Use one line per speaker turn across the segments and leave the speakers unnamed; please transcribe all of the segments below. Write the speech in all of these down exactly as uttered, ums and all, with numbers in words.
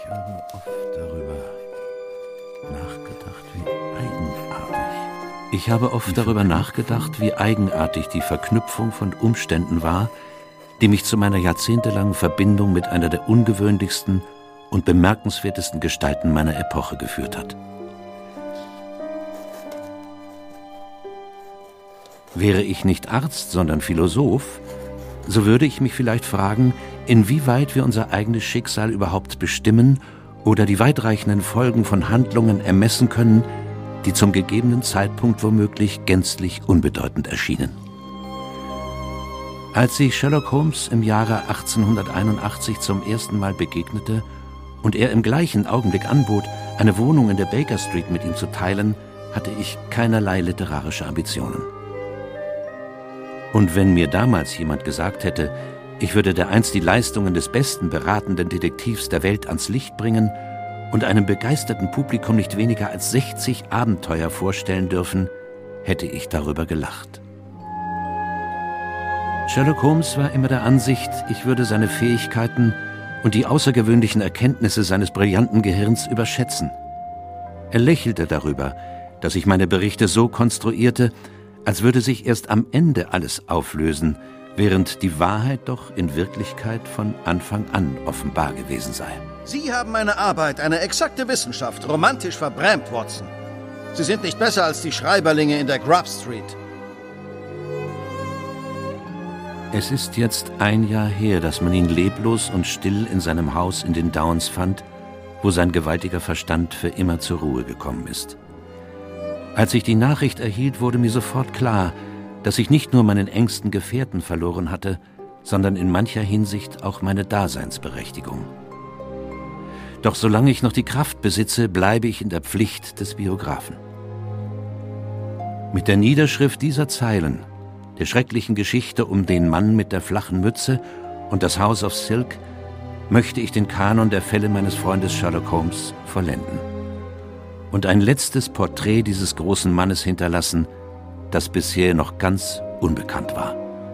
habe oft darüber nachgedacht, wie eigenartig. Ich habe oft darüber nachgedacht, wie eigenartig die Verknüpfung von Umständen war, die mich zu meiner jahrzehntelangen Verbindung mit einer der ungewöhnlichsten und bemerkenswertesten Gestalten meiner Epoche geführt hat. Wäre ich nicht Arzt, sondern Philosoph, so würde ich mich vielleicht fragen, inwieweit wir unser eigenes Schicksal überhaupt bestimmen oder die weitreichenden Folgen von Handlungen ermessen können, die zum gegebenen Zeitpunkt womöglich gänzlich unbedeutend erschienen. Als ich Sherlock Holmes im Jahre achtzehnhunderteinundachtzig zum ersten Mal begegnete und er im gleichen Augenblick anbot, eine Wohnung in der Baker Street mit ihm zu teilen, hatte ich keinerlei literarische Ambitionen. Und wenn mir damals jemand gesagt hätte, ich würde dereinst die Leistungen des besten beratenden Detektivs der Welt ans Licht bringen und einem begeisterten Publikum nicht weniger als sechzig Abenteuer vorstellen dürfen, hätte ich darüber gelacht. Sherlock Holmes war immer der Ansicht, ich würde seine Fähigkeiten und die außergewöhnlichen Erkenntnisse seines brillanten Gehirns überschätzen. Er lächelte darüber, dass ich meine Berichte so konstruierte, als würde sich erst am Ende alles auflösen, während die Wahrheit doch in Wirklichkeit von Anfang an offenbar gewesen sei.
Sie haben eine Arbeit, eine exakte Wissenschaft, romantisch verbrämt, Watson. Sie sind nicht besser als die Schreiberlinge in der Grub Street.
Es ist jetzt ein Jahr her, dass man ihn leblos und still in seinem Haus in den Downs fand, wo sein gewaltiger Verstand für immer zur Ruhe gekommen ist. Als ich die Nachricht erhielt, wurde mir sofort klar, dass ich nicht nur meinen engsten Gefährten verloren hatte, sondern in mancher Hinsicht auch meine Daseinsberechtigung. Doch solange ich noch die Kraft besitze, bleibe ich in der Pflicht des Biografen. Mit der Niederschrift dieser Zeilen, der schrecklichen Geschichte um den Mann mit der flachen Mütze und das House of Silk, möchte ich den Kanon der Fälle meines Freundes Sherlock Holmes vollenden und ein letztes Porträt dieses großen Mannes hinterlassen, das bisher noch ganz unbekannt war.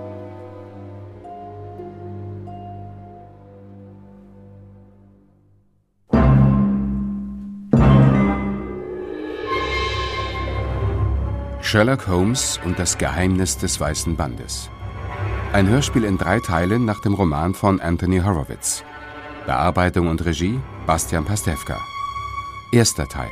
Sherlock Holmes und das Geheimnis des Weißen Bandes. Ein Hörspiel in drei Teilen nach dem Roman von Anthony Horowitz. Bearbeitung und Regie Bastian Pastewka. Erster Teil.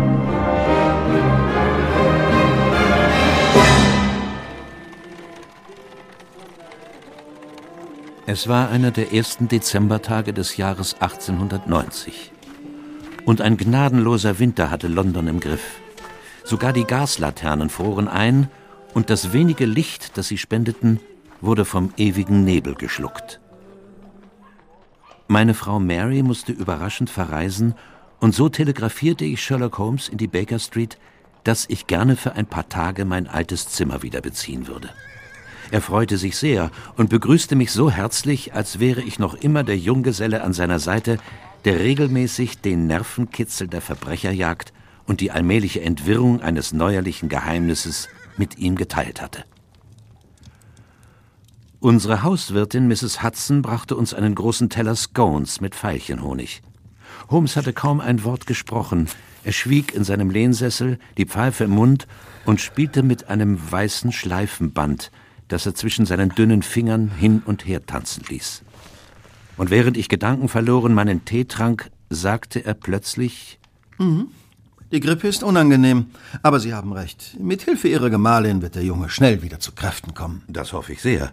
Es war einer der ersten Dezembertage des Jahres achtzehnhundertneunzig. Und ein gnadenloser Winter hatte London im Griff. Sogar die Gaslaternen froren ein und das wenige Licht, das sie spendeten, wurde vom ewigen Nebel geschluckt. Meine Frau Mary musste überraschend verreisen und so telegrafierte ich Sherlock Holmes in die Baker Street, dass ich gerne für ein paar Tage mein altes Zimmer wieder beziehen würde. Er freute sich sehr und begrüßte mich so herzlich, als wäre ich noch immer der Junggeselle an seiner Seite, der regelmäßig den Nervenkitzel der Verbrecherjagd und die allmähliche Entwirrung eines neuerlichen Geheimnisses mit ihm geteilt hatte. Unsere Hauswirtin Misses Hudson brachte uns einen großen Teller Scones mit Veilchenhonig. Holmes hatte kaum ein Wort gesprochen. Er schwieg in seinem Lehnsessel, die Pfeife im Mund und spielte mit einem weißen Schleifenband, das er zwischen seinen dünnen Fingern hin und her tanzen ließ. Und während ich gedankenverloren meinen Tee trank, sagte er plötzlich:
Mhm. Die Grippe ist unangenehm, aber Sie haben recht. Mit Hilfe Ihrer Gemahlin wird der Junge schnell wieder zu Kräften kommen.
Das hoffe ich sehr.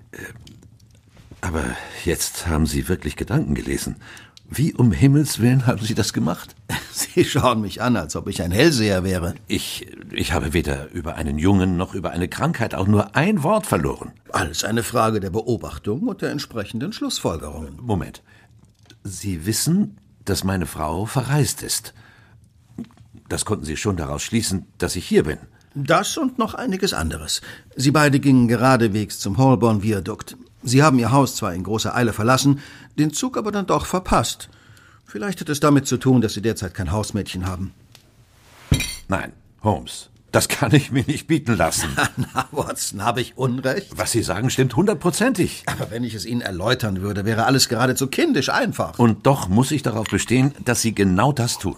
Aber jetzt haben Sie wirklich Gedanken gelesen. Wie um Himmels Willen haben Sie das gemacht?
Sie schauen mich an, als ob ich ein Hellseher wäre.
Ich, ich habe weder über einen Jungen noch über eine Krankheit auch nur ein Wort verloren.
Alles eine Frage der Beobachtung und der entsprechenden Schlussfolgerungen.
Moment. Sie wissen, dass meine Frau verreist ist. Das konnten Sie schon daraus schließen, dass ich hier bin.
Das und noch einiges anderes. Sie beide gingen geradewegs zum Holborn-Viadukt. Sie haben Ihr Haus zwar in großer Eile verlassen, den Zug aber dann doch verpasst. Vielleicht hat es damit zu tun, dass Sie derzeit kein Hausmädchen haben.
Nein, Holmes. Das kann ich mir nicht bieten lassen.
Na, Watson, habe ich Unrecht?
Was Sie sagen, stimmt hundertprozentig.
Aber wenn ich es Ihnen erläutern würde, wäre alles geradezu kindisch einfach.
Und doch muss ich darauf bestehen, dass Sie genau das tun.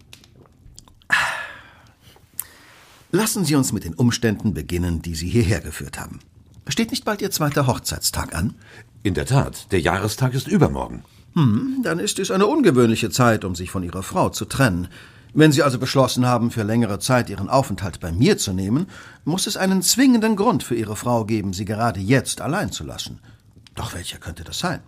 Lassen Sie uns mit den Umständen beginnen, die Sie hierher geführt haben. Steht nicht bald Ihr zweiter Hochzeitstag an?
In der Tat, der Jahrestag ist übermorgen.
Hm, dann ist es eine ungewöhnliche Zeit, um sich von Ihrer Frau zu trennen. Wenn Sie also beschlossen haben, für längere Zeit Ihren Aufenthalt bei mir zu nehmen, muss es einen zwingenden Grund für Ihre Frau geben, Sie gerade jetzt allein zu lassen. Doch welcher könnte das sein?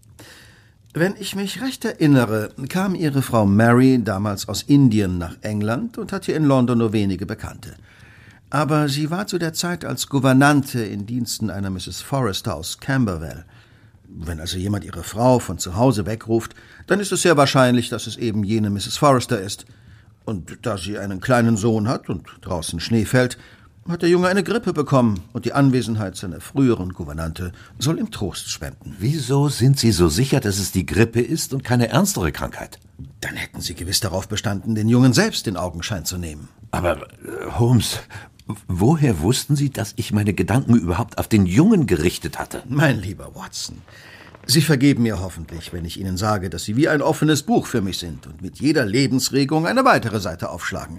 Wenn ich mich recht erinnere, kam Ihre Frau Mary damals aus Indien nach England und hatte in London nur wenige Bekannte. Aber sie war zu der Zeit als Gouvernante in Diensten einer Misses Forrester aus Camberwell. Wenn also jemand Ihre Frau von zu Hause wegruft, dann ist es sehr wahrscheinlich, dass es eben jene Misses Forrester ist. Und da sie einen kleinen Sohn hat und draußen Schnee fällt, hat der Junge eine Grippe bekommen und die Anwesenheit seiner früheren Gouvernante soll ihm Trost spenden.
Wieso sind Sie so sicher, dass es die Grippe ist und keine ernstere Krankheit?
Dann hätten Sie gewiss darauf bestanden, den Jungen selbst in Augenschein zu nehmen.
Aber, äh, Holmes, woher wussten Sie, dass ich meine Gedanken überhaupt auf den Jungen gerichtet hatte?
Mein lieber Watson, Sie vergeben mir hoffentlich, wenn ich Ihnen sage, dass Sie wie ein offenes Buch für mich sind und mit jeder Lebensregung eine weitere Seite aufschlagen.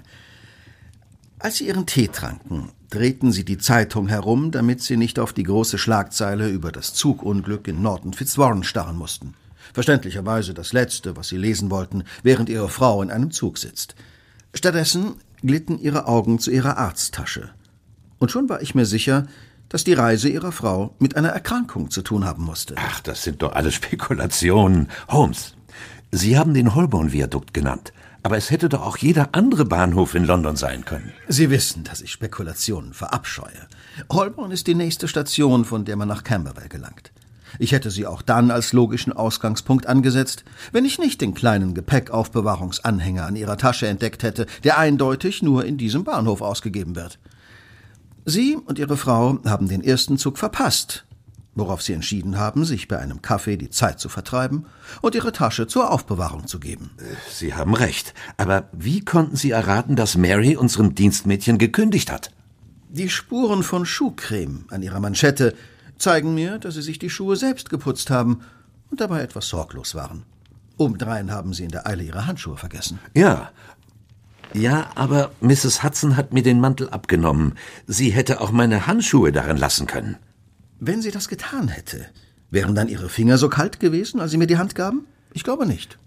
Als Sie Ihren Tee tranken, drehten Sie die Zeitung herum, damit Sie nicht auf die große Schlagzeile über das Zugunglück in Norton Fitzwarren starren mussten. Verständlicherweise das Letzte, was Sie lesen wollten, während Ihre Frau in einem Zug sitzt. Stattdessen glitten Ihre Augen zu Ihrer Arzttasche. Und schon war ich mir sicher, dass die Reise Ihrer Frau mit einer Erkrankung zu tun haben musste.
Ach, das sind doch alles Spekulationen. Holmes, Sie haben den Holborn-Viadukt genannt. Aber es hätte doch auch jeder andere Bahnhof in London sein können.
Sie wissen, dass ich Spekulationen verabscheue. Holborn ist die nächste Station, von der man nach Camberwell gelangt. Ich hätte sie auch dann als logischen Ausgangspunkt angesetzt, wenn ich nicht den kleinen Gepäckaufbewahrungsanhänger an Ihrer Tasche entdeckt hätte, der eindeutig nur in diesem Bahnhof ausgegeben wird. Sie und Ihre Frau haben den ersten Zug verpasst, worauf Sie entschieden haben, sich bei einem Kaffee die Zeit zu vertreiben und Ihre Tasche zur Aufbewahrung zu geben.
Sie haben recht. Aber wie konnten Sie erraten, dass Mary unserem Dienstmädchen gekündigt hat?
Die Spuren von Schuhcreme an Ihrer Manschette zeigen mir, dass Sie sich die Schuhe selbst geputzt haben und dabei etwas sorglos waren. Obendrein haben Sie in der Eile Ihre Handschuhe vergessen.
Ja. Ja, aber Misses Hudson hat mir den Mantel abgenommen. Sie hätte auch meine Handschuhe darin lassen können.
Wenn sie das getan hätte, wären dann Ihre Finger so kalt gewesen, als Sie mir die Hand gaben? Ich glaube nicht.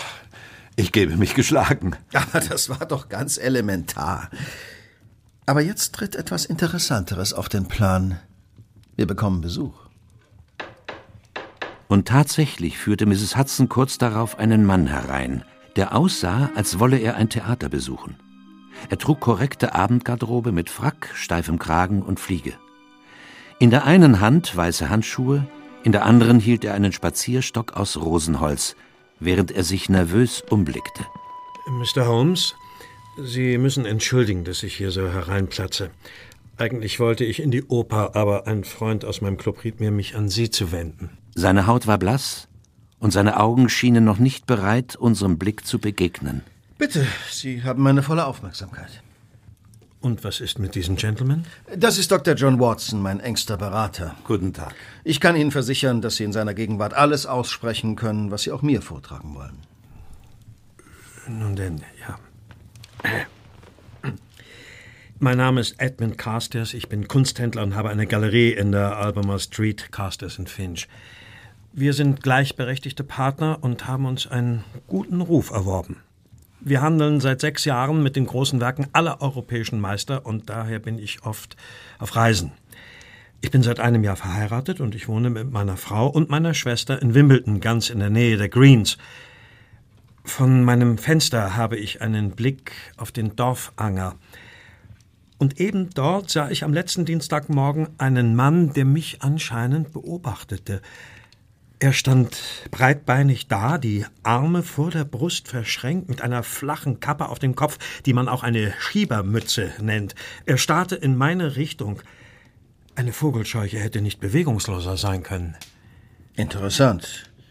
Ich gebe mich geschlagen.
Aber das war doch ganz elementar. Aber jetzt tritt etwas Interessanteres auf den Plan. Wir bekommen Besuch.
Und tatsächlich führte Misses Hudson kurz darauf einen Mann herein, der aussah, als wolle er ein Theater besuchen. Er trug korrekte Abendgarderobe mit Frack, steifem Kragen und Fliege. In der einen Hand weiße Handschuhe, in der anderen hielt er einen Spazierstock aus Rosenholz, während er sich nervös umblickte.
Mister Holmes, Sie müssen entschuldigen, dass ich hier so hereinplatze. Eigentlich wollte ich in die Oper, aber ein Freund aus meinem Club riet mir, mich an Sie zu wenden.
Seine Haut war blass und seine Augen schienen noch nicht bereit, unserem Blick zu begegnen.
Bitte, Sie haben meine volle Aufmerksamkeit.
Und was ist mit diesem Gentleman?
Das ist Doktor John Watson, mein engster Berater.
Guten Tag.
Ich kann Ihnen versichern, dass Sie in seiner Gegenwart alles aussprechen können, was Sie auch mir vortragen wollen.
Nun denn, ja. Mein Name ist Edmund Carstairs, ich bin Kunsthändler und habe eine Galerie in der Albemarle Street, Carstairs and Finch. Wir sind gleichberechtigte Partner und haben uns einen guten Ruf erworben. Wir handeln seit sechs Jahren mit den großen Werken aller europäischen Meister und daher bin ich oft auf Reisen. Ich bin seit einem Jahr verheiratet und ich wohne mit meiner Frau und meiner Schwester in Wimbledon, ganz in der Nähe der Greens. Von meinem Fenster habe ich einen Blick auf den Dorfanger. Und eben dort sah ich am letzten Dienstagmorgen einen Mann, der mich anscheinend beobachtete. Er stand breitbeinig da, die Arme vor der Brust verschränkt, mit einer flachen Kappe auf dem Kopf, die man auch eine Schiebermütze nennt. Er starrte in meine Richtung. Eine Vogelscheuche hätte nicht bewegungsloser sein können.
Interessant.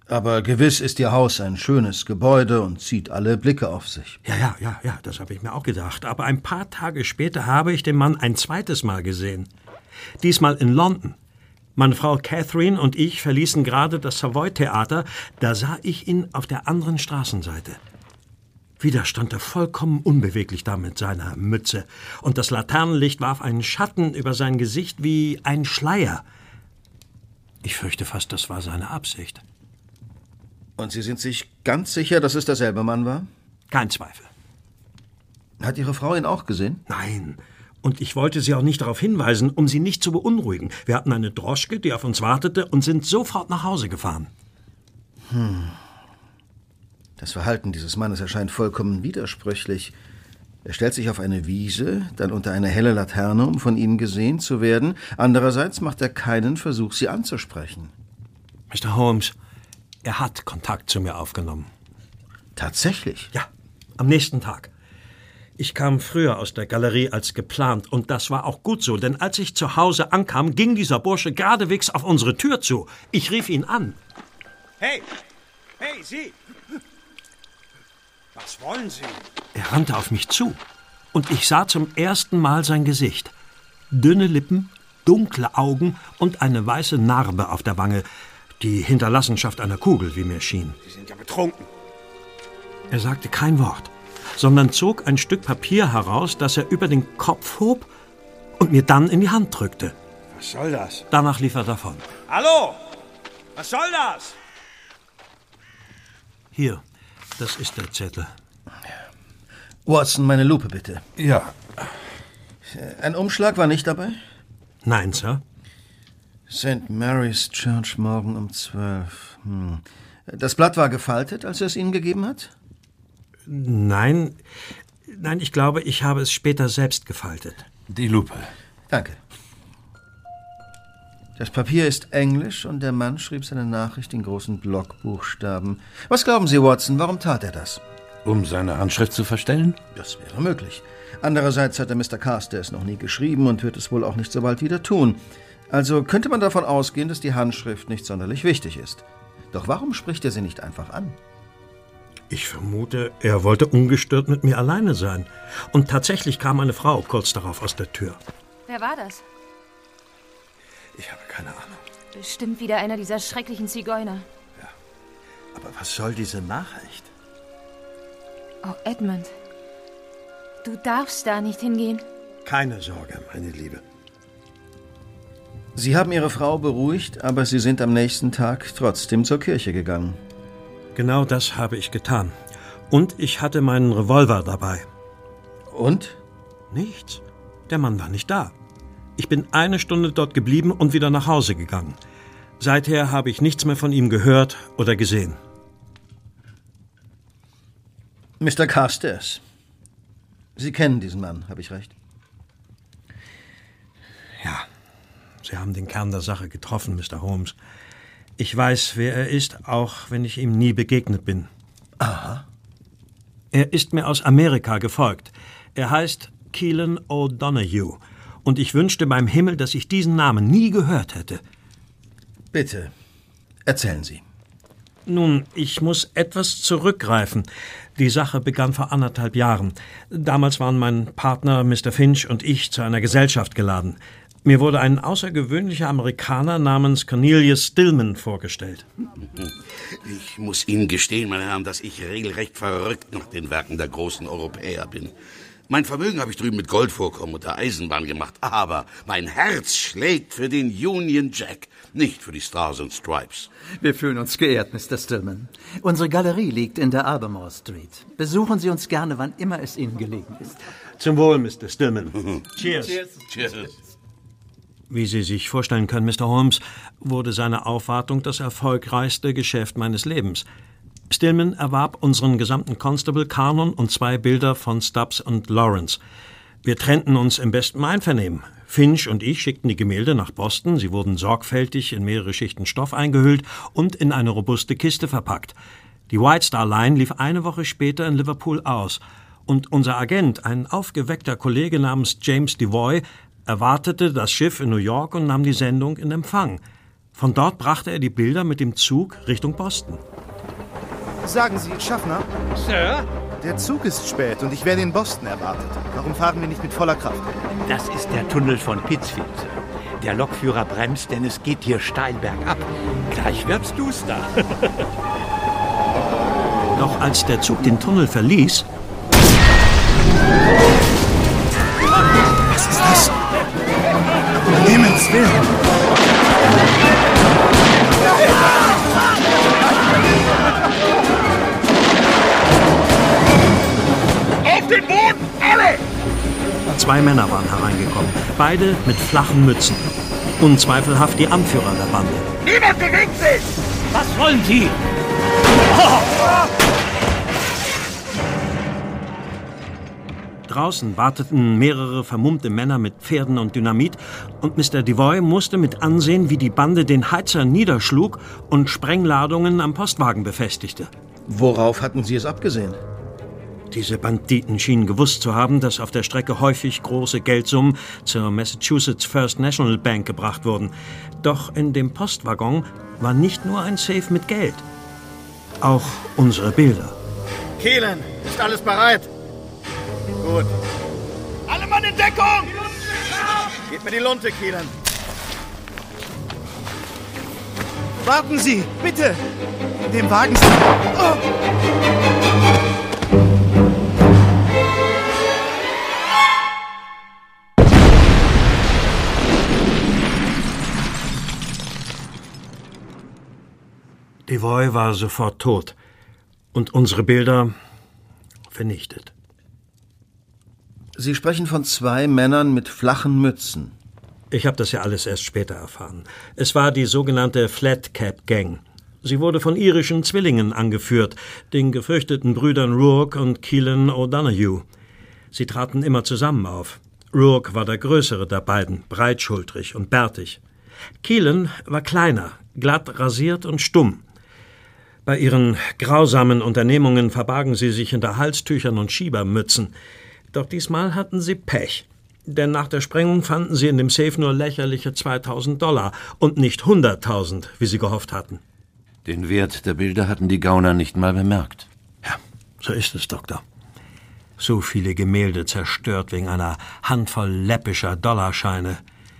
Aber gewiss ist Ihr Haus ein schönes Gebäude und zieht alle Blicke auf sich.
Ja, ja, ja, ja, das habe ich mir auch gedacht. Aber ein paar Tage später habe ich den Mann ein zweites Mal gesehen. Diesmal in London. Meine Frau Catherine und ich verließen gerade das Savoy-Theater. Da sah ich ihn auf der anderen Straßenseite. Wieder stand er vollkommen unbeweglich da mit seiner Mütze. Und das Laternenlicht warf einen Schatten über sein Gesicht wie ein Schleier. Ich fürchte fast, das war seine Absicht.
Und Sie sind sich ganz sicher, dass es derselbe Mann war?
Kein Zweifel.
Hat Ihre Frau ihn auch gesehen?
Nein. Und ich wollte Sie auch nicht darauf hinweisen, um Sie nicht zu beunruhigen. Wir hatten eine Droschke, die auf uns wartete, und sind sofort nach Hause gefahren.
Hm. Das Verhalten dieses Mannes erscheint vollkommen widersprüchlich. Er stellt sich auf eine Wiese, dann unter eine helle Laterne, um von Ihnen gesehen zu werden. Andererseits macht er keinen Versuch, Sie anzusprechen.
Mister Holmes, er hat Kontakt zu mir aufgenommen.
Tatsächlich?
Ja, am nächsten Tag. Ich kam früher aus der Galerie als geplant, und das war auch gut so, denn als ich zu Hause ankam, ging dieser Bursche geradewegs auf unsere Tür zu. Ich rief ihn an.
Hey, hey, Sie! Was wollen Sie?
Er rannte auf mich zu, und ich sah zum ersten Mal sein Gesicht. Dünne Lippen, dunkle Augen und eine weiße Narbe auf der Wange, die Hinterlassenschaft einer Kugel, wie mir schien.
Sie sind ja betrunken.
Er sagte kein Wort, sondern zog ein Stück Papier heraus, das er über den Kopf hob und mir dann in die Hand drückte.
Was soll das?
Danach lief er davon.
Hallo? Was soll das?
Hier, das ist der Zettel.
Watson, meine Lupe bitte.
Ja.
Ein Umschlag war nicht dabei?
Nein, Sir.
Saint Mary's Church morgen um zwölf. Hm. Das Blatt war gefaltet, als er es Ihnen gegeben hat?
Nein, nein, ich glaube, ich habe es später selbst gefaltet.
Die Lupe.
Danke. Das Papier ist englisch und der Mann schrieb seine Nachricht in großen Blockbuchstaben. Was glauben Sie, Watson, warum tat er das?
Um seine Handschrift zu verstellen?
Das wäre möglich. Andererseits hat der Mister Carstairs noch nie geschrieben und wird es wohl auch nicht so bald wieder tun. Also könnte man davon ausgehen, dass die Handschrift nicht sonderlich wichtig ist. Doch warum spricht er sie nicht einfach an?
Ich vermute, er wollte ungestört mit mir alleine sein. Und tatsächlich kam eine Frau kurz darauf aus der Tür.
Wer war das?
Ich habe keine Ahnung.
Bestimmt wieder einer dieser schrecklichen Zigeuner.
Ja. Aber was soll diese Nachricht?
Oh, Edmund. Du darfst da nicht hingehen.
Keine Sorge, meine Liebe.
Sie haben Ihre Frau beruhigt, aber Sie sind am nächsten Tag trotzdem zur Kirche gegangen.
Genau das habe ich getan. Und ich hatte meinen Revolver dabei.
Und?
Nichts. Der Mann war nicht da. Ich bin eine Stunde dort geblieben und wieder nach Hause gegangen. Seither habe ich nichts mehr von ihm gehört oder gesehen.
Mister Carstairs, Sie kennen diesen Mann, habe ich recht?
Ja, Sie haben den Kern der Sache getroffen, Mister Holmes. Ich weiß, wer er ist, auch wenn ich ihm nie begegnet bin.
Aha.
Er ist mir aus Amerika gefolgt. Er heißt Keelan O'Donoghue. Und ich wünschte beim Himmel, dass ich diesen Namen nie gehört hätte.
Bitte, erzählen Sie.
Nun, ich muss etwas zurückgreifen. Die Sache begann vor anderthalb Jahren. Damals waren mein Partner Mister Finch und ich zu einer Gesellschaft geladen. Mir wurde ein außergewöhnlicher Amerikaner namens Cornelius Stillman vorgestellt.
Ich muss Ihnen gestehen, meine Herren, dass ich regelrecht verrückt nach den Werken der großen Europäer bin. Mein Vermögen habe ich drüben mit Goldvorkommen und der Eisenbahn gemacht, aber mein Herz schlägt für den Union Jack, nicht für die Stars and Stripes.
Wir fühlen uns geehrt, Mister Stillman. Unsere Galerie liegt in der Albemarle Street. Besuchen Sie uns gerne, wann immer es Ihnen gelegen ist.
Zum Wohl, Mister Stillman. Cheers.
Cheers. Cheers.
Wie Sie sich vorstellen können, Mister Holmes, wurde seine Aufwartung das erfolgreichste Geschäft meines Lebens. Stillman erwarb unseren gesamten Constable-Kanon und zwei Bilder von Stubbs und Lawrence. Wir trennten uns im besten Einvernehmen. Finch und ich schickten die Gemälde nach Boston. Sie wurden sorgfältig in mehrere Schichten Stoff eingehüllt und in eine robuste Kiste verpackt. Die White Star Line lief eine Woche später in Liverpool aus. Und unser Agent, ein aufgeweckter Kollege namens James Devoy, erwartete das Schiff in New York und nahm die Sendung in Empfang. Von dort brachte er die Bilder mit dem Zug Richtung Boston.
Sagen Sie, Schaffner?
Sir?
Der Zug ist spät und ich werde in Boston erwartet. Warum fahren wir nicht mit voller Kraft?
Das ist der Tunnel von Pittsfield. Der Lokführer bremst, denn es geht hier steil bergab. Gleich wird's duster.
Doch als der Zug den Tunnel verließ...
Was ist das? Um Himmels Willen!
Auf den Boden, alle!
Zwei Männer waren hereingekommen, beide mit flachen Mützen. Unzweifelhaft die Anführer der Bande.
Niemand bewegt sich!
Was wollen Sie?
Draußen warteten mehrere vermummte Männer mit Pferden und Dynamit und Mister Devoy musste mit ansehen, wie die Bande den Heizer niederschlug und Sprengladungen am Postwagen befestigte.
Worauf hatten Sie es abgesehen?
Diese Banditen schienen gewusst zu haben, dass auf der Strecke häufig große Geldsummen zur Massachusetts First National Bank gebracht wurden. Doch in dem Postwaggon war nicht nur ein Safe mit Geld, auch unsere Bilder.
Keelan, ist alles bereit? Gut.
Alle Mann in Deckung!
Gib mir die Lunte, Keelan. Warten Sie, bitte! In dem Wagen sind... Oh!
Devoy war sofort tot und unsere Bilder vernichtet.
Sie sprechen von zwei Männern mit flachen Mützen.
Ich habe das ja alles erst später erfahren. Es war die sogenannte Flat Cap Gang. Sie wurde von irischen Zwillingen angeführt, den gefürchteten Brüdern Rourke und Keelan O'Donoghue. Sie traten immer zusammen auf. Rourke war der größere der beiden, breitschultrig und bärtig. Keelan war kleiner, glatt rasiert und stumm. Bei ihren grausamen Unternehmungen verbargen sie sich hinter Halstüchern und Schiebermützen. Doch diesmal hatten sie Pech. Denn nach der Sprengung fanden sie in dem Safe nur lächerliche zweitausend Dollar und nicht hunderttausend, wie sie gehofft hatten.
Den Wert der Bilder hatten die Gauner nicht mal bemerkt.
Ja, so ist es, Doktor. So viele Gemälde zerstört wegen einer Handvoll läppischer Dollarscheine.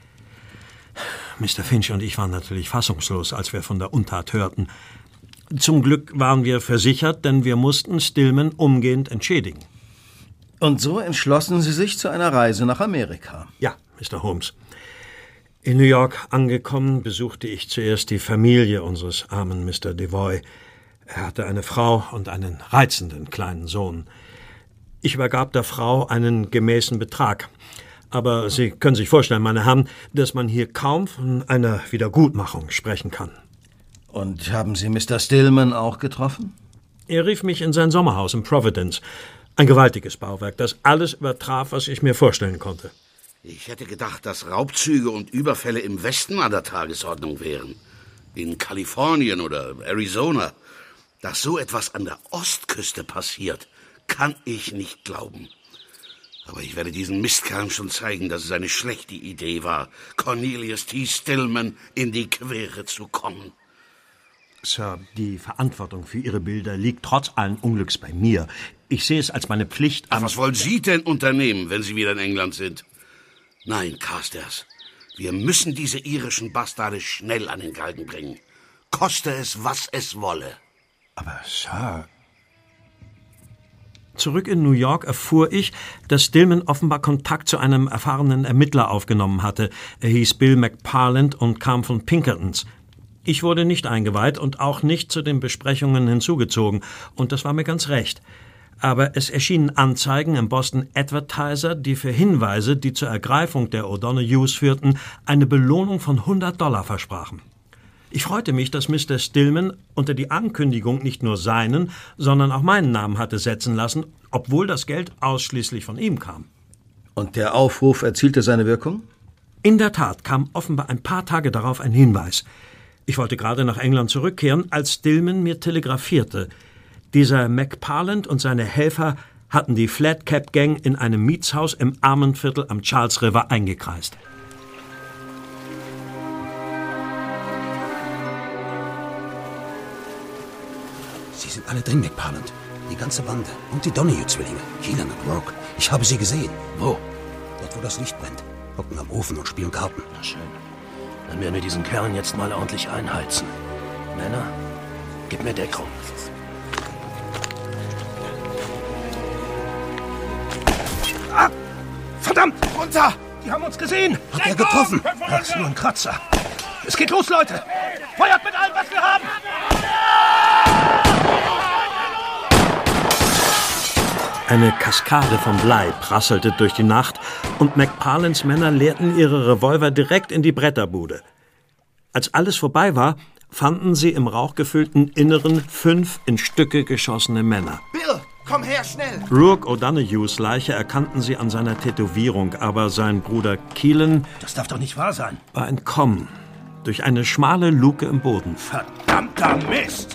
Mister Finch und ich waren natürlich fassungslos, als wir von der Untat hörten. Zum Glück waren wir versichert, denn wir mussten Stillman umgehend entschädigen.
Und so entschlossen Sie sich zu einer Reise nach Amerika.
Ja, Mister Holmes. In New York angekommen, besuchte ich zuerst die Familie unseres armen Mister Devoy. Er hatte eine Frau und einen reizenden kleinen Sohn. Ich übergab der Frau einen gemäßen Betrag. Aber Sie können sich vorstellen, meine Herren, dass man hier kaum von einer Wiedergutmachung sprechen kann.
Und haben Sie Mister Stillman auch getroffen?
Er rief mich in sein Sommerhaus in Providence. Ein gewaltiges Bauwerk, das alles übertraf, was ich mir vorstellen konnte.
Ich hätte gedacht, dass Raubzüge und Überfälle im Westen an der Tagesordnung wären. In Kalifornien oder Arizona. Dass so etwas an der Ostküste passiert, kann ich nicht glauben. Aber ich werde diesen Mistkerlen schon zeigen, dass es eine schlechte Idee war, Cornelius T. Stillman in die Quere zu kommen.
Sir, die Verantwortung für Ihre Bilder liegt trotz allen Unglücks bei mir. Ich sehe es als meine Pflicht...
Ach, was wollen Sie denn unternehmen, wenn Sie wieder in England sind? Nein, Carstairs, wir müssen diese irischen Bastarde schnell an den Galgen bringen. Koste es, was es wolle.
Aber, Sir...
Zurück in New York erfuhr ich, dass Stillman offenbar Kontakt zu einem erfahrenen Ermittler aufgenommen hatte. Er hieß Bill McParland und kam von Pinkertons. Ich wurde nicht eingeweiht und auch nicht zu den Besprechungen hinzugezogen, und das war mir ganz recht. Aber es erschienen Anzeigen im Boston Advertiser, die für Hinweise, die zur Ergreifung der O'Donoghues führten, eine Belohnung von hundert Dollar versprachen. Ich freute mich, dass Mister Stillman unter die Ankündigung nicht nur seinen, sondern auch meinen Namen hatte setzen lassen, obwohl das Geld ausschließlich von ihm kam.
Und der Aufruf erzielte seine Wirkung?
In der Tat kam offenbar ein paar Tage darauf ein Hinweis. Ich wollte gerade nach England zurückkehren, als Stillman mir telegrafierte. Dieser McParland und seine Helfer hatten die Flat Cap Gang in einem Mietshaus im Armenviertel am Charles River eingekreist.
Sie sind alle drin, McParland. Die ganze Bande. Und die Donahue-Zwillinge. Keelan und Rourke. Ich habe sie gesehen.
Wo?
Dort, wo das Licht brennt. Hocken am Ofen und spielen Karten.
Na schön. Dann werden wir diesen Kerlen jetzt mal ordentlich einheizen. Männer, gib mir Deckung.
Ah! Verdammt! Runter! Die haben uns gesehen!
Hat er getroffen?
Das ist nur ein Kratzer.
Es geht los, Leute! Feuert mit allem, was wir haben!
Eine Kaskade von Blei prasselte durch die Nacht und McParlands Männer leerten ihre Revolver direkt in die Bretterbude. Als alles vorbei war, fanden sie im rauchgefüllten Inneren fünf in Stücke geschossene Männer.
Bill, komm her, schnell!
Rourke O'Donohues Leiche erkannten sie an seiner Tätowierung, aber sein Bruder Keelan...
Das darf doch nicht wahr sein.
...war entkommen. Durch eine schmale Luke im Boden.
Verdammter Mist!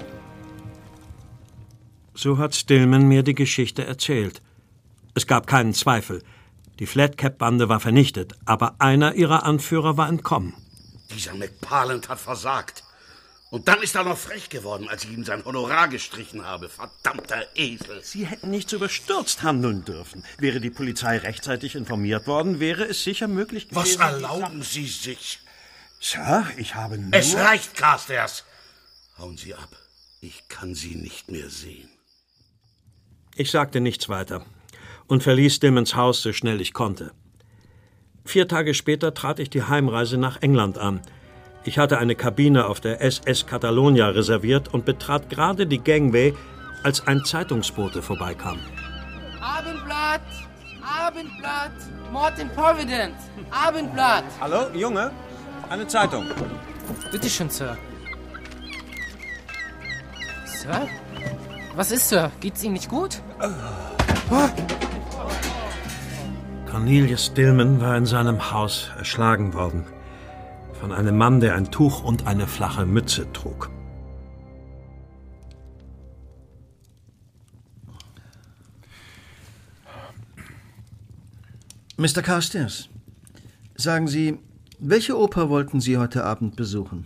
So hat Stillman mir die Geschichte erzählt. Es gab keinen Zweifel. Die Flatcap-Bande war vernichtet, aber einer ihrer Anführer war entkommen.
Dieser McParland hat versagt. Und dann ist er noch frech geworden, als ich ihm sein Honorar gestrichen habe. Verdammter Esel.
Sie hätten nicht so überstürzt handeln dürfen. Wäre die Polizei rechtzeitig informiert worden, wäre es sicher möglich gewesen...
Was erlauben Sie sich?
Sir, ich habe nur...
Es reicht, Carstairs. Hauen Sie ab. Ich kann Sie nicht mehr sehen.
Ich sagte nichts weiter und verließ Stillmans Haus so schnell ich konnte. Vier Tage später trat ich die Heimreise nach England an. Ich hatte eine Kabine auf der S S Catalonia reserviert und betrat gerade die Gangway, als ein Zeitungsbote vorbeikam.
Abendblatt! Abendblatt! Mord in Providence! Abendblatt!
Hallo, Junge? Eine Zeitung.
Bitte schön, Sir. Sir? Was ist, Sir? Geht's Ihnen nicht gut?
Cornelius Stillman war in seinem Haus erschlagen worden. Von einem Mann, der ein Tuch und eine flache Mütze trug.
Mister Carstairs, sagen Sie, welche Oper wollten Sie heute Abend besuchen?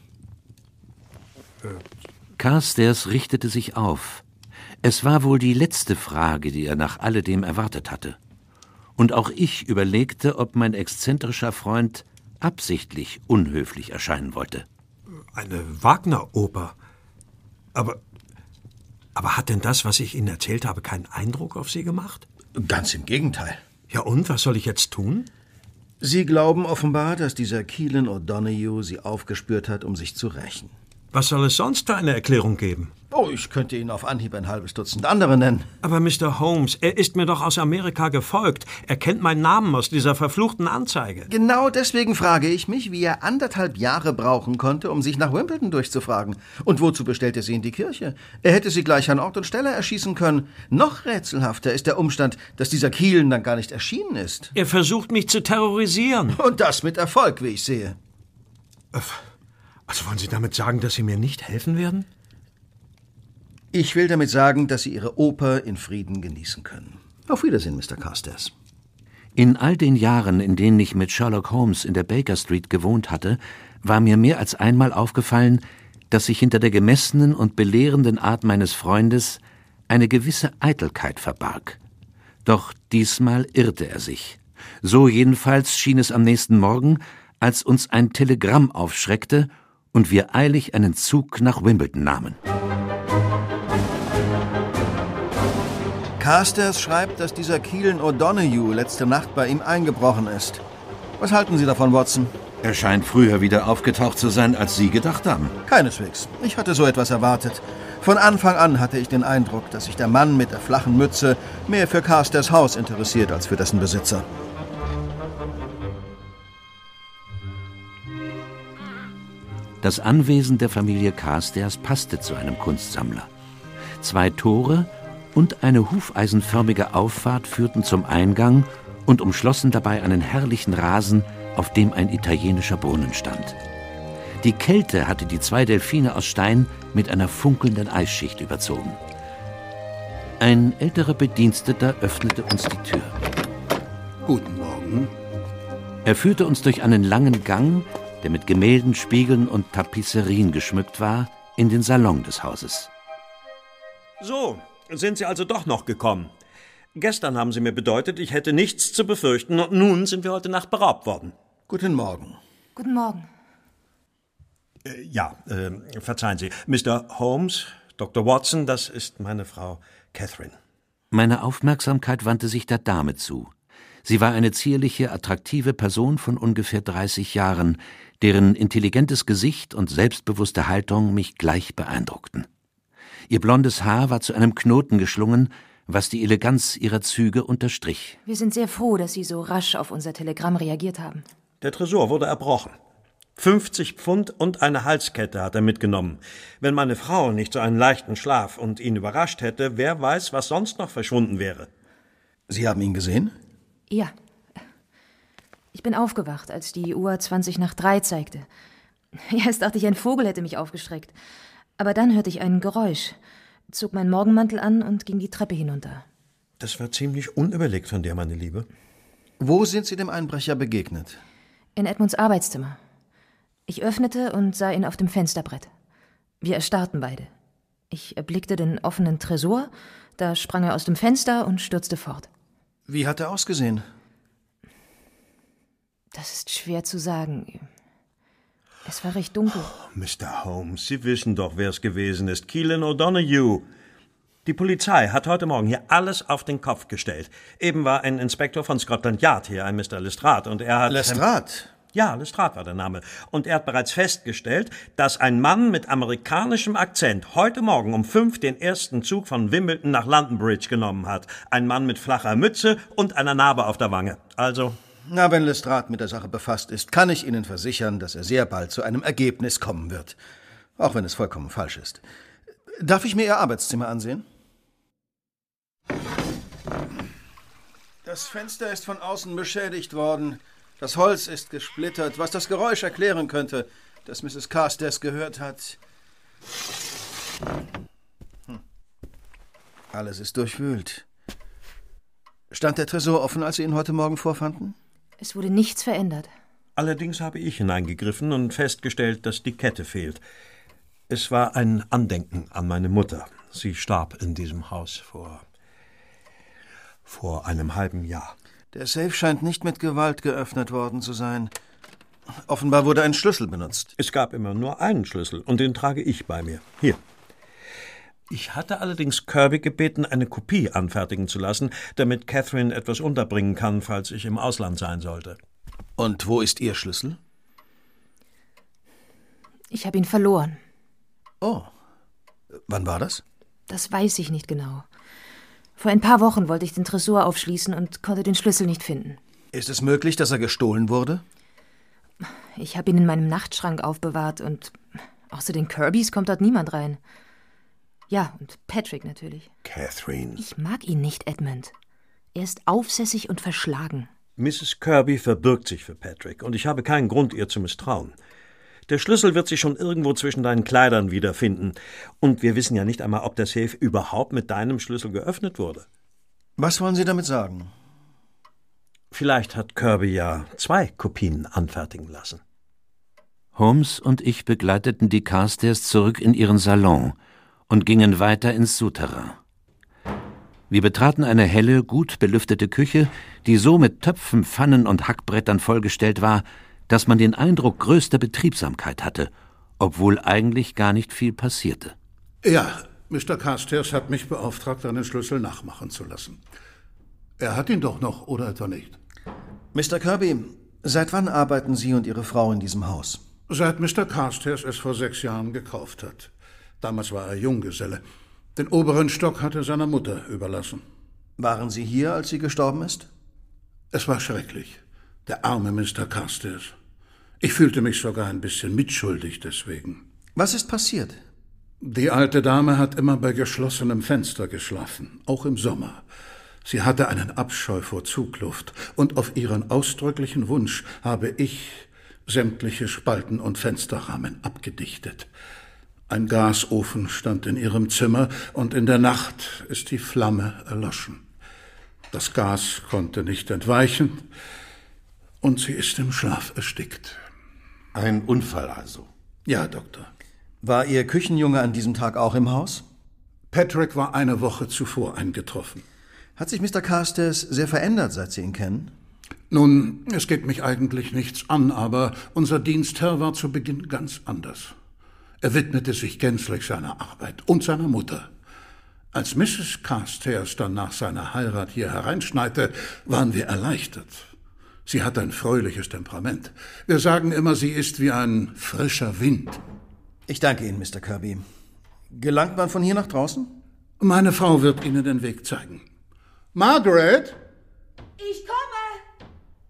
Carstairs richtete sich auf. Es war wohl die letzte Frage, die er nach alledem erwartet hatte. Und auch ich überlegte, ob mein exzentrischer Freund absichtlich unhöflich erscheinen wollte.
Eine Wagner-Oper? Aber, aber hat denn das, was ich Ihnen erzählt habe, keinen Eindruck auf Sie gemacht?
Ganz im Gegenteil.
Ja und, was soll ich jetzt tun?
Sie glauben offenbar, dass dieser Keelan O'Donohue Sie aufgespürt hat, um sich zu rächen.
Was soll es sonst für eine Erklärung geben?
Oh, ich könnte Ihnen auf Anhieb ein halbes Dutzend andere nennen.
Aber Mister Holmes, er ist mir doch aus Amerika gefolgt. Er kennt meinen Namen aus dieser verfluchten Anzeige.
Genau deswegen frage ich mich, wie er anderthalb Jahre brauchen konnte, um sich nach Wimbledon durchzufragen. Und wozu bestellt er Sie in die Kirche? Er hätte Sie gleich an Ort und Stelle erschießen können. Noch rätselhafter ist der Umstand, dass dieser Keelan dann gar nicht erschienen ist.
Er versucht, mich zu terrorisieren.
Und das mit Erfolg, wie ich sehe.
Also wollen Sie damit sagen, dass Sie mir nicht helfen werden?
Ich will damit sagen, dass Sie Ihre Oper in Frieden genießen können. Auf Wiedersehen, Mister Carstairs.
In all den Jahren, in denen ich mit Sherlock Holmes in der Baker Street gewohnt hatte, war mir mehr als einmal aufgefallen, dass sich hinter der gemessenen und belehrenden Art meines Freundes eine gewisse Eitelkeit verbarg. Doch diesmal irrte er sich. So jedenfalls schien es am nächsten Morgen, als uns ein Telegramm aufschreckte und wir eilig einen Zug nach Wimbledon nahmen.
Carstairs schreibt, dass dieser Keelan O'Donohue letzte Nacht bei ihm eingebrochen ist. Was halten Sie davon, Watson?
Er scheint früher wieder aufgetaucht zu sein, als Sie gedacht haben.
Keineswegs. Ich hatte so etwas erwartet. Von Anfang an hatte ich den Eindruck, dass sich der Mann mit der flachen Mütze mehr für Carstairs Haus interessiert als für dessen Besitzer.
Das Anwesen der Familie Carstairs passte zu einem Kunstsammler. Zwei Tore und eine hufeisenförmige Auffahrt führten zum Eingang und umschlossen dabei einen herrlichen Rasen, auf dem ein italienischer Brunnen stand. Die Kälte hatte die zwei Delfine aus Stein mit einer funkelnden Eisschicht überzogen. Ein älterer Bediensteter öffnete uns die Tür.
Guten Morgen.
Er führte uns durch einen langen Gang, der mit Gemälden, Spiegeln und Tapisserien geschmückt war, in den Salon des Hauses.
So, sind Sie also doch noch gekommen. Gestern haben Sie mir bedeutet, ich hätte nichts zu befürchten und nun sind wir heute Nacht beraubt worden.
Guten Morgen.
Guten Morgen.
Äh, ja, äh, verzeihen Sie. Mister Holmes, Doktor Watson, das ist meine Frau Catherine.
Meine Aufmerksamkeit wandte sich der Dame zu. Sie war eine zierliche, attraktive Person von ungefähr dreißig Jahren, deren intelligentes Gesicht und selbstbewusste Haltung mich gleich beeindruckten. Ihr blondes Haar war zu einem Knoten geschlungen, was die Eleganz ihrer Züge unterstrich.
Wir sind sehr froh, dass Sie so rasch auf unser Telegramm reagiert haben.
Der Tresor wurde erbrochen. fünfzig Pfund und eine Halskette hat er mitgenommen. Wenn meine Frau nicht so einen leichten Schlaf und ihn überrascht hätte, wer weiß, was sonst noch verschwunden wäre.
Sie haben ihn gesehen?
Ja. Ich bin aufgewacht, als die Uhr zwanzig nach drei zeigte. Erst dachte ich, ein Vogel hätte mich aufgeschreckt. Aber dann hörte ich ein Geräusch, zog meinen Morgenmantel an und ging die Treppe hinunter.
Das war ziemlich unüberlegt von dir, meine Liebe.
Wo sind Sie dem Einbrecher begegnet?
In Edmunds Arbeitszimmer. Ich öffnete und sah ihn auf dem Fensterbrett. Wir erstarrten beide. Ich erblickte den offenen Tresor, da sprang er aus dem Fenster und stürzte fort.
Wie hat er ausgesehen?
Das ist schwer zu sagen. Es war recht dunkel.
Oh, Mister Holmes, Sie wissen doch, wer es gewesen ist. Keelan O'Donoghue. Die Polizei hat heute Morgen hier alles auf den Kopf gestellt. Eben war ein Inspektor von Scotland Yard hier, ein Mister Lestrade, und er hat...
Lestrade?
Ja, Lestrade war der Name. Und er hat bereits festgestellt, dass ein Mann mit amerikanischem Akzent heute Morgen um fünf den ersten Zug von Wimbledon nach London Bridge genommen hat. Ein Mann mit flacher Mütze und einer Narbe auf der Wange. Also...
Na, wenn Lestrade mit der Sache befasst ist, kann ich Ihnen versichern, dass er sehr bald zu einem Ergebnis kommen wird. Auch wenn es vollkommen falsch ist. Darf ich mir Ihr Arbeitszimmer ansehen? Das Fenster ist von außen beschädigt worden. Das Holz ist gesplittert, was das Geräusch erklären könnte, das Misses Carstairs gehört hat. Hm. Alles ist durchwühlt. Stand der Tresor offen, als Sie ihn heute Morgen vorfanden?
Es wurde nichts verändert.
Allerdings habe ich hineingegriffen und festgestellt, dass die Kette fehlt. Es war ein Andenken an meine Mutter. Sie starb in diesem Haus vor... vor einem halben Jahr.
Der Safe scheint nicht mit Gewalt geöffnet worden zu sein. Offenbar wurde ein Schlüssel benutzt.
Es gab immer nur einen Schlüssel, und den trage ich bei mir. Hier. Ich hatte allerdings Kirby gebeten, eine Kopie anfertigen zu lassen, damit Catherine etwas unterbringen kann, falls ich im Ausland sein sollte.
Und wo ist Ihr Schlüssel?
Ich habe ihn verloren.
Oh. Wann war das?
Das weiß ich nicht genau. Vor ein paar Wochen wollte ich den Tresor aufschließen und konnte den Schlüssel nicht finden.
Ist es möglich, dass er gestohlen wurde?
Ich habe ihn in meinem Nachtschrank aufbewahrt und außer den Kirbys kommt dort niemand rein. Ja, und Patrick natürlich.
Catherine.
Ich mag ihn nicht, Edmund. Er ist aufsässig und verschlagen.
Misses Kirby verbirgt sich für Patrick, und ich habe keinen Grund, ihr zu misstrauen. Der Schlüssel wird sich schon irgendwo zwischen deinen Kleidern wiederfinden. Und wir wissen ja nicht einmal, ob der Safe überhaupt mit deinem Schlüssel geöffnet wurde.
Was wollen Sie damit sagen?
Vielleicht hat Kirby ja zwei Kopien anfertigen lassen.
Holmes und ich begleiteten die Carstairs zurück in ihren Salon und gingen weiter ins Souterrain. Wir betraten eine helle, gut belüftete Küche, die so mit Töpfen, Pfannen und Hackbrettern vollgestellt war, dass man den Eindruck größter Betriebsamkeit hatte, obwohl eigentlich gar nicht viel passierte.
Ja, Mister Carstairs hat mich beauftragt, einen Schlüssel nachmachen zu lassen. Er hat ihn doch noch, oder etwa nicht?
Mister Kirby, seit wann arbeiten Sie und Ihre Frau in diesem Haus?
Seit Mister Carstairs es vor sechs Jahren gekauft hat. Damals war er Junggeselle. Den oberen Stock hat er seiner Mutter überlassen.
Waren Sie hier, als sie gestorben ist?
Es war schrecklich. Der arme Mister Carstairs. Ich fühlte mich sogar ein bisschen mitschuldig deswegen.
Was ist passiert?
Die alte Dame hat immer bei geschlossenem Fenster geschlafen, auch im Sommer. Sie hatte einen Abscheu vor Zugluft, und auf ihren ausdrücklichen Wunsch habe ich sämtliche Spalten und Fensterrahmen abgedichtet. Ein Gasofen stand in ihrem Zimmer, und in der Nacht ist die Flamme erloschen. Das Gas konnte nicht entweichen, und sie ist im Schlaf erstickt.
Ein Unfall also?
Ja, Doktor.
War Ihr Küchenjunge an diesem Tag auch im Haus?
Patrick war eine Woche zuvor eingetroffen.
Hat sich Mister Carstairs sehr verändert, seit Sie ihn kennen?
Nun, es geht mich eigentlich nichts an, aber unser Dienstherr war zu Beginn ganz anders. Er widmete sich gänzlich seiner Arbeit und seiner Mutter. Als Misses Carstairs dann nach seiner Heirat hier hereinschneite, waren wir erleichtert. Sie hat ein fröhliches Temperament. Wir sagen immer, sie ist wie ein frischer Wind.
Ich danke Ihnen, Mister Kirby. Gelangt man von hier nach draußen?
Meine Frau wird Ihnen den Weg zeigen. Margaret?
Ich komme!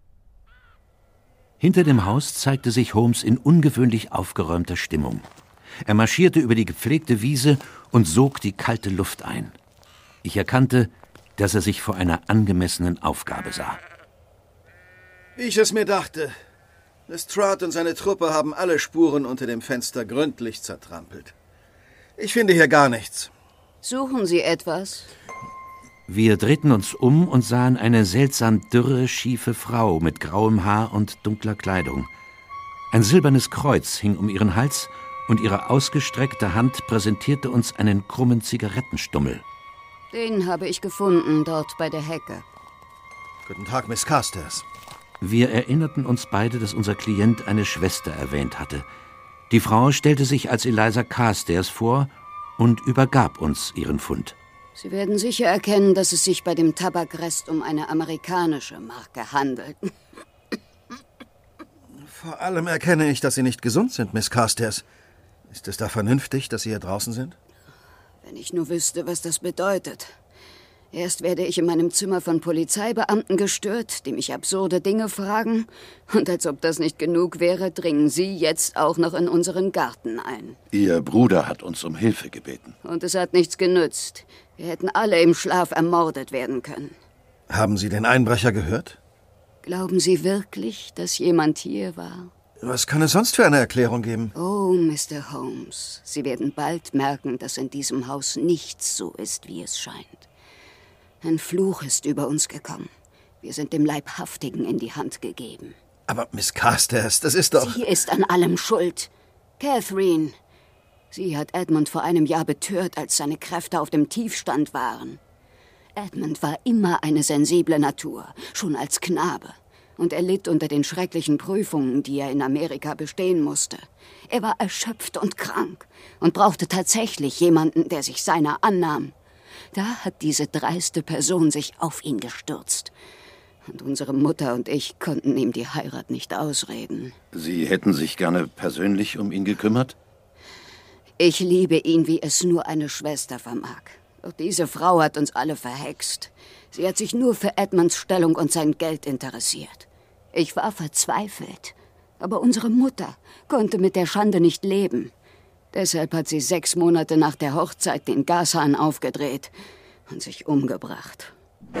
Hinter dem Haus zeigte sich Holmes in ungewöhnlich aufgeräumter Stimmung. Er marschierte über die gepflegte Wiese und sog die kalte Luft ein. Ich erkannte, dass er sich vor einer angemessenen Aufgabe sah.
Wie ich es mir dachte. Lestrade und seine Truppe haben alle Spuren unter dem Fenster gründlich zertrampelt. Ich finde hier gar nichts.
Suchen Sie etwas?
Wir drehten uns um und sahen eine seltsam dürre, schiefe Frau mit grauem Haar und dunkler Kleidung. Ein silbernes Kreuz hing um ihren Hals und ihre ausgestreckte Hand präsentierte uns einen krummen Zigarettenstummel.
Den habe ich gefunden, dort bei der Hecke.
Guten Tag, Miss Carstairs.
Wir erinnerten uns beide, dass unser Klient eine Schwester erwähnt hatte. Die Frau stellte sich als Eliza Carstairs vor und übergab uns ihren Fund.
Sie werden sicher erkennen, dass es sich bei dem Tabakrest um eine amerikanische Marke handelt.
Vor allem erkenne ich, dass Sie nicht gesund sind, Miss Carstairs. Ist es da vernünftig, dass Sie hier draußen sind?
Wenn ich nur wüsste, was das bedeutet. Erst werde ich in meinem Zimmer von Polizeibeamten gestört, die mich absurde Dinge fragen. Und als ob das nicht genug wäre, dringen Sie jetzt auch noch in unseren Garten ein.
Ihr Bruder hat uns um Hilfe gebeten.
Und es hat nichts genützt. Wir hätten alle im Schlaf ermordet werden können.
Haben Sie den Einbrecher gehört?
Glauben Sie wirklich, dass jemand hier war?
Was kann es sonst für eine Erklärung geben?
Oh, Mister Holmes, Sie werden bald merken, dass in diesem Haus nichts so ist, wie es scheint. Ein Fluch ist über uns gekommen. Wir sind dem Leibhaftigen in die Hand gegeben.
Aber Miss Carstairs, das ist doch...
Sie ist an allem schuld. Catherine. Sie hat Edmund vor einem Jahr betört, als seine Kräfte auf dem Tiefstand waren. Edmund war immer eine sensible Natur, schon als Knabe. Und er litt unter den schrecklichen Prüfungen, die er in Amerika bestehen musste. Er war erschöpft und krank und brauchte tatsächlich jemanden, der sich seiner annahm. Da hat diese dreiste Person sich auf ihn gestürzt. Und unsere Mutter und ich konnten ihm die Heirat nicht ausreden.
Sie hätten sich gerne persönlich um ihn gekümmert?
Ich liebe ihn, wie es nur eine Schwester vermag. Doch diese Frau hat uns alle verhext. Sie hat sich nur für Edmunds Stellung und sein Geld interessiert. Ich war verzweifelt. Aber unsere Mutter konnte mit der Schande nicht leben. Deshalb hat sie sechs Monate nach der Hochzeit den Gashahn aufgedreht und sich umgebracht.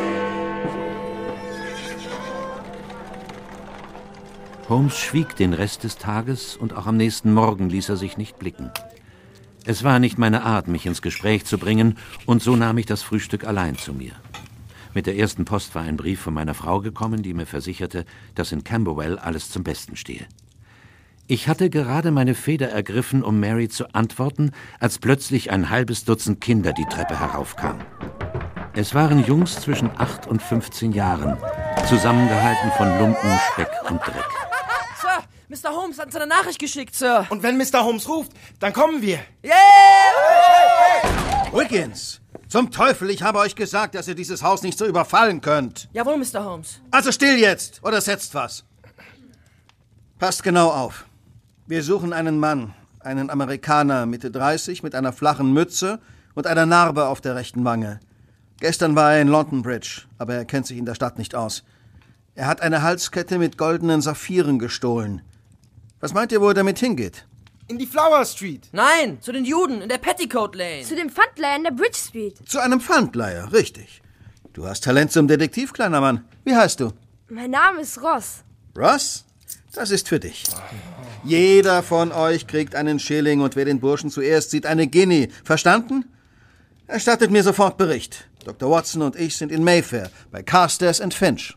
Holmes schwieg den Rest des Tages und auch am nächsten Morgen ließ er sich nicht blicken. Es war nicht meine Art, mich ins Gespräch zu bringen, und so nahm ich das Frühstück allein zu mir. Mit der ersten Post war ein Brief von meiner Frau gekommen, die mir versicherte, dass in Camberwell alles zum Besten stehe. Ich hatte gerade meine Feder ergriffen, um Mary zu antworten, als plötzlich ein halbes Dutzend Kinder die Treppe heraufkamen. Es waren Jungs zwischen acht und fünfzehn Jahren, zusammengehalten von Lumpen, Speck und Dreck.
Sir, Mister Holmes hat uns eine Nachricht geschickt, Sir.
Und wenn Mister Holmes ruft, dann kommen wir.
Yeah! Hey,
hey, hey! Wiggins! Zum Teufel, ich habe euch gesagt, dass ihr dieses Haus nicht so überfallen könnt.
Jawohl, Mister Holmes.
Also still jetzt, oder setzt was. Passt genau auf. Wir suchen einen Mann, einen Amerikaner, Mitte dreißig, mit einer flachen Mütze und einer Narbe auf der rechten Wange. Gestern war er in London Bridge, aber er kennt sich in der Stadt nicht aus. Er hat eine Halskette mit goldenen Saphiren gestohlen. Was meint ihr, wo er damit hingeht?
In die Flower Street.
Nein, zu den Juden in der Petticoat Lane.
Zu dem Pfandleiher in der Bridge Street.
Zu einem Pfandleiher, richtig. Du hast Talent zum Detektiv, kleiner Mann. Wie heißt du?
Mein Name ist Ross.
Ross? Das ist für dich. Jeder von euch kriegt einen Schilling und wer den Burschen zuerst sieht, eine Guinea. Verstanden? Erstattet mir sofort Bericht. Doktor Watson und ich sind in Mayfair bei Carstairs and Finch.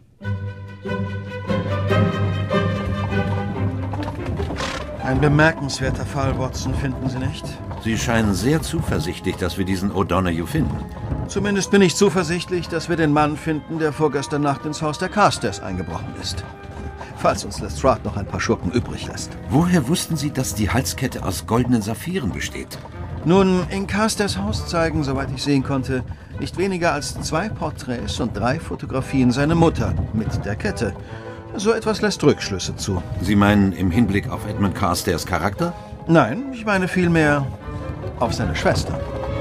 Ein bemerkenswerter Fall, Watson, finden Sie nicht?
Sie scheinen sehr zuversichtlich, dass wir diesen O'Donoghue finden.
Zumindest bin ich zuversichtlich, dass wir den Mann finden, der vorgestern Nacht ins Haus der Carstairs eingebrochen ist. Falls uns Lestrade noch ein paar Schurken übrig lässt.
Woher wussten Sie, dass die Halskette aus goldenen Saphiren besteht?
Nun, in Carstairs Haus zeigen, soweit ich sehen konnte, nicht weniger als zwei Porträts und drei Fotografien seiner Mutter mit der Kette. So etwas lässt Rückschlüsse zu.
Sie meinen im Hinblick auf Edmund Carstairs Charakter?
Nein, ich meine vielmehr auf seine Schwester.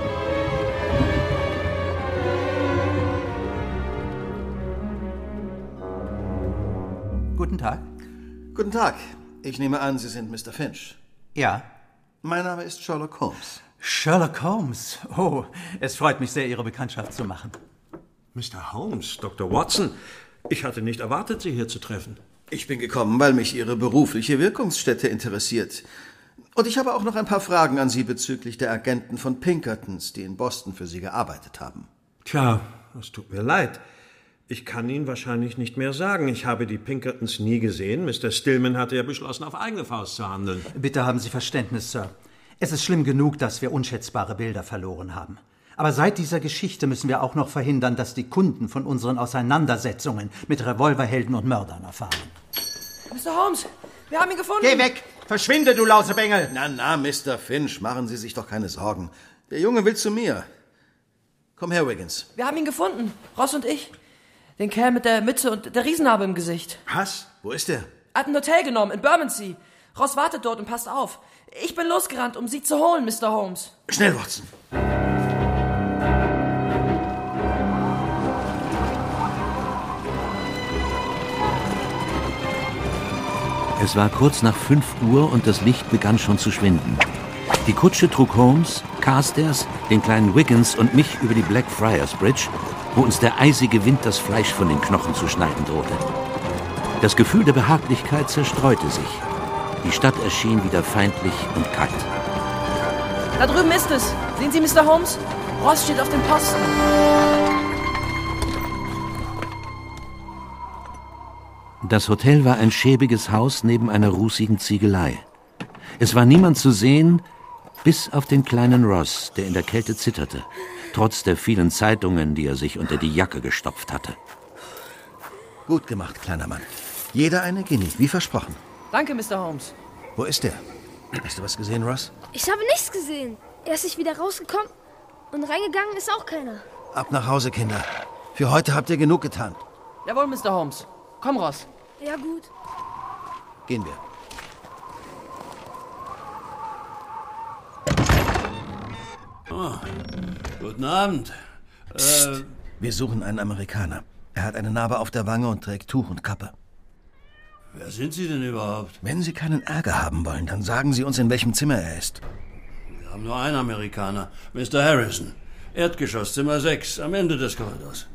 Guten Tag.
Guten Tag. Ich nehme an, Sie sind Mister Finch.
Ja.
Mein Name ist Sherlock Holmes.
Sherlock Holmes. Oh, es freut mich sehr, Ihre Bekanntschaft zu machen.
Mister Holmes, Doktor Watson, ich hatte nicht erwartet, Sie hier zu treffen.
Ich bin gekommen, weil mich Ihre berufliche Wirkungsstätte interessiert. Und ich habe auch noch ein paar Fragen an Sie bezüglich der Agenten von Pinkertons, die in Boston für Sie gearbeitet haben.
Tja, es tut mir leid. Ich kann Ihnen wahrscheinlich nicht mehr sagen. Ich habe die Pinkertons nie gesehen. Mister Stillman hatte ja beschlossen, auf eigene Faust zu handeln.
Bitte haben Sie Verständnis, Sir. Es ist schlimm genug, dass wir unschätzbare Bilder verloren haben. Aber seit dieser Geschichte müssen wir auch noch verhindern, dass die Kunden von unseren Auseinandersetzungen mit Revolverhelden und Mördern erfahren.
Mister Holmes, wir haben ihn gefunden.
Geh weg! Verschwinde, du Lausebengel!
Na, na, Mister Finch, machen Sie sich doch keine Sorgen. Der Junge will zu mir. Komm her, Wiggins.
Wir haben ihn gefunden, Ross und ich. Den Kerl mit der Mütze und der Riesennarbe im Gesicht.
Was? Wo ist er?
Er hat ein Hotel genommen, in Bermondsey. Ross wartet dort und passt auf. Ich bin losgerannt, um Sie zu holen, Mister Holmes.
Schnell, Watson.
Es war kurz nach fünf Uhr und das Licht begann schon zu schwinden. Die Kutsche trug Holmes, Carstairs, den kleinen Wiggins und mich über die Blackfriars Bridge, wo uns der eisige Wind das Fleisch von den Knochen zu schneiden drohte. Das Gefühl der Behaglichkeit zerstreute sich. Die Stadt erschien wieder feindlich und kalt.
Da drüben ist es. Sehen Sie, Mister Holmes? Ross steht auf dem Posten.
Das Hotel war ein schäbiges Haus neben einer rußigen Ziegelei. Es war niemand zu sehen, bis auf den kleinen Ross, der in der Kälte zitterte, trotz der vielen Zeitungen, die er sich unter die Jacke gestopft hatte.
Gut gemacht, kleiner Mann. Jeder eine Guinea, wie versprochen.
Danke, Mister Holmes.
Wo ist er? Hast du was gesehen, Ross?
Ich habe nichts gesehen. Er ist nicht wieder rausgekommen und reingegangen ist auch keiner.
Ab nach Hause, Kinder. Für heute habt ihr genug getan.
Jawohl, Mister Holmes. Komm, Ross.
Ja, gut.
Gehen wir.
Oh, guten Abend.
Psst. Äh, wir suchen einen Amerikaner. Er hat eine Narbe auf der Wange und trägt Tuch und Kappe.
Wer sind Sie denn überhaupt?
Wenn Sie keinen Ärger haben wollen, dann sagen Sie uns, in welchem Zimmer er ist.
Wir haben nur einen Amerikaner, Mister Harrison. Erdgeschoss, Zimmer sechs, am Ende des Korridors.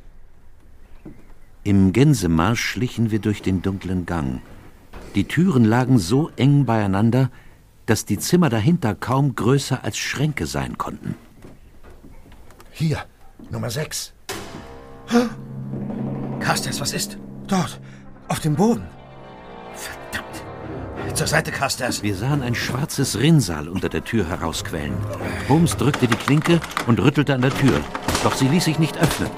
Im Gänsemarsch schlichen wir durch den dunklen Gang. Die Türen lagen so eng beieinander, dass die Zimmer dahinter kaum größer als Schränke sein konnten.
Hier, Nummer sechs.
Carstairs, was ist?
Dort, auf dem Boden.
Verdammt. Zur Seite, Carstairs.
Wir sahen ein schwarzes Rinnsal unter der Tür herausquellen. Holmes drückte die Klinke und rüttelte an der Tür. Doch sie ließ sich nicht öffnen.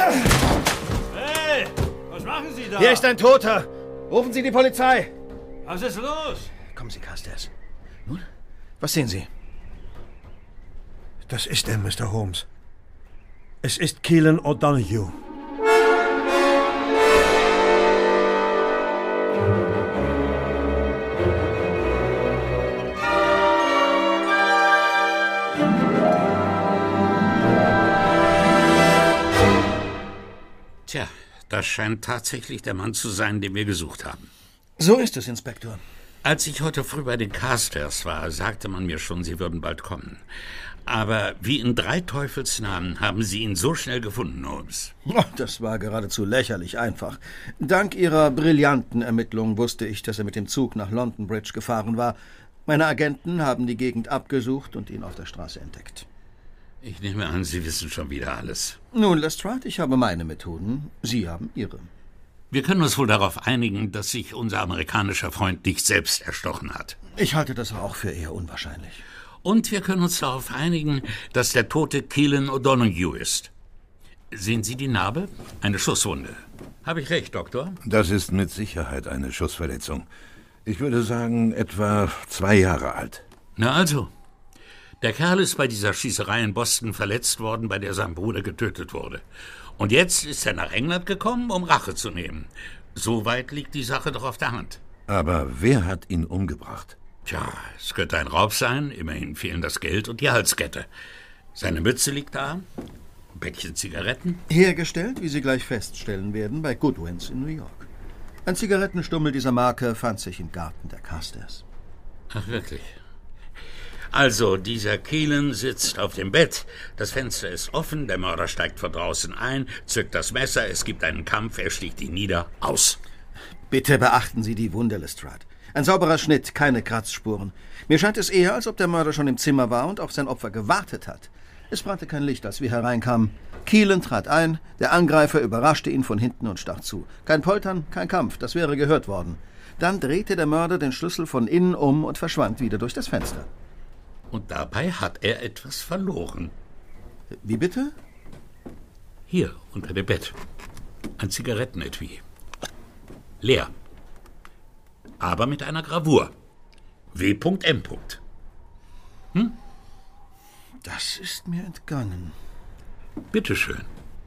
Hey, was machen Sie da?
Hier ist ein Toter. Rufen Sie die Polizei.
Was ist los?
Kommen Sie, Carstairs. Nun, was sehen Sie?
Das ist er, Mister Holmes.
Es ist Keelan O'Donoghue.
Tja, das scheint tatsächlich der Mann zu sein, den wir gesucht haben.
So ist es, Inspektor.
Als ich heute früh bei den Carstairs war, sagte man mir schon, sie würden bald kommen. Aber wie in drei Teufelsnamen haben Sie ihn so schnell gefunden, Holmes?
Oh, das war geradezu lächerlich einfach. Dank Ihrer brillanten Ermittlungen wusste ich, dass er mit dem Zug nach London Bridge gefahren war. Meine Agenten haben die Gegend abgesucht und ihn auf der Straße entdeckt.
Ich nehme an, Sie wissen schon wieder alles.
Nun, Lestrade, ich habe meine Methoden. Sie haben Ihre.
Wir können uns wohl darauf einigen, dass sich unser amerikanischer Freund nicht selbst erstochen hat.
Ich halte das auch für eher unwahrscheinlich.
Und wir können uns darauf einigen, dass der Tote Keelan O'Donoghue ist. Sehen Sie die Narbe? Eine Schusswunde. Habe ich recht, Doktor?
Das ist mit Sicherheit eine Schussverletzung. Ich würde sagen, etwa zwei Jahre alt.
Na also. Der Kerl ist bei dieser Schießerei in Boston verletzt worden, bei der sein Bruder getötet wurde. Und jetzt ist er nach England gekommen, um Rache zu nehmen. So weit liegt die Sache doch auf der Hand.
Aber wer hat ihn umgebracht?
Tja, es könnte ein Raub sein. Immerhin fehlen das Geld und die Halskette. Seine Mütze liegt da. Ein Päckchen Zigaretten.
Hergestellt, wie Sie gleich feststellen werden, bei Goodwins in New York. Ein Zigarettenstummel dieser Marke fand sich im Garten der Carstairs.
Ach, wirklich? Also, dieser Keelan sitzt auf dem Bett, das Fenster ist offen, der Mörder steigt von draußen ein, zückt das Messer, es gibt einen Kampf, er schlägt ihn nieder, aus.
Bitte beachten Sie die Wunde, Lestrade. Ein sauberer Schnitt, keine Kratzspuren. Mir scheint es eher, als ob der Mörder schon im Zimmer war und auf sein Opfer gewartet hat. Es brannte kein Licht, als wir hereinkamen. Keelan trat ein, der Angreifer überraschte ihn von hinten und stach zu. Kein Poltern, kein Kampf, das wäre gehört worden. Dann drehte der Mörder den Schlüssel von innen um und verschwand wieder durch das Fenster.
Und dabei hat er etwas verloren.
Wie bitte?
Hier, unter dem Bett. Ein Zigarettenetui. Leer. Aber mit einer Gravur. W M Hm?
Das ist mir entgangen.
Bitteschön.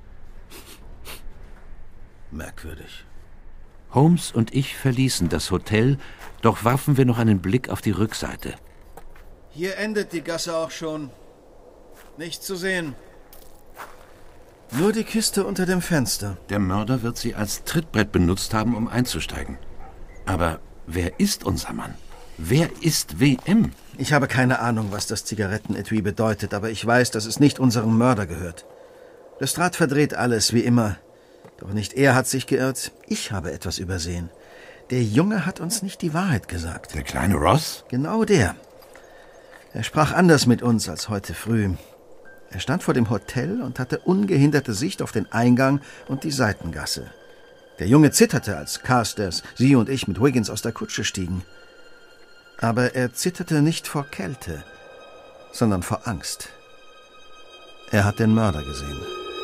Merkwürdig.
Holmes und ich verließen das Hotel, doch warfen wir noch einen Blick auf die Rückseite.
Hier endet die Gasse auch schon. Nichts zu sehen. Nur die Kiste unter dem Fenster.
Der Mörder wird sie als Trittbrett benutzt haben, um einzusteigen. Aber wer ist unser Mann? Wer ist W M?
Ich habe keine Ahnung, was das Zigarettenetui bedeutet, aber ich weiß, dass es nicht unserem Mörder gehört. Lestrade verdreht alles, wie immer. Doch nicht er hat sich geirrt, ich habe etwas übersehen. Der Junge hat uns nicht die Wahrheit gesagt.
Der kleine Ross?
Genau der. Er sprach anders mit uns als heute früh. Er stand vor dem Hotel und hatte ungehinderte Sicht auf den Eingang und die Seitengasse. Der Junge zitterte, als Carstairs, Sie und ich mit Wiggins aus der Kutsche stiegen. Aber er zitterte nicht vor Kälte, sondern vor Angst. Er hat den Mörder gesehen.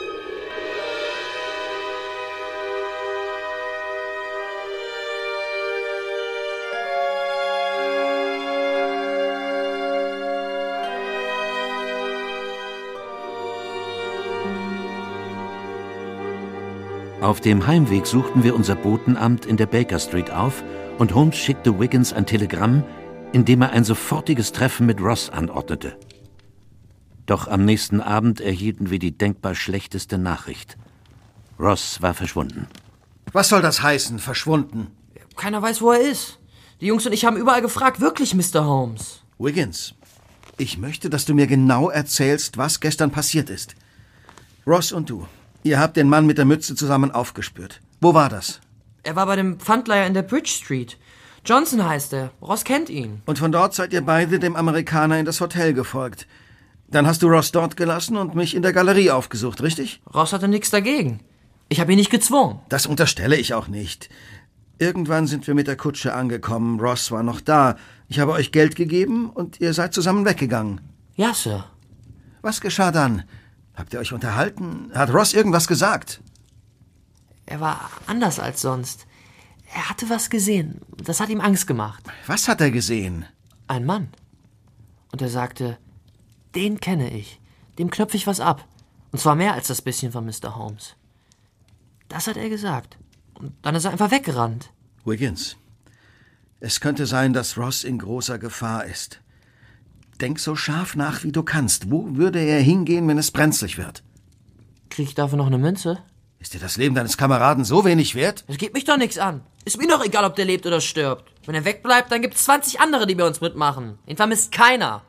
Auf dem Heimweg suchten wir unser Botenamt in der Baker Street auf und Holmes schickte Wiggins ein Telegramm, in dem er ein sofortiges Treffen mit Ross anordnete. Doch am nächsten Abend erhielten wir die denkbar schlechteste Nachricht. Ross war verschwunden.
Was soll das heißen, verschwunden?
Keiner weiß, wo er ist. Die Jungs und ich haben überall gefragt, wirklich, Mister Holmes.
Wiggins, ich möchte, dass du mir genau erzählst, was gestern passiert ist. Ross und du, ihr habt den Mann mit der Mütze zusammen aufgespürt. Wo war das?
Er war bei dem Pfandleiher in der Bridge Street. Johnson heißt er. Ross kennt ihn.
Und von dort seid ihr beide dem Amerikaner in das Hotel gefolgt. Dann hast du Ross dort gelassen und mich in der Galerie aufgesucht, richtig?
Ross hatte nichts dagegen. Ich habe ihn nicht gezwungen.
Das unterstelle ich auch nicht. Irgendwann sind wir mit der Kutsche angekommen. Ross war noch da. Ich habe euch Geld gegeben und ihr seid zusammen weggegangen.
Ja, Sir.
Was geschah dann? Habt ihr euch unterhalten? Hat Ross irgendwas gesagt?
Er war anders als sonst. Er hatte was gesehen. Das hat ihm Angst gemacht.
Was hat er gesehen?
Ein Mann. Und er sagte, den kenne ich. Dem knöpfe ich was ab. Und zwar mehr als das bisschen von Mister Holmes. Das hat er gesagt. Und dann ist er einfach weggerannt.
Wiggins, es könnte sein, dass Ross in großer Gefahr ist. Denk so scharf nach, wie du kannst. Wo würde er hingehen, wenn es brenzlig wird?
Krieg ich dafür noch eine Münze?
Ist dir das Leben deines Kameraden so wenig wert?
Es geht mich doch nichts an. Ist mir doch egal, ob der lebt oder stirbt. Wenn er wegbleibt, dann gibt's zwanzig andere, die bei uns mitmachen. Den vermisst keiner.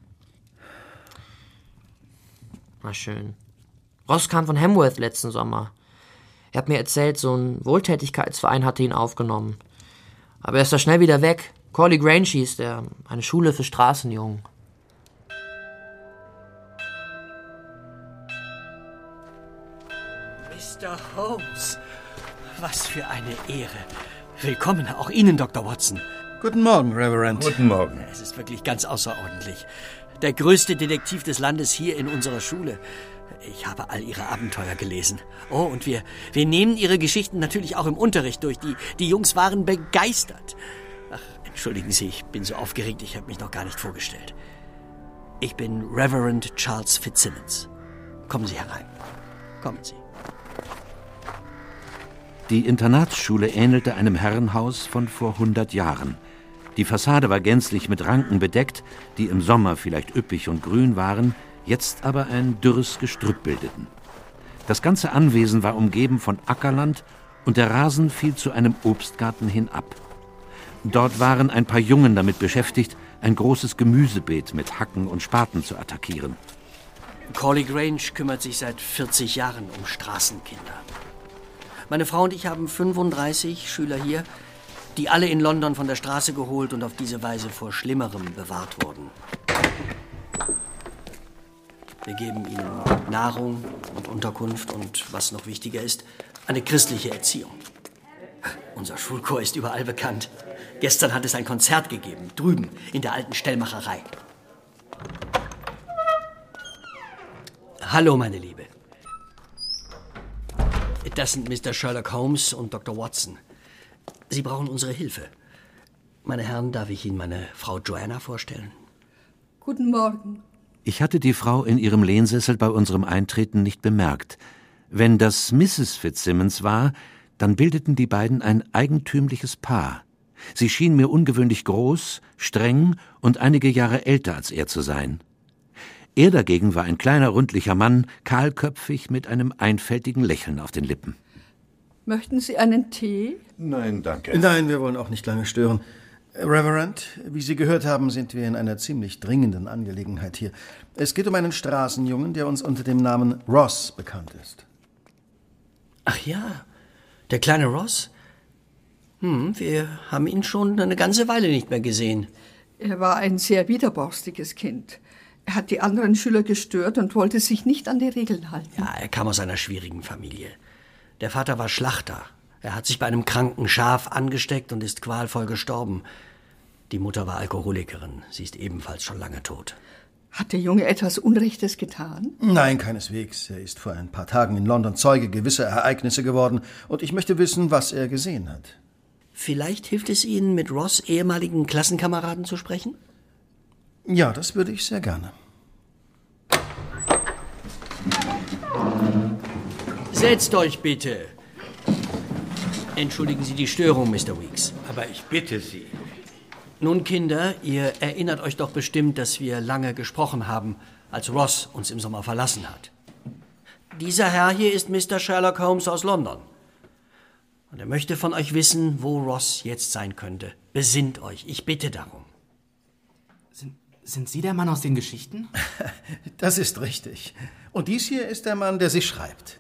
Na schön. Ross kam von Hamworth letzten Sommer. Er hat mir erzählt, so ein Wohltätigkeitsverein hatte ihn aufgenommen. Aber er ist da schnell wieder weg. Corley Grange hieß der. Eine Schule für Straßenjungen.
Mister Holmes, was für eine Ehre. Willkommen, auch Ihnen, Doktor Watson.
Guten Morgen, Reverend.
Guten Morgen.
Es ist wirklich ganz außerordentlich. Der größte Detektiv des Landes hier in unserer Schule. Ich habe all Ihre Abenteuer gelesen. Oh, und wir, wir nehmen Ihre Geschichten natürlich auch im Unterricht durch. Die, die Jungs waren begeistert. Ach, entschuldigen Sie, ich bin so aufgeregt, ich habe mich noch gar nicht vorgestellt. Ich bin Reverend Charles Fitzsimmons. Kommen Sie herein. Kommen Sie.
Die Internatsschule ähnelte einem Herrenhaus von vor hundert Jahren. Die Fassade war gänzlich mit Ranken bedeckt, die im Sommer vielleicht üppig und grün waren, jetzt aber ein dürres Gestrüpp bildeten. Das ganze Anwesen war umgeben von Ackerland und der Rasen fiel zu einem Obstgarten hinab. Dort waren ein paar Jungen damit beschäftigt, ein großes Gemüsebeet mit Hacken und Spaten zu attackieren.
Corley Grange kümmert sich seit vierzig Jahren um Straßenkinder. Meine Frau und ich haben fünfunddreißig Schüler hier, die alle in London von der Straße geholt und auf diese Weise vor Schlimmerem bewahrt wurden. Wir geben ihnen Nahrung und Unterkunft und, was noch wichtiger ist, eine christliche Erziehung. Unser Schulchor ist überall bekannt. Gestern hat es ein Konzert gegeben, drüben in der alten Stellmacherei. Hallo, meine Liebe. Das sind Mister Sherlock Holmes und Doktor Watson. Sie brauchen unsere Hilfe. Meine Herren, darf ich Ihnen meine Frau Joanna vorstellen?
Guten Morgen.
Ich hatte die Frau in ihrem Lehnsessel bei unserem Eintreten nicht bemerkt. Wenn das Misses Fitzsimmons war, dann bildeten die beiden ein eigentümliches Paar. Sie schien mir ungewöhnlich groß, streng und einige Jahre älter als er zu sein. Er dagegen war ein kleiner, rundlicher Mann, kahlköpfig mit einem einfältigen Lächeln auf den Lippen.
Möchten Sie einen Tee?
Nein, danke.
Nein, wir wollen auch nicht lange stören. Reverend, wie Sie gehört haben, sind wir in einer ziemlich dringenden Angelegenheit hier. Es geht um einen Straßenjungen, der uns unter dem Namen Ross bekannt ist.
Ach ja, der kleine Ross? Hm, wir haben ihn schon eine ganze Weile nicht mehr gesehen.
Er war ein sehr widerborstiges Kind. Er hat die anderen Schüler gestört und wollte sich nicht an die Regeln halten.
Ja, er kam aus einer schwierigen Familie. Der Vater war Schlachter. Er hat sich bei einem kranken Schaf angesteckt und ist qualvoll gestorben. Die Mutter war Alkoholikerin. Sie ist ebenfalls schon lange tot.
Hat der Junge etwas Unrechtes getan?
Nein, keineswegs. Er ist vor ein paar Tagen in London Zeuge gewisser Ereignisse geworden und ich möchte wissen, was er gesehen hat.
Vielleicht hilft es Ihnen, mit Ross' ehemaligen Klassenkameraden zu sprechen?
Ja, das würde ich sehr gerne.
Setzt euch bitte. Entschuldigen Sie die Störung, Mister Weeks.
Aber ich bitte Sie.
Nun, Kinder, ihr erinnert euch doch bestimmt, dass wir lange gesprochen haben, als Ross uns im Sommer verlassen hat. Dieser Herr hier ist Mister Sherlock Holmes aus London. Und er möchte von euch wissen, wo Ross jetzt sein könnte. Besinnt euch, ich bitte darum.
Sind, sind Sie der Mann aus den Geschichten?
Das ist richtig. Und dies hier ist der Mann, der sie schreibt.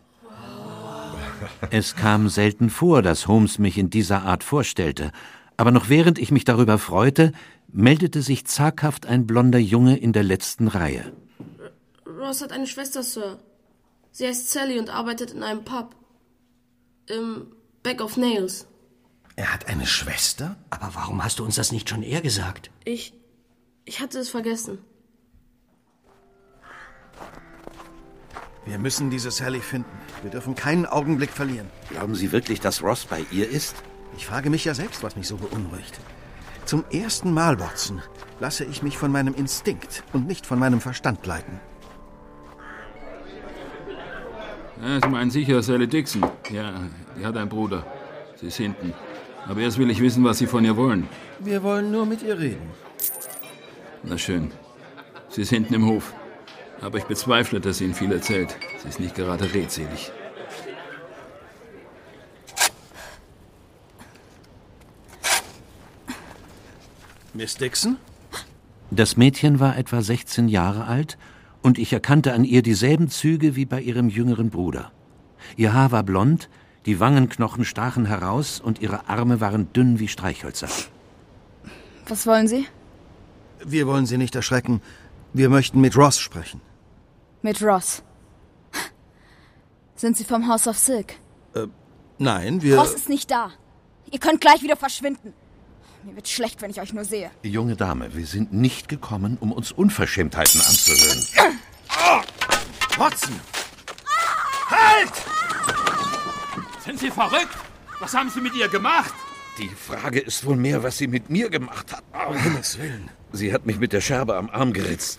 Es kam selten vor, dass Holmes mich in dieser Art vorstellte, aber noch während ich mich darüber freute, meldete sich zaghaft ein blonder Junge in der letzten Reihe.
Ross hat eine Schwester, Sir. Sie heißt Sally und arbeitet in einem Pub. Im Back of Nails.
Er hat eine Schwester?
Aber warum hast du uns das nicht schon eher gesagt?
Ich... ich hatte es vergessen.
Wir müssen diese Sally finden. Wir dürfen keinen Augenblick verlieren.
Glauben Sie wirklich, dass Ross bei ihr ist?
Ich frage mich ja selbst, was mich so beunruhigt. Zum ersten Mal, Watson, lasse ich mich von meinem Instinkt und nicht von meinem Verstand leiten.
Ja, Sie meinen sicher Sally Dixon. Ja, die hat einen Bruder. Sie ist hinten. Aber erst will ich wissen, was Sie von ihr wollen.
Wir wollen nur mit ihr reden.
Na schön. Sie ist hinten im Hof. Aber ich bezweifle, dass sie Ihnen viel erzählt. Sie ist nicht gerade redselig.
Miss Dixon?
Das Mädchen war etwa sechzehn Jahre alt und ich erkannte an ihr dieselben Züge wie bei ihrem jüngeren Bruder. Ihr Haar war blond, die Wangenknochen stachen heraus und ihre Arme waren dünn wie Streichhölzer.
Was wollen Sie?
Wir wollen Sie nicht erschrecken. Wir möchten mit Ross sprechen.
Mit Ross? Sind Sie vom House of Silk?
Äh, nein, wir...
Ross ist nicht da. Ihr könnt gleich wieder verschwinden.
Mir wird schlecht, wenn ich euch nur sehe.
Junge Dame, wir sind nicht gekommen, um uns Unverschämtheiten anzuhören.
Oh, Watson! Halt!
Sind Sie verrückt? Was haben Sie mit ihr gemacht?
Die Frage ist wohl mehr, was sie mit mir gemacht hat.
Um Himmels Willen.
Sie hat mich mit der Scherbe am Arm geritzt.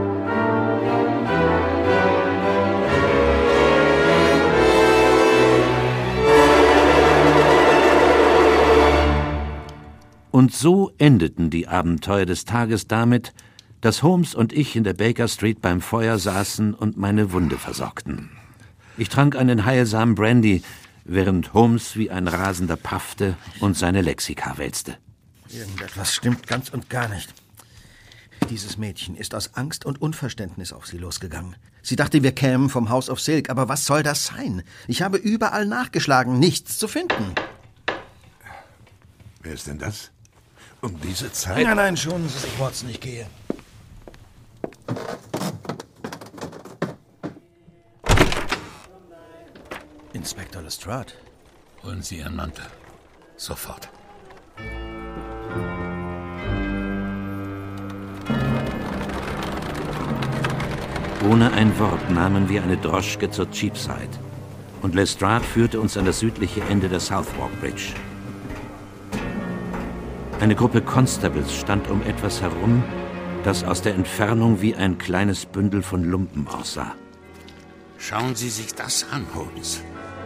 Und so endeten die Abenteuer des Tages damit, dass Holmes und ich in der Baker Street beim Feuer saßen und meine Wunde versorgten. Ich trank einen heilsamen Brandy, während Holmes wie ein Rasender paffte und seine Lexika wälzte.
Irgendetwas stimmt ganz und gar nicht. Dieses Mädchen ist aus Angst und Unverständnis auf sie losgegangen. Sie dachte, wir kämen vom House of Silk, aber was soll das sein? Ich habe überall nachgeschlagen, nichts zu finden.
Wer ist denn das? Um diese Zeit?
Nein, nein, schonen Sie sich, Watson, ich gehe. Inspektor Lestrade.
Holen Sie Ihren Mantel. Sofort.
Ohne ein Wort nahmen wir eine Droschke zur Cheapside. Und Lestrade führte uns an das südliche Ende der Southwark Bridge. Eine Gruppe Constables stand um etwas herum, das aus der Entfernung wie ein kleines Bündel von Lumpen aussah.
Schauen Sie sich das an, Holmes.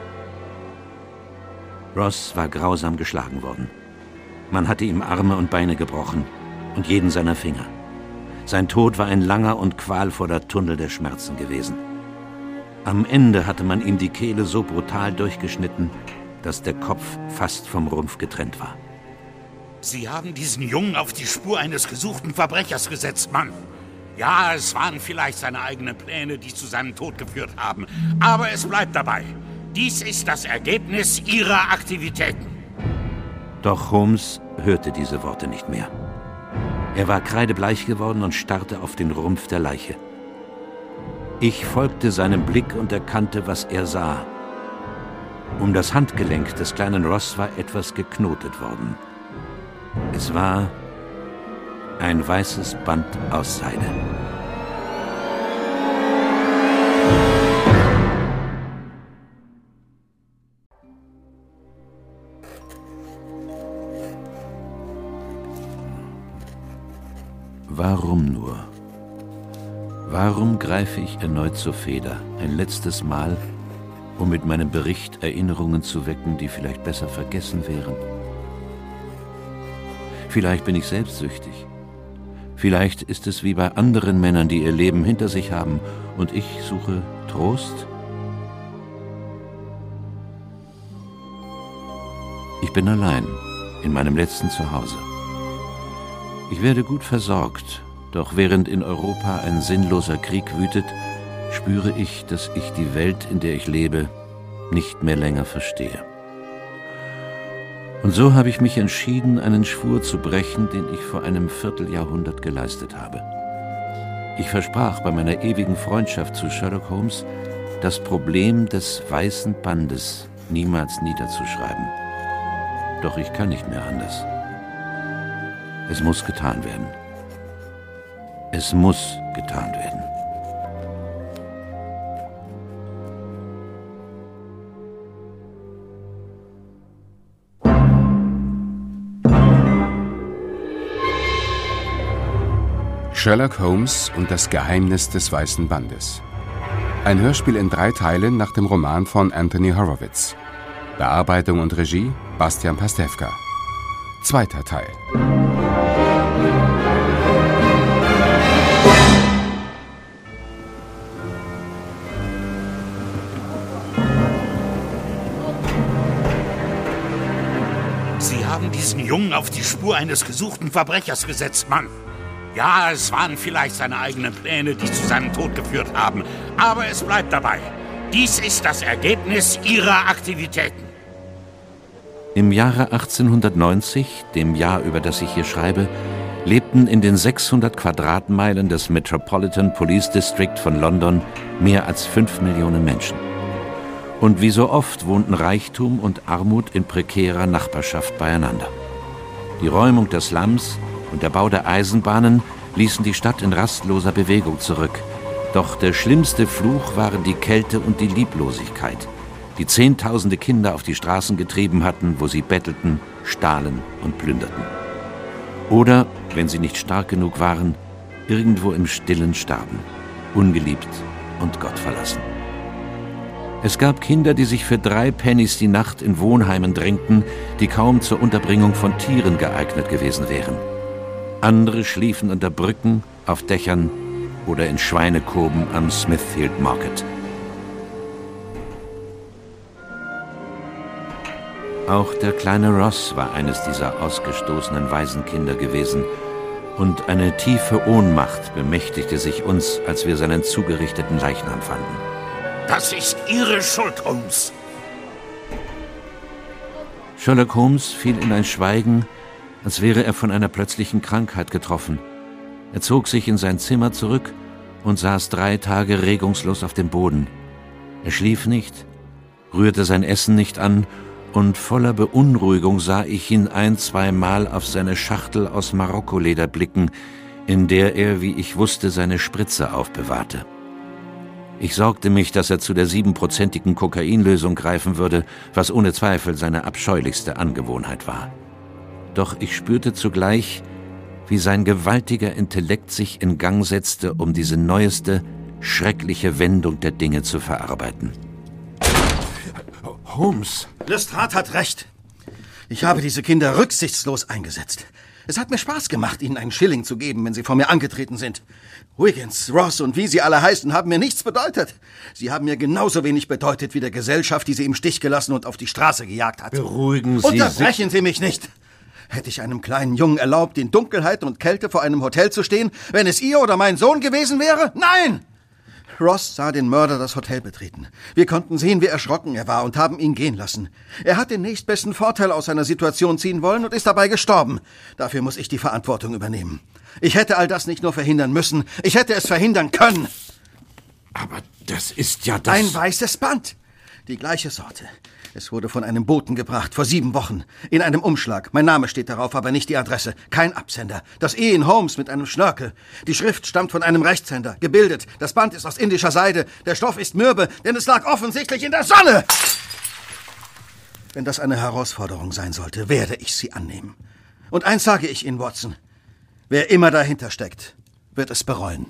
Ross war grausam geschlagen worden. Man hatte ihm Arme und Beine gebrochen und jeden seiner Finger. Sein Tod war ein langer und qualvoller Tunnel der Schmerzen gewesen. Am Ende hatte man ihm die Kehle so brutal durchgeschnitten, dass der Kopf fast vom Rumpf getrennt war.
Sie haben diesen Jungen auf die Spur eines gesuchten Verbrechers gesetzt, Mann. Ja, es waren vielleicht seine eigenen Pläne, die zu seinem Tod geführt haben. Aber es bleibt dabei. Dies ist das Ergebnis Ihrer Aktivitäten.
Doch Holmes hörte diese Worte nicht mehr. Er war kreidebleich geworden und starrte auf den Rumpf der Leiche. Ich folgte seinem Blick und erkannte, was er sah. Um das Handgelenk des kleinen Ross war etwas geknotet worden. Es war ein weißes Band aus Seide. Warum nur? Warum greife ich erneut zur Feder, ein letztes Mal, um mit meinem Bericht Erinnerungen zu wecken, die vielleicht besser vergessen wären? Vielleicht bin ich selbstsüchtig. Vielleicht ist es wie bei anderen Männern, die ihr Leben hinter sich haben, und ich suche Trost? Ich bin allein, in meinem letzten Zuhause. Ich werde gut versorgt, doch während in Europa ein sinnloser Krieg wütet, spüre ich, dass ich die Welt, in der ich lebe, nicht mehr länger verstehe. Und so habe ich mich entschieden, einen Schwur zu brechen, den ich vor einem Vierteljahrhundert geleistet habe. Ich versprach bei meiner ewigen Freundschaft zu Sherlock Holmes, das Problem des weißen Bandes niemals niederzuschreiben. Doch ich kann nicht mehr anders. Es muss getan werden. Es muss getan werden.
Sherlock Holmes und das Geheimnis des Weißen Bandes. Ein Hörspiel in drei Teilen nach dem Roman von Anthony Horowitz. Bearbeitung und Regie Bastian Pastewka. Zweiter Teil.
Sie haben diesen Jungen auf die Spur eines gesuchten Verbrechers gesetzt, Mann. Ja, es waren vielleicht seine eigenen Pläne, die zu seinem Tod geführt haben. Aber es bleibt dabei. Dies ist das Ergebnis Ihrer Aktivitäten.
Im Jahre achtzehnhundertneunzig, dem Jahr, über das ich hier schreibe, lebten in den sechshundert Quadratmeilen des Metropolitan Police District von London mehr als fünf Millionen Menschen. Und wie so oft wohnten Reichtum und Armut in prekärer Nachbarschaft beieinander. Die Räumung der Slums und der Bau der Eisenbahnen ließen die Stadt in rastloser Bewegung zurück. Doch der schlimmste Fluch waren die Kälte und die Lieblosigkeit, die Zehntausende Kinder auf die Straßen getrieben hatten, wo sie bettelten, stahlen und plünderten. Oder, wenn sie nicht stark genug waren, irgendwo im Stillen starben, ungeliebt und gottverlassen. Es gab Kinder, die sich für drei Pennies die Nacht in Wohnheimen drängten, die kaum zur Unterbringung von Tieren geeignet gewesen wären. Andere schliefen unter Brücken, auf Dächern oder in Schweinekoben am Smithfield Market. Auch der kleine Ross war eines dieser ausgestoßenen Waisenkinder gewesen, und eine tiefe Ohnmacht bemächtigte sich uns, als wir seinen zugerichteten Leichnam fanden.
Das ist Ihre Schuld, Holmes.
Sherlock Holmes fiel in ein Schweigen, als wäre er von einer plötzlichen Krankheit getroffen. Er zog sich in sein Zimmer zurück und saß drei Tage regungslos auf dem Boden. Er schlief nicht, rührte sein Essen nicht an, und voller Beunruhigung sah ich ihn ein-, zweimal auf seine Schachtel aus Marokkoleder blicken, in der er, wie ich wusste, seine Spritze aufbewahrte. Ich sorgte mich, dass er zu der siebenprozentigen Kokainlösung greifen würde, was ohne Zweifel seine abscheulichste Angewohnheit war. Doch ich spürte zugleich, wie sein gewaltiger Intellekt sich in Gang setzte, um diese neueste, schreckliche Wendung der Dinge zu verarbeiten.
Holmes. Lestrade hat recht. Ich habe diese Kinder rücksichtslos eingesetzt. Es hat mir Spaß gemacht, ihnen einen Schilling zu geben, wenn sie vor mir angetreten sind. Wiggins, Ross und wie sie alle heißen, haben mir nichts bedeutet. Sie haben mir genauso wenig bedeutet wie der Gesellschaft, die sie im Stich gelassen und auf die Straße gejagt hat.
Beruhigen Sie
Unterbrechen Sie mich nicht. Hätte ich einem kleinen Jungen erlaubt, in Dunkelheit und Kälte vor einem Hotel zu stehen, wenn es ihr oder mein Sohn gewesen wäre? Nein! Ross sah den Mörder das Hotel betreten. Wir konnten sehen, wie erschrocken er war und haben ihn gehen lassen. Er hat den nächstbesten Vorteil aus seiner Situation ziehen wollen und ist dabei gestorben. Dafür muss ich die Verantwortung übernehmen. Ich hätte all das nicht nur verhindern müssen, ich hätte es verhindern können.
Aber das ist ja das...
Ein weißes Band. Die gleiche Sorte. Es wurde von einem Boten gebracht, vor sieben Wochen. In einem Umschlag. Mein Name steht darauf, aber nicht die Adresse. Kein Absender. Das E in Holmes mit einem Schnörkel. Die Schrift stammt von einem Rechtshänder. Gebildet. Das Band ist aus indischer Seide. Der Stoff ist mürbe, denn es lag offensichtlich in der Sonne. Wenn das eine Herausforderung sein sollte, werde ich sie annehmen. Und eins sage ich Ihnen, Watson. Wer immer dahinter steckt, wird es bereuen.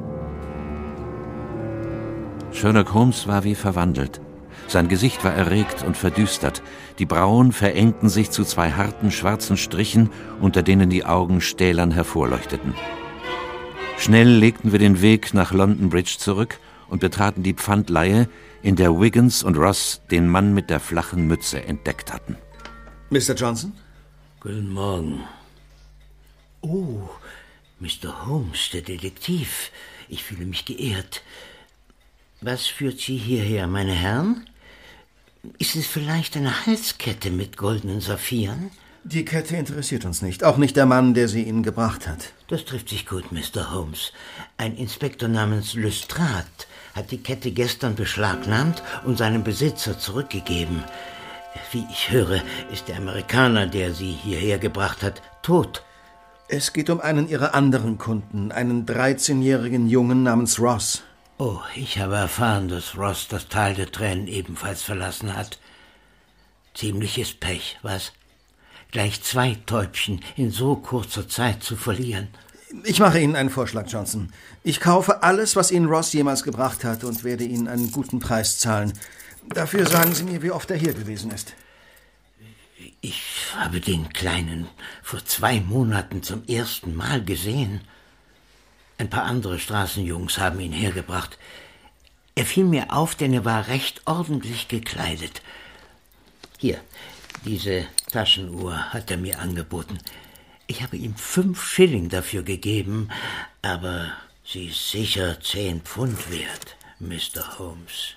Sherlock Holmes war wie verwandelt. Sein Gesicht war erregt und verdüstert. Die Brauen verengten sich zu zwei harten, schwarzen Strichen, unter denen die Augen stählern hervorleuchteten. Schnell legten wir den Weg nach London Bridge zurück und betraten die Pfandleihe, in der Wiggins und Ross den Mann mit der flachen Mütze entdeckt hatten.
Mister Johnson?
Guten Morgen. Oh, Mister Holmes, der Detektiv. Ich fühle mich geehrt. Was führt Sie hierher, meine Herren? Ist es vielleicht eine Halskette mit goldenen Saphiren?
Die Kette interessiert uns nicht, auch nicht der Mann, der sie Ihnen gebracht hat.
Das trifft sich gut, Mister Holmes. Ein Inspektor namens Lestrade hat die Kette gestern beschlagnahmt und seinem Besitzer zurückgegeben. Wie ich höre, ist der Amerikaner, der sie hierher gebracht hat, tot.
Es geht um einen Ihrer anderen Kunden, einen dreizehnjährigen Jungen namens Ross.
Oh, ich habe erfahren, dass Ross das Tal der Tränen ebenfalls verlassen hat. Ziemliches Pech, was? Gleich zwei Täubchen in so kurzer Zeit zu verlieren.
Ich mache Ihnen einen Vorschlag, Johnson. Ich kaufe alles, was Ihnen Ross jemals gebracht hat und werde Ihnen einen guten Preis zahlen. Dafür sagen Sie mir, wie oft er hier gewesen ist.
Ich habe den Kleinen vor zwei Monaten zum ersten Mal gesehen. Ein paar andere Straßenjungs haben ihn hergebracht. Er fiel mir auf, denn er war recht ordentlich gekleidet. Hier, diese Taschenuhr hat er mir angeboten. Ich habe ihm fünf Schilling dafür gegeben, aber sie ist sicher zehn Pfund wert, Mister Holmes.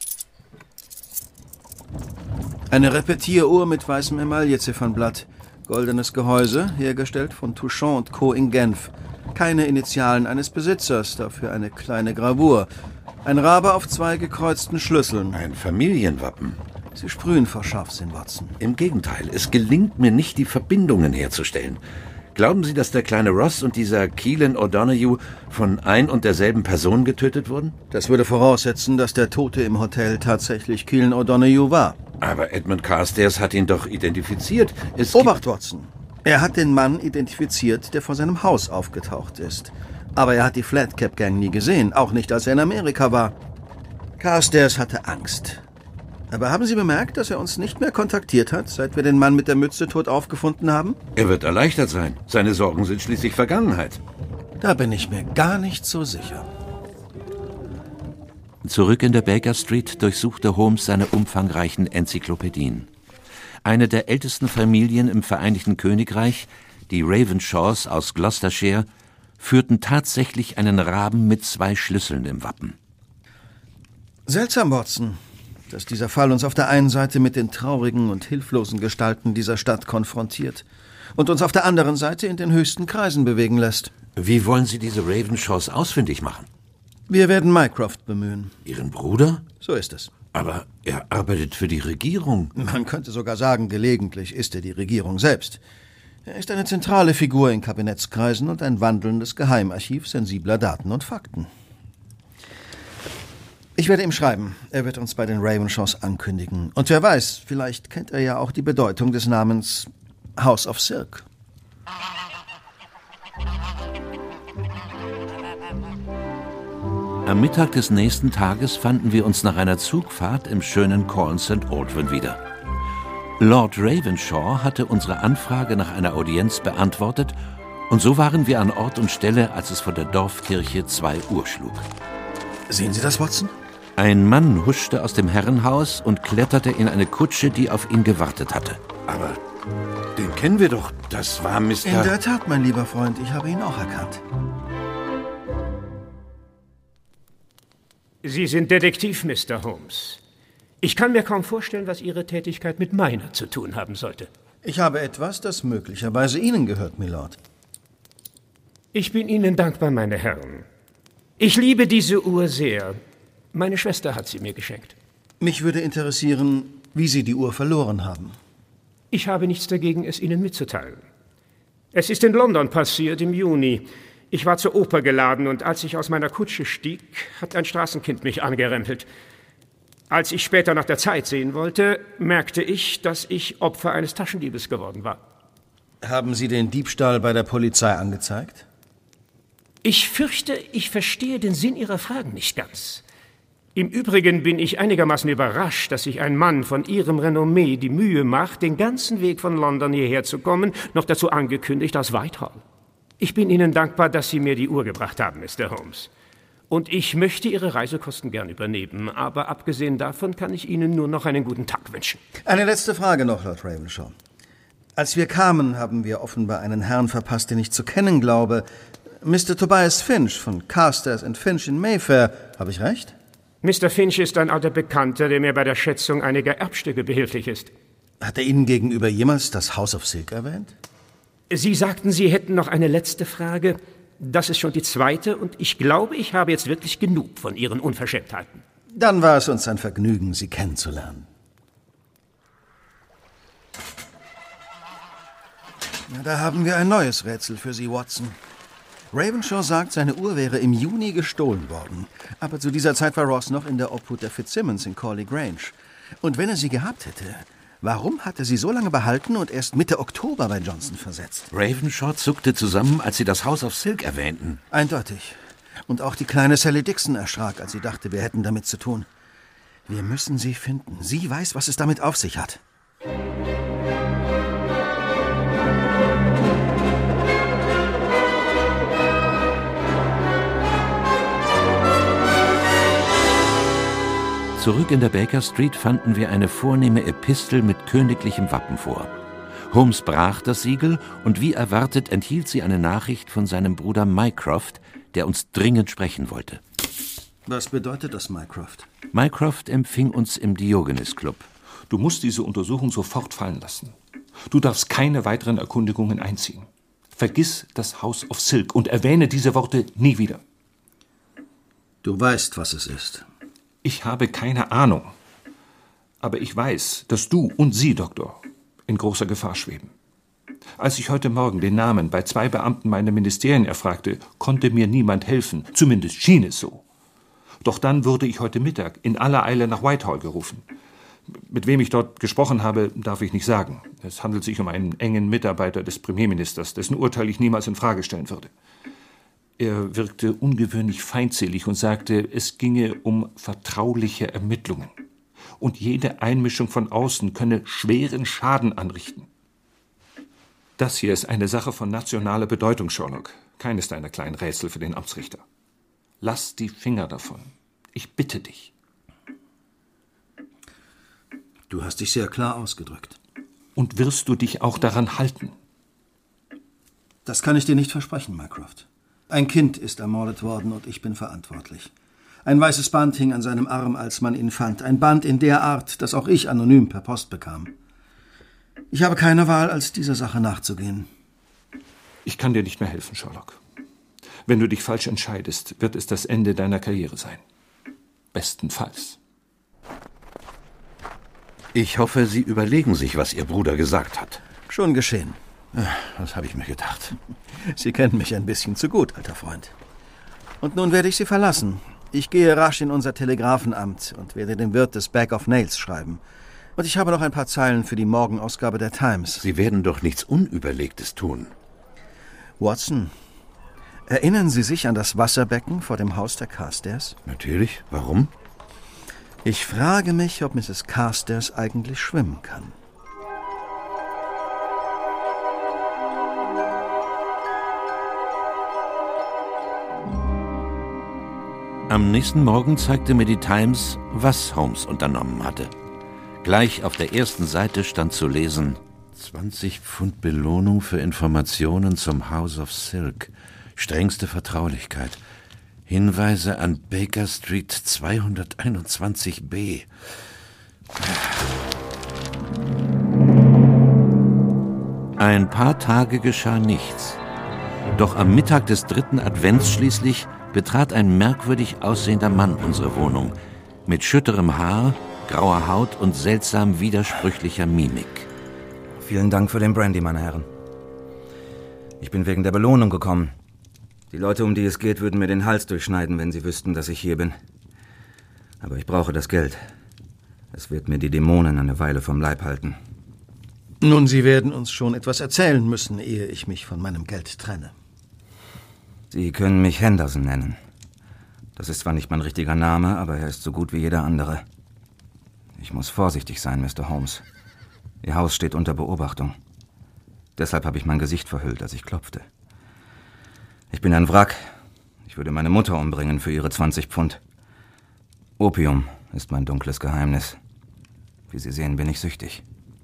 Eine Repetieruhr mit weißem Emailleziffernblatt. Goldenes Gehäuse, hergestellt von Touchon und Co. in Genf. Keine Initialen eines Besitzers, dafür eine kleine Gravur. Ein Rabe auf zwei gekreuzten Schlüsseln.
Ein Familienwappen.
Sie sprühen vor Scharfsinn, Watson.
Im Gegenteil, es gelingt mir nicht, die Verbindungen herzustellen. Glauben Sie, dass der kleine Ross und dieser Keelan O'Donoghue von ein und derselben Person getötet wurden?
Das würde voraussetzen, dass der Tote im Hotel tatsächlich Keelan O'Donoghue war.
Aber Edmund Carstairs hat ihn doch identifiziert. Es
Obacht, Watson. Er hat den Mann identifiziert, der vor seinem Haus aufgetaucht ist. Aber er hat die Flatcap Gang nie gesehen, auch nicht, als er in Amerika war. Carstairs hatte Angst. Aber haben Sie bemerkt, dass er uns nicht mehr kontaktiert hat, seit wir den Mann mit der Mütze tot aufgefunden haben?
Er wird erleichtert sein. Seine Sorgen sind schließlich Vergangenheit.
Da bin ich mir gar nicht so sicher.
Zurück in der Baker Street durchsuchte Holmes seine umfangreichen Enzyklopädien. Eine der ältesten Familien im Vereinigten Königreich, die Ravenshaws aus Gloucestershire, führten tatsächlich einen Raben mit zwei Schlüsseln im Wappen.
Seltsam, Watson, dass dieser Fall uns auf der einen Seite mit den traurigen und hilflosen Gestalten dieser Stadt konfrontiert und uns auf der anderen Seite in den höchsten Kreisen bewegen lässt.
Wie wollen Sie diese Ravenshaws ausfindig machen?
Wir werden Mycroft bemühen.
Ihren Bruder?
So ist es.
Aber er arbeitet für die Regierung.
Man könnte sogar sagen, gelegentlich ist er die Regierung selbst. Er ist eine zentrale Figur in Kabinettskreisen und ein wandelndes Geheimarchiv sensibler Daten und Fakten. Ich werde ihm schreiben. Er wird uns bei den Ravenshaws ankündigen. Und wer weiß, vielleicht kennt er ja auch die Bedeutung des Namens House of Silk.
Am Mittag des nächsten Tages fanden wir uns nach einer Zugfahrt im schönen Corn Saint Aldwyn wieder. Lord Ravenshaw hatte unsere Anfrage nach einer Audienz beantwortet und so waren wir an Ort und Stelle, als es vor der Dorfkirche zwei Uhr schlug.
Sehen Sie das, Watson?
Ein Mann huschte aus dem Herrenhaus und kletterte in eine Kutsche, die auf ihn gewartet hatte.
Aber
den kennen wir doch. Das war Mister
In der Tat, mein lieber Freund, ich habe ihn auch erkannt.
Sie sind Detektiv, Mister Holmes. Ich kann mir kaum vorstellen, was Ihre Tätigkeit mit meiner zu tun haben sollte.
Ich habe etwas, das möglicherweise Ihnen gehört, Milord.
Ich bin Ihnen dankbar, meine Herren. Ich liebe diese Uhr sehr. Meine Schwester hat sie mir geschenkt.
Mich würde interessieren, wie Sie die Uhr verloren haben.
Ich habe nichts dagegen, es Ihnen mitzuteilen. Es ist in London passiert, im Juni. Ich war zur Oper geladen und als ich aus meiner Kutsche stieg, hat ein Straßenkind mich angerempelt. Als ich später nach der Zeit sehen wollte, merkte ich, dass ich Opfer eines Taschendiebes geworden war.
Haben Sie den Diebstahl bei der Polizei angezeigt?
Ich fürchte, ich verstehe den Sinn Ihrer Fragen nicht ganz. Im Übrigen bin ich einigermaßen überrascht, dass sich ein Mann von Ihrem Renommee die Mühe macht, den ganzen Weg von London hierher zu kommen, noch dazu angekündigt aus Whitehall. Ich bin Ihnen dankbar, dass Sie mir die Uhr gebracht haben, Mister Holmes. Und ich möchte Ihre Reisekosten gern übernehmen, aber abgesehen davon kann ich Ihnen nur noch einen guten Tag wünschen.
Eine letzte Frage noch, Lord Ravenshaw. Als wir kamen, haben wir offenbar einen Herrn verpasst, den ich zu kennen glaube. Mister Tobias Finch von Carstairs and Finch in Mayfair. Habe ich recht?
Mister Finch ist ein alter Bekannter, der mir bei der Schätzung einiger Erbstücke behilflich ist.
Hat er Ihnen gegenüber jemals das House of Silk erwähnt?
Sie sagten, Sie hätten noch eine letzte Frage. Das ist schon die zweite und ich glaube, ich habe jetzt wirklich genug von Ihren Unverschämtheiten.
Dann war es uns ein Vergnügen, Sie kennenzulernen. Na, da haben wir ein neues Rätsel für Sie, Watson. Ravenshaw sagt, seine Uhr wäre im Juni gestohlen worden. Aber zu dieser Zeit war Ross noch in der Obhut der Fitzsimmons in Corley Grange. Und wenn er sie gehabt hätte, warum hat er sie so lange behalten und erst Mitte Oktober bei Johnson versetzt?
Ravenshaw zuckte zusammen, als Sie das House of Silk erwähnten.
Eindeutig. Und auch die kleine Sally Dixon erschrak, als sie dachte, wir hätten damit zu tun. Wir müssen sie finden. Sie weiß, was es damit auf sich hat.
Zurück in der Baker Street fanden wir eine vornehme Epistel mit königlichem Wappen vor. Holmes brach das Siegel und wie erwartet enthielt sie eine Nachricht von seinem Bruder Mycroft, der uns dringend sprechen wollte.
Was bedeutet das, Mycroft?
Mycroft empfing uns im Diogenes Club.
Du musst diese Untersuchung sofort fallen lassen. Du darfst keine weiteren Erkundigungen einziehen. Vergiss das House of Silk und erwähne diese Worte nie wieder.
Du weißt, was es ist.
Ich habe keine Ahnung. Aber ich weiß, dass du und sie, Doktor, in großer Gefahr schweben. Als ich heute Morgen den Namen bei zwei Beamten meiner Ministerien erfragte, konnte mir niemand helfen. Zumindest schien es so. Doch dann wurde ich heute Mittag in aller Eile nach Whitehall gerufen. Mit wem ich dort gesprochen habe, darf ich nicht sagen. Es handelt sich um einen engen Mitarbeiter des Premierministers, dessen Urteil ich niemals in Frage stellen würde. Er wirkte ungewöhnlich feindselig und sagte, es ginge um vertrauliche Ermittlungen. Und jede Einmischung von außen könne schweren Schaden anrichten. Das hier ist eine Sache von nationaler Bedeutung, Sherlock. Keines deiner kleinen Rätsel für den Amtsrichter. Lass die Finger davon. Ich bitte dich.
Du hast dich sehr klar ausgedrückt.
Und wirst du dich auch daran halten?
Das kann ich dir nicht versprechen, Mycroft. Ein Kind ist ermordet worden und ich bin verantwortlich. Ein weißes Band hing an seinem Arm, als man ihn fand. Ein Band in der Art, das auch ich anonym per Post bekam. Ich habe keine Wahl, als dieser Sache nachzugehen.
Ich kann dir nicht mehr helfen, Sherlock. Wenn du dich falsch entscheidest, wird es das Ende deiner Karriere sein. Bestenfalls.
Ich hoffe, Sie überlegen sich, was Ihr Bruder gesagt hat.
Schon geschehen.
Das habe ich mir gedacht.
Sie kennen mich ein bisschen zu gut, alter Freund. Und nun werde ich Sie verlassen. Ich gehe rasch in unser Telegrafenamt und werde dem Wirt des Bag of Nails schreiben. Und ich habe noch ein paar Zeilen für die Morgenausgabe der Times.
Sie werden doch nichts Unüberlegtes tun.
Watson, erinnern Sie sich an das Wasserbecken vor dem Haus der Carstairs?
Natürlich. Warum?
Ich frage mich, ob Misses Carstairs eigentlich schwimmen kann.
Am nächsten Morgen zeigte mir die Times, was Holmes unternommen hatte. Gleich auf der ersten Seite stand zu lesen: zwanzig Pfund Belohnung für Informationen zum House of Silk. Strengste Vertraulichkeit. Hinweise an Baker Street zweihunderteinundzwanzig b. Ein paar Tage geschah nichts. Doch am Mittag des dritten Advents schließlich betrat ein merkwürdig aussehender Mann unsere Wohnung. Mit schütterem Haar, grauer Haut und seltsam widersprüchlicher Mimik.
Vielen Dank für den Brandy, meine Herren. Ich bin wegen der Belohnung gekommen. Die Leute, um die es geht, würden mir den Hals durchschneiden, wenn sie wüssten, dass ich hier bin. Aber ich brauche das Geld. Es wird mir die Dämonen eine Weile vom Leib halten.
Nun, Sie werden uns schon etwas erzählen müssen, ehe ich mich von meinem Geld trenne.
Sie können mich Henderson nennen. Das ist zwar nicht mein richtiger Name, aber er ist so gut wie jeder andere. Ich muss vorsichtig sein, Mister Holmes. Ihr Haus steht unter Beobachtung. Deshalb habe ich mein Gesicht verhüllt, als ich klopfte. Ich bin ein Wrack. Ich würde meine Mutter umbringen für ihre zwanzig Pfund. Opium ist mein dunkles Geheimnis. Wie Sie sehen, bin ich süchtig.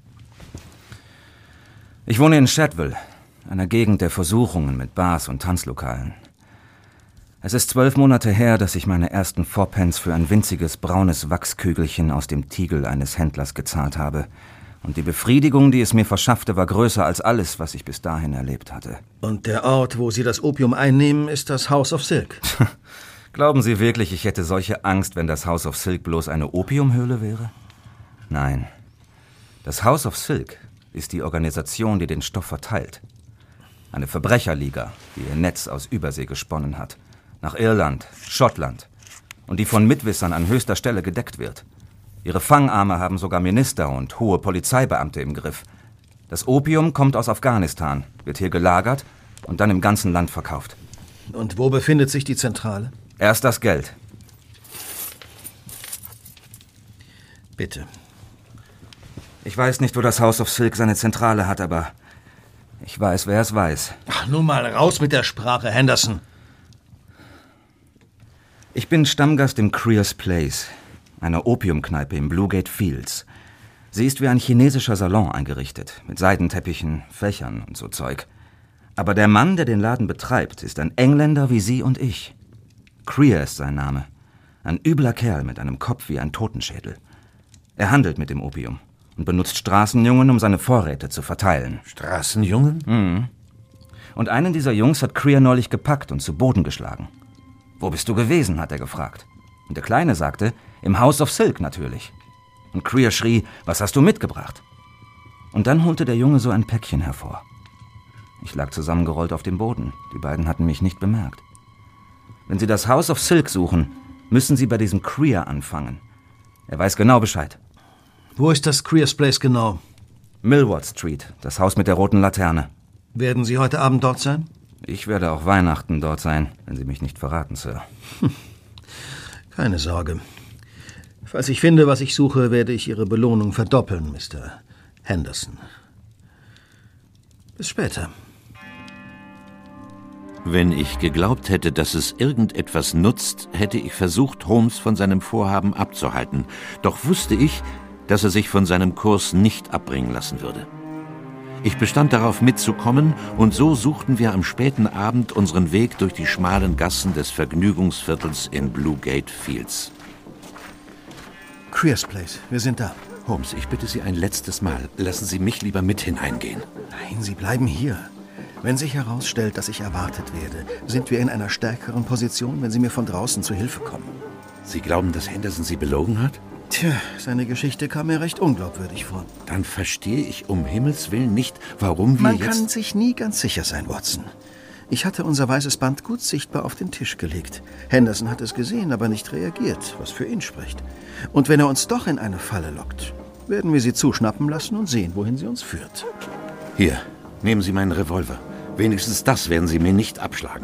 Ich wohne in Shadwell, einer Gegend der Versuchungen mit Bars und Tanzlokalen. Es ist zwölf Monate her, dass ich meine ersten Fourpence für ein winziges braunes Wachskügelchen aus dem Tiegel eines Händlers gezahlt habe. Und die Befriedigung, die es mir verschaffte, war größer als alles, was ich bis dahin erlebt hatte.
Und der Ort, wo Sie das Opium einnehmen, ist das House of Silk.
Glauben Sie wirklich, ich hätte solche Angst, wenn das House of Silk bloß eine Opiumhöhle wäre? Nein. Das House of Silk ist die Organisation, die den Stoff verteilt. Eine Verbrecherliga, die ihr Netz aus Übersee gesponnen hat. Nach Irland, Schottland. Und die von Mitwissern an höchster Stelle gedeckt wird. Ihre Fangarme haben sogar Minister und hohe Polizeibeamte im Griff. Das Opium kommt aus Afghanistan, wird hier gelagert und dann im ganzen Land verkauft.
Und wo befindet sich die Zentrale?
Erst das Geld.
Bitte.
Ich weiß nicht, wo das House of Silk seine Zentrale hat, aber ich weiß, wer es weiß.
Ach, nun mal raus mit der Sprache, Henderson.
Ich bin Stammgast im Creers Place, einer Opiumkneipe im Bluegate Fields. Sie ist wie ein chinesischer Salon eingerichtet, mit Seidenteppichen, Fächern und so Zeug. Aber der Mann, der den Laden betreibt, ist ein Engländer wie Sie und ich. Creer ist sein Name. Ein übler Kerl mit einem Kopf wie ein Totenschädel. Er handelt mit dem Opium und benutzt Straßenjungen, um seine Vorräte zu verteilen.
Straßenjungen?
Mhm. Und einen dieser Jungs hat Creer neulich gepackt und zu Boden geschlagen. »Wo bist du gewesen?« hat er gefragt. Und der Kleine sagte, »Im House of Silk natürlich.« Und Creer schrie, was hast du mitgebracht? Und dann holte der Junge so ein Päckchen hervor. Ich lag zusammengerollt auf dem Boden. Die beiden hatten mich nicht bemerkt. Wenn Sie das House of Silk suchen, müssen Sie bei diesem Creer anfangen. Er weiß genau Bescheid.
Wo ist das Creers Place genau?
Millward Street, das Haus mit der roten Laterne.
Werden Sie heute Abend dort sein?
Ich werde auch Weihnachten dort sein, wenn Sie mich nicht verraten, Sir.
Hm. Keine Sorge. Falls ich finde, was ich suche, werde ich Ihre Belohnung verdoppeln, Mister Henderson. Bis später.
Wenn ich geglaubt hätte, dass es irgendetwas nutzt, hätte ich versucht, Holmes von seinem Vorhaben abzuhalten. Doch wusste ich, dass er sich von seinem Kurs nicht abbringen lassen würde. Ich bestand darauf, mitzukommen, und so suchten wir am späten Abend unseren Weg durch die schmalen Gassen des Vergnügungsviertels in Bluegate Fields.
Creers Place, wir sind da.
Holmes, ich bitte Sie ein letztes Mal, lassen Sie mich lieber mit hineingehen.
Nein, Sie bleiben hier. Wenn sich herausstellt, dass ich erwartet werde, sind wir in einer stärkeren Position, wenn Sie mir von draußen zu Hilfe kommen.
Sie glauben, dass Henderson Sie belogen hat?
Tja, seine Geschichte kam mir recht unglaubwürdig vor.
Dann verstehe ich um Himmels Willen nicht, warum wir
Man
jetzt...
Man kann sich nie ganz sicher sein, Watson. Ich hatte unser weißes Band gut sichtbar auf den Tisch gelegt. Henderson hat es gesehen, aber nicht reagiert, was für ihn spricht. Und wenn er uns doch in eine Falle lockt, werden wir sie zuschnappen lassen und sehen, wohin sie uns führt.
Hier, nehmen Sie meinen Revolver. Wenigstens das werden Sie mir nicht abschlagen.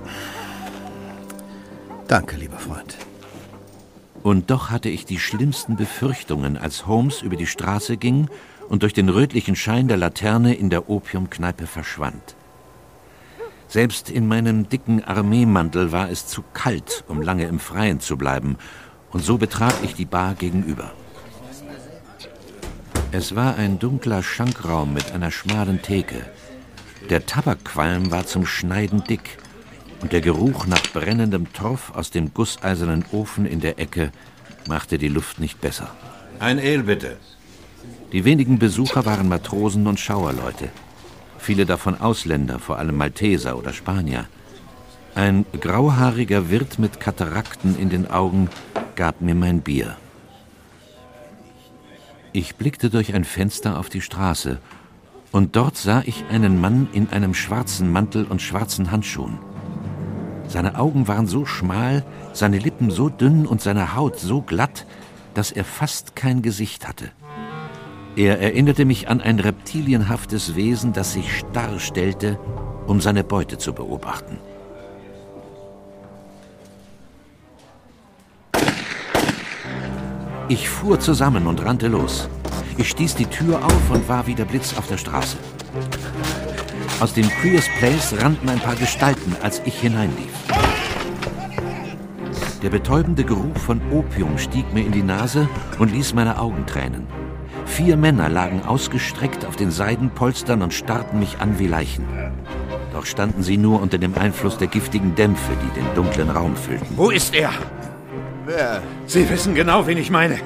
Danke, lieber Freund.
Und doch hatte ich die schlimmsten Befürchtungen, als Holmes über die Straße ging und durch den rötlichen Schein der Laterne in der Opiumkneipe verschwand. Selbst in meinem dicken Armeemantel war es zu kalt, um lange im Freien zu bleiben, und so betrat ich die Bar gegenüber. Es war ein dunkler Schankraum mit einer schmalen Theke. Der Tabakqualm war zum Schneiden dick, und der Geruch nach brennendem Torf aus dem gusseisernen Ofen in der Ecke machte die Luft nicht besser.
Ein Ale, bitte.
Die wenigen Besucher waren Matrosen und Schauerleute. Viele davon Ausländer, vor allem Malteser oder Spanier. Ein grauhaariger Wirt mit Katarakten in den Augen gab mir mein Bier. Ich blickte durch ein Fenster auf die Straße, und dort sah ich einen Mann in einem schwarzen Mantel und schwarzen Handschuhen. Seine Augen waren so schmal, seine Lippen so dünn und seine Haut so glatt, dass er fast kein Gesicht hatte. Er erinnerte mich an ein reptilienhaftes Wesen, das sich starr stellte, um seine Beute zu beobachten. Ich fuhr zusammen und rannte los. Ich stieß die Tür auf und war wie der Blitz auf der Straße. Aus dem Creers Place rannten ein paar Gestalten, als ich hineinlief. Der betäubende Geruch von Opium stieg mir in die Nase und ließ meine Augen tränen. Vier Männer lagen ausgestreckt auf den Seidenpolstern und starrten mich an wie Leichen. Doch standen sie nur unter dem Einfluss der giftigen Dämpfe, die den dunklen Raum füllten.
Wo ist er?
Wer?
Sie wissen genau, wen ich meine.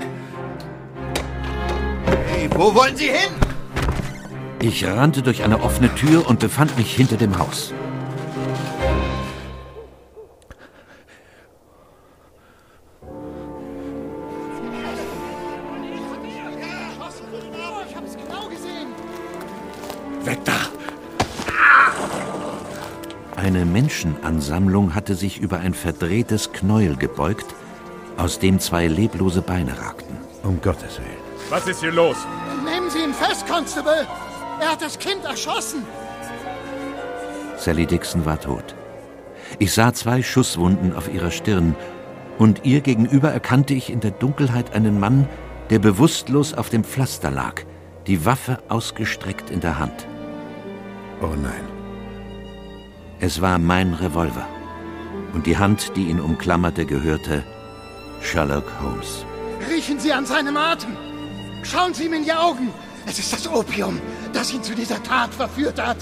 Hey, wo wollen Sie hin?
Ich rannte durch eine offene Tür und befand mich hinter dem Haus.
Weg da!
Eine Menschenansammlung hatte sich über ein verdrehtes Knäuel gebeugt, aus dem zwei leblose Beine ragten.
Um Gottes Willen.
Was ist hier los?
Nehmen Sie ihn fest, Constable! Er hat das Kind erschossen!
Sally Dixon war tot. Ich sah zwei Schusswunden auf ihrer Stirn, und ihr gegenüber erkannte ich in der Dunkelheit einen Mann, der bewusstlos auf dem Pflaster lag, die Waffe ausgestreckt in der Hand.
Oh nein.
Es war mein Revolver, und die Hand, die ihn umklammerte, gehörte Sherlock Holmes.
Riechen Sie an seinem Atem! Schauen Sie ihm in die Augen! Es ist das Opium, das ihn zu dieser Tat verführt hat!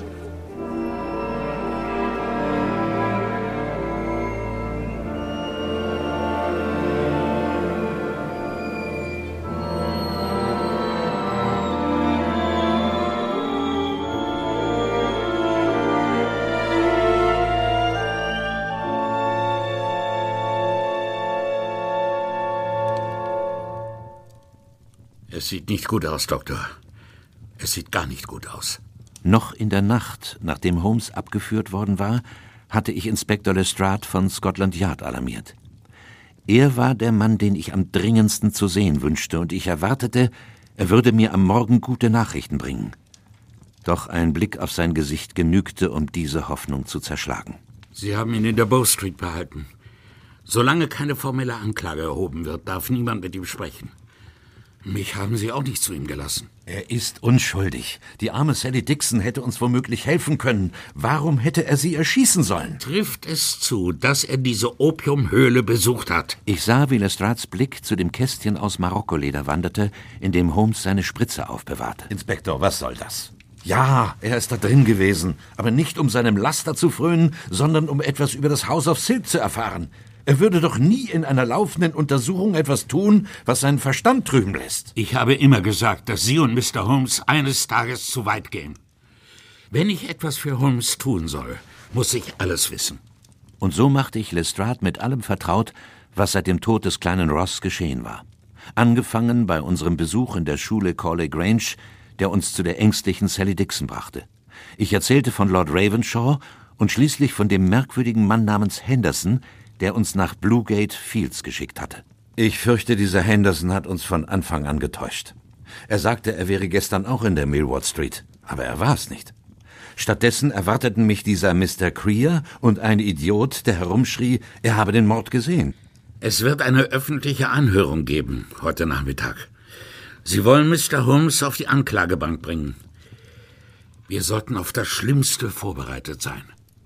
Es sieht nicht gut aus, Doktor. Es sieht gar nicht gut aus.
Noch in der Nacht, nachdem Holmes abgeführt worden war, hatte ich Inspektor Lestrade von Scotland Yard alarmiert. Er war der Mann, den ich am dringendsten zu sehen wünschte, und ich erwartete, er würde mir am Morgen gute Nachrichten bringen. Doch ein Blick auf sein Gesicht genügte, um diese Hoffnung zu zerschlagen.
Sie haben ihn in der Bow Street behalten. Solange keine formelle Anklage erhoben wird, darf niemand mit ihm sprechen. Mich haben Sie auch nicht zu ihm gelassen.
Er ist unschuldig. Die arme Sally Dixon hätte uns womöglich helfen können. Warum hätte er sie erschießen sollen?
Trifft es zu, dass er diese Opiumhöhle besucht hat?
Ich sah, wie Lestrades Blick zu dem Kästchen aus Marokkoleder wanderte, in dem Holmes seine Spritze aufbewahrte.
Inspektor, was soll das?
Ja, er ist da drin gewesen, aber nicht um seinem Laster zu frönen, sondern um etwas über das House of Silk zu erfahren. Er würde doch nie in einer laufenden Untersuchung etwas tun, was seinen Verstand trüben lässt.
Ich habe immer gesagt, dass Sie und Mister Holmes eines Tages zu weit gehen. Wenn ich etwas für Holmes tun soll, muss ich alles wissen.
Und so machte ich Lestrade mit allem vertraut, was seit dem Tod des kleinen Ross geschehen war. Angefangen bei unserem Besuch in der Schule Corley Grange, der uns zu der ängstlichen Sally Dixon brachte. Ich erzählte von Lord Ravenshaw und schließlich von dem merkwürdigen Mann namens Henderson, der uns nach Bluegate Fields geschickt hatte. Ich fürchte, dieser Henderson hat uns von Anfang an getäuscht. Er sagte, er wäre gestern auch in der Millward Street, aber er war es nicht. Stattdessen erwarteten mich dieser Mister Creer und ein Idiot, der herumschrie, er habe den Mord gesehen.
Es wird eine öffentliche Anhörung geben, heute Nachmittag. Sie wollen Mister Holmes auf die Anklagebank bringen. Wir sollten auf das Schlimmste vorbereitet sein.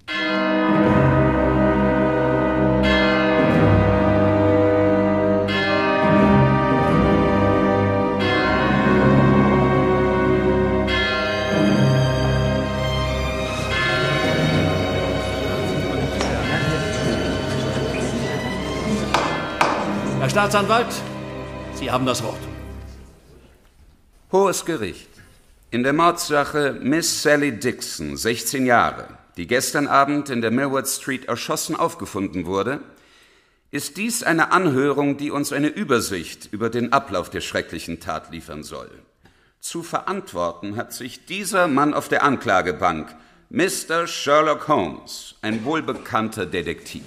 Herr Staatsanwalt, Sie haben das Wort.
Hohes Gericht. In der Mordsache Miss Sally Dixon, sechzehn Jahre, die gestern Abend in der Millward Street erschossen aufgefunden wurde, ist dies eine Anhörung, die uns eine Übersicht über den Ablauf der schrecklichen Tat liefern soll. Zu verantworten hat sich dieser Mann auf der Anklagebank, Mister Sherlock Holmes, ein wohlbekannter Detektiv.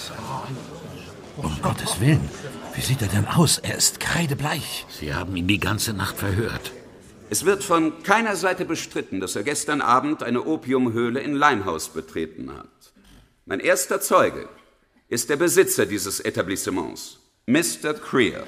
Um Gottes Willen, wie sieht er denn aus? Er ist kreidebleich.
Sie haben ihn die ganze Nacht verhört.
Es wird von keiner Seite bestritten, dass er gestern Abend eine Opiumhöhle in Limehouse betreten hat. Mein erster Zeuge ist der Besitzer dieses Etablissements, Mister Creer.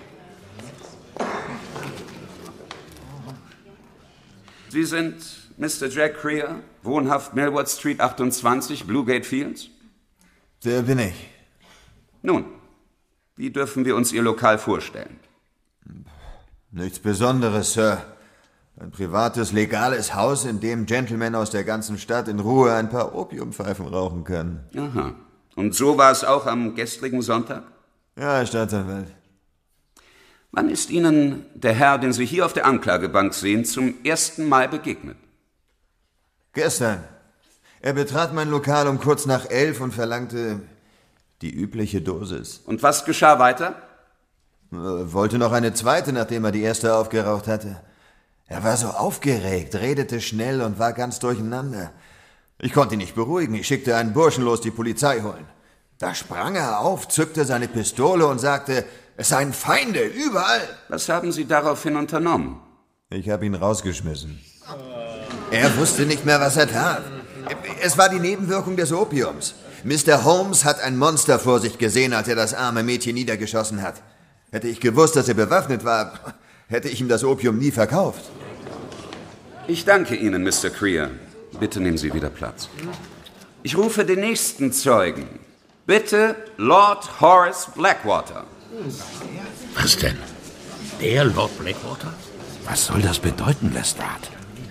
Sie sind Mister Jack Creer, wohnhaft Millward Street achtundzwanzig, Bluegate Fields?
Der bin ich.
Nun, wie dürfen wir uns Ihr Lokal vorstellen?
Nichts Besonderes, Sir. Ein privates, legales Haus, in dem Gentlemen aus der ganzen Stadt in Ruhe ein paar Opiumpfeifen rauchen können.
Aha. Und so war es auch am gestrigen Sonntag?
Ja, Herr Staatsanwalt.
Wann ist Ihnen der Herr, den Sie hier auf der Anklagebank sehen, zum ersten Mal begegnet?
Gestern. Er betrat mein Lokal um kurz nach elf und verlangte die übliche Dosis.
Und was geschah weiter?
Er wollte noch eine zweite, nachdem er die erste aufgeraucht hatte. Er war so aufgeregt, redete schnell und war ganz durcheinander. Ich konnte ihn nicht beruhigen. Ich schickte einen Burschen los, die Polizei holen. Da sprang er auf, zückte seine Pistole und sagte, es seien Feinde, überall.
Was haben Sie daraufhin unternommen?
Ich habe ihn rausgeschmissen. Er wusste nicht mehr, was er tat. Es war die Nebenwirkung des Opiums. Mister Holmes hat ein Monster vor sich gesehen, als er das arme Mädchen niedergeschossen hat. Hätte ich gewusst, dass er bewaffnet war, hätte ich ihm das Opium nie verkauft.
Ich danke Ihnen, Mister Creer. Bitte nehmen Sie wieder Platz. Ich rufe den nächsten Zeugen. Bitte Lord Horace Blackwater.
Was denn? Der Lord Blackwater?
Was soll das bedeuten, Lestrade?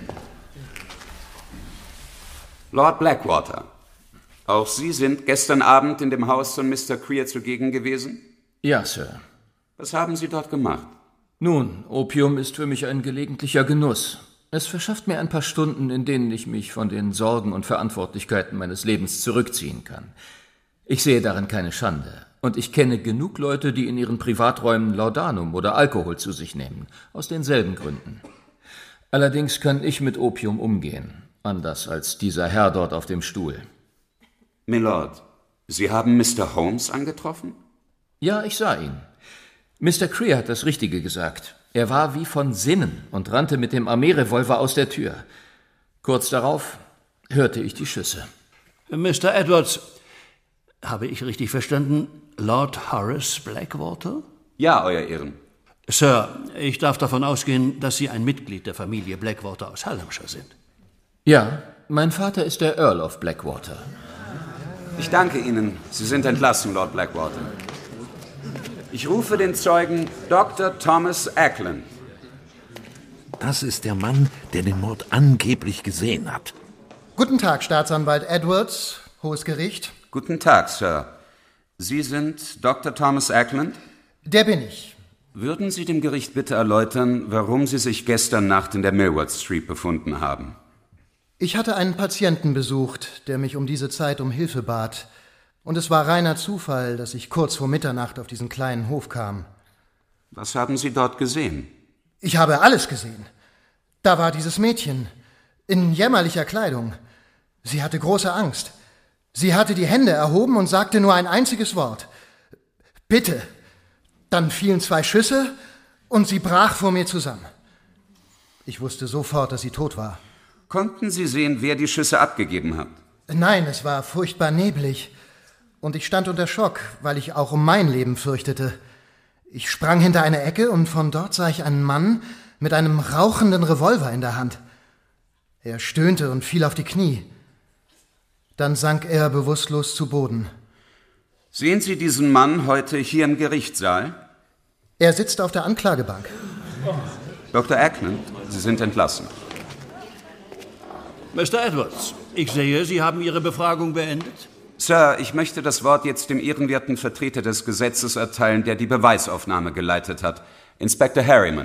Lord Blackwater, auch Sie sind gestern Abend in dem Haus von Mister Creer zugegen gewesen?
Ja, Sir.
Was haben Sie dort gemacht?
Nun, Opium ist für mich ein gelegentlicher Genuss. Es verschafft mir ein paar Stunden, in denen ich mich von den Sorgen und Verantwortlichkeiten meines Lebens zurückziehen kann. Ich sehe darin keine Schande.
Und ich kenne genug Leute, die in ihren Privaträumen Laudanum oder Alkohol zu sich nehmen. Aus denselben Gründen. Allerdings kann ich mit Opium umgehen. Anders als dieser Herr dort auf dem Stuhl.
Milord, Sie haben Mister Holmes angetroffen?
Ja, ich sah ihn. Mister Creer hat das Richtige gesagt. Er war wie von Sinnen und rannte mit dem Armeerevolver aus der Tür. Kurz darauf hörte ich die Schüsse.
Mister Edwards, habe ich richtig verstanden, Lord Horace Blackwater?
Ja, Euer Ehren.
Sir, ich darf davon ausgehen, dass Sie ein Mitglied der Familie Blackwater aus Hallamshire sind.
Ja, mein Vater ist der Earl of Blackwater.
Ich danke Ihnen. Sie sind entlassen, Lord Blackwater. Ich rufe den Zeugen Doktor Thomas Ackland.
Das ist der Mann, der den Mord angeblich gesehen hat.
Guten Tag, Staatsanwalt Edwards, Hohes Gericht.
Guten Tag, Sir. Sie sind Doktor Thomas Ackland?
Der bin ich.
Würden Sie dem Gericht bitte erläutern, warum Sie sich gestern Nacht in der Millward Street befunden haben?
Ich hatte einen Patienten besucht, der mich um diese Zeit um Hilfe bat. Und es war reiner Zufall, dass ich kurz vor Mitternacht auf diesen kleinen Hof kam.
Was haben Sie dort gesehen?
Ich habe alles gesehen. Da war dieses Mädchen, in jämmerlicher Kleidung. Sie hatte große Angst. Sie hatte die Hände erhoben und sagte nur ein einziges Wort. Bitte. Dann fielen zwei Schüsse und sie brach vor mir zusammen. Ich wusste sofort, dass sie tot war.
Konnten Sie sehen, wer die Schüsse abgegeben hat?
Nein, es war furchtbar neblig. Und ich stand unter Schock, weil ich auch um mein Leben fürchtete. Ich sprang hinter eine Ecke und von dort sah ich einen Mann mit einem rauchenden Revolver in der Hand. Er stöhnte und fiel auf die Knie. Dann sank er bewusstlos zu Boden.
Sehen Sie diesen Mann heute hier im Gerichtssaal?
Er sitzt auf der Anklagebank.
Doktor Ackland, Sie sind entlassen.
Mister Edwards, ich sehe, Sie haben Ihre Befragung beendet.
Sir, ich möchte das Wort jetzt dem ehrenwerten Vertreter des Gesetzes erteilen, der die Beweisaufnahme geleitet hat. Inspektor Harriman.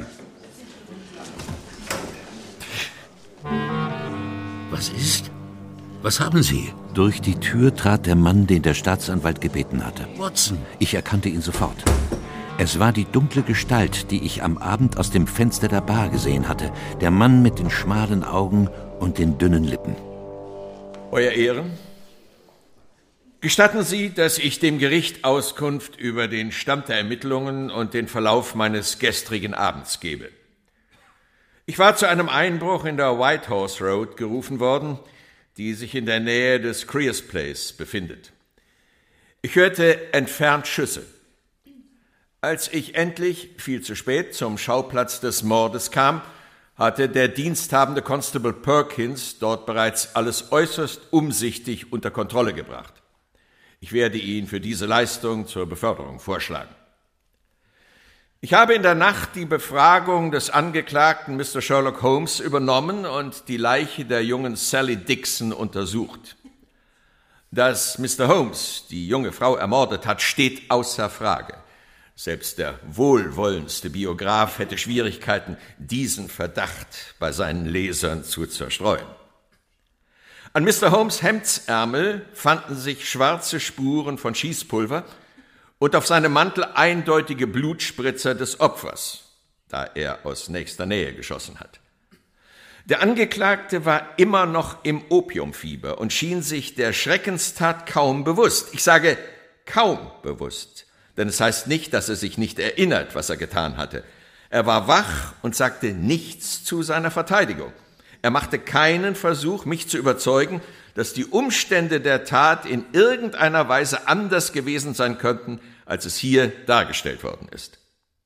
Was ist? Was haben Sie? Durch die Tür trat der Mann, den der Staatsanwalt gebeten hatte.
Watson.
Ich erkannte ihn sofort. Es war die dunkle Gestalt, die ich am Abend aus dem Fenster der Bar gesehen hatte. Der Mann mit den schmalen Augen und den dünnen Lippen.
Euer Ehren, gestatten Sie, dass ich dem Gericht Auskunft über den Stand der Ermittlungen und den Verlauf meines gestrigen Abends gebe. Ich war zu einem Einbruch in der Whitehorse Road gerufen worden, die sich in der Nähe des Creers Place befindet. Ich hörte entfernt Schüsse. Als ich endlich, viel zu spät, zum Schauplatz des Mordes kam, hatte der diensthabende Constable Perkins dort bereits alles äußerst umsichtig unter Kontrolle gebracht. Ich werde ihn für diese Leistung zur Beförderung vorschlagen. Ich habe in der Nacht die Befragung des Angeklagten Mister Sherlock Holmes übernommen und die Leiche der jungen Sally Dixon untersucht. Dass Mister Holmes die junge Frau ermordet hat, steht außer Frage. Selbst der wohlwollendste Biograf hätte Schwierigkeiten, diesen Verdacht bei seinen Lesern zu zerstreuen. An Mister Holmes' Hemdsärmel fanden sich schwarze Spuren von Schießpulver und auf seinem Mantel eindeutige Blutspritzer des Opfers, da er aus nächster Nähe geschossen hat. Der Angeklagte war immer noch im Opiumfieber und schien sich der Schreckenstat kaum bewusst. Ich sage kaum bewusst. Denn es heißt nicht, dass er sich nicht erinnert, was er getan hatte. Er war wach und sagte nichts zu seiner Verteidigung. Er machte keinen Versuch, mich zu überzeugen, dass die Umstände der Tat in irgendeiner Weise anders gewesen sein könnten, als es hier dargestellt worden ist.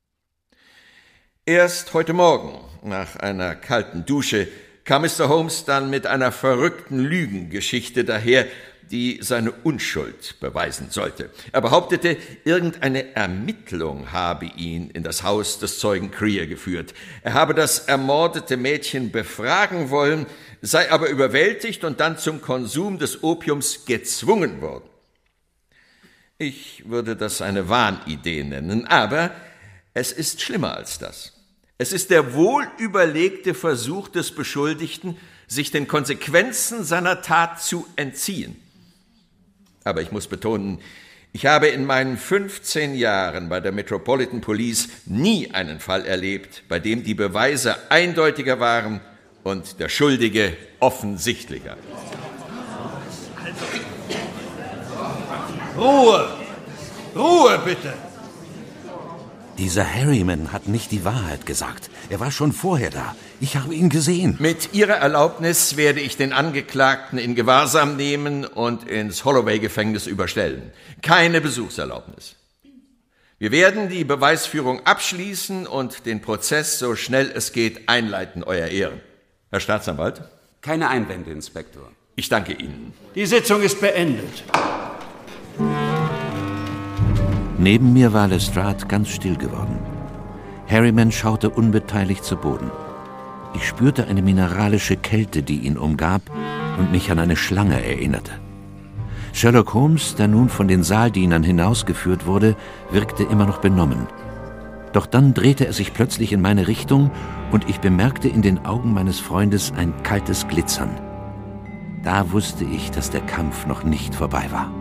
Erst heute Morgen, nach einer kalten Dusche, kam Mister Holmes dann mit einer verrückten Lügengeschichte daher, die seine Unschuld beweisen sollte. Er behauptete, irgendeine Ermittlung habe ihn in das Haus des Zeugen Creer geführt. Er habe das ermordete Mädchen befragen wollen, sei aber überwältigt und dann zum Konsum des Opiums gezwungen worden. Ich würde das eine Wahnidee nennen, aber es ist schlimmer als das. Es ist der wohlüberlegte Versuch des Beschuldigten, sich den Konsequenzen seiner Tat zu entziehen. Aber ich muss betonen, Ich habe in meinen fünfzehn Jahren bei der Metropolitan Police nie einen Fall erlebt, bei dem die Beweise eindeutiger waren und der Schuldige offensichtlicher.
Ruhe! Ruhe, bitte!
Dieser Harriman hat nicht die Wahrheit gesagt. Er war schon vorher da. Ich habe ihn gesehen.
Mit Ihrer Erlaubnis werde ich den Angeklagten in Gewahrsam nehmen und ins Holloway-Gefängnis überstellen. Keine Besuchserlaubnis. Wir werden die Beweisführung abschließen und den Prozess so schnell es geht einleiten, Euer Ehren. Herr Staatsanwalt?
Keine Einwände, Inspektor.
Ich danke Ihnen.
Die Sitzung ist beendet.
Neben mir war Lestrade ganz still geworden. Harriman schaute unbeteiligt zu Boden. Ich spürte eine mineralische Kälte, die ihn umgab und mich an eine Schlange erinnerte. Sherlock Holmes, der nun von den Saaldienern hinausgeführt wurde, wirkte immer noch benommen. Doch dann drehte er sich plötzlich in meine Richtung und ich bemerkte in den Augen meines Freundes ein kaltes Glitzern. Da wusste ich, dass der Kampf noch nicht vorbei war.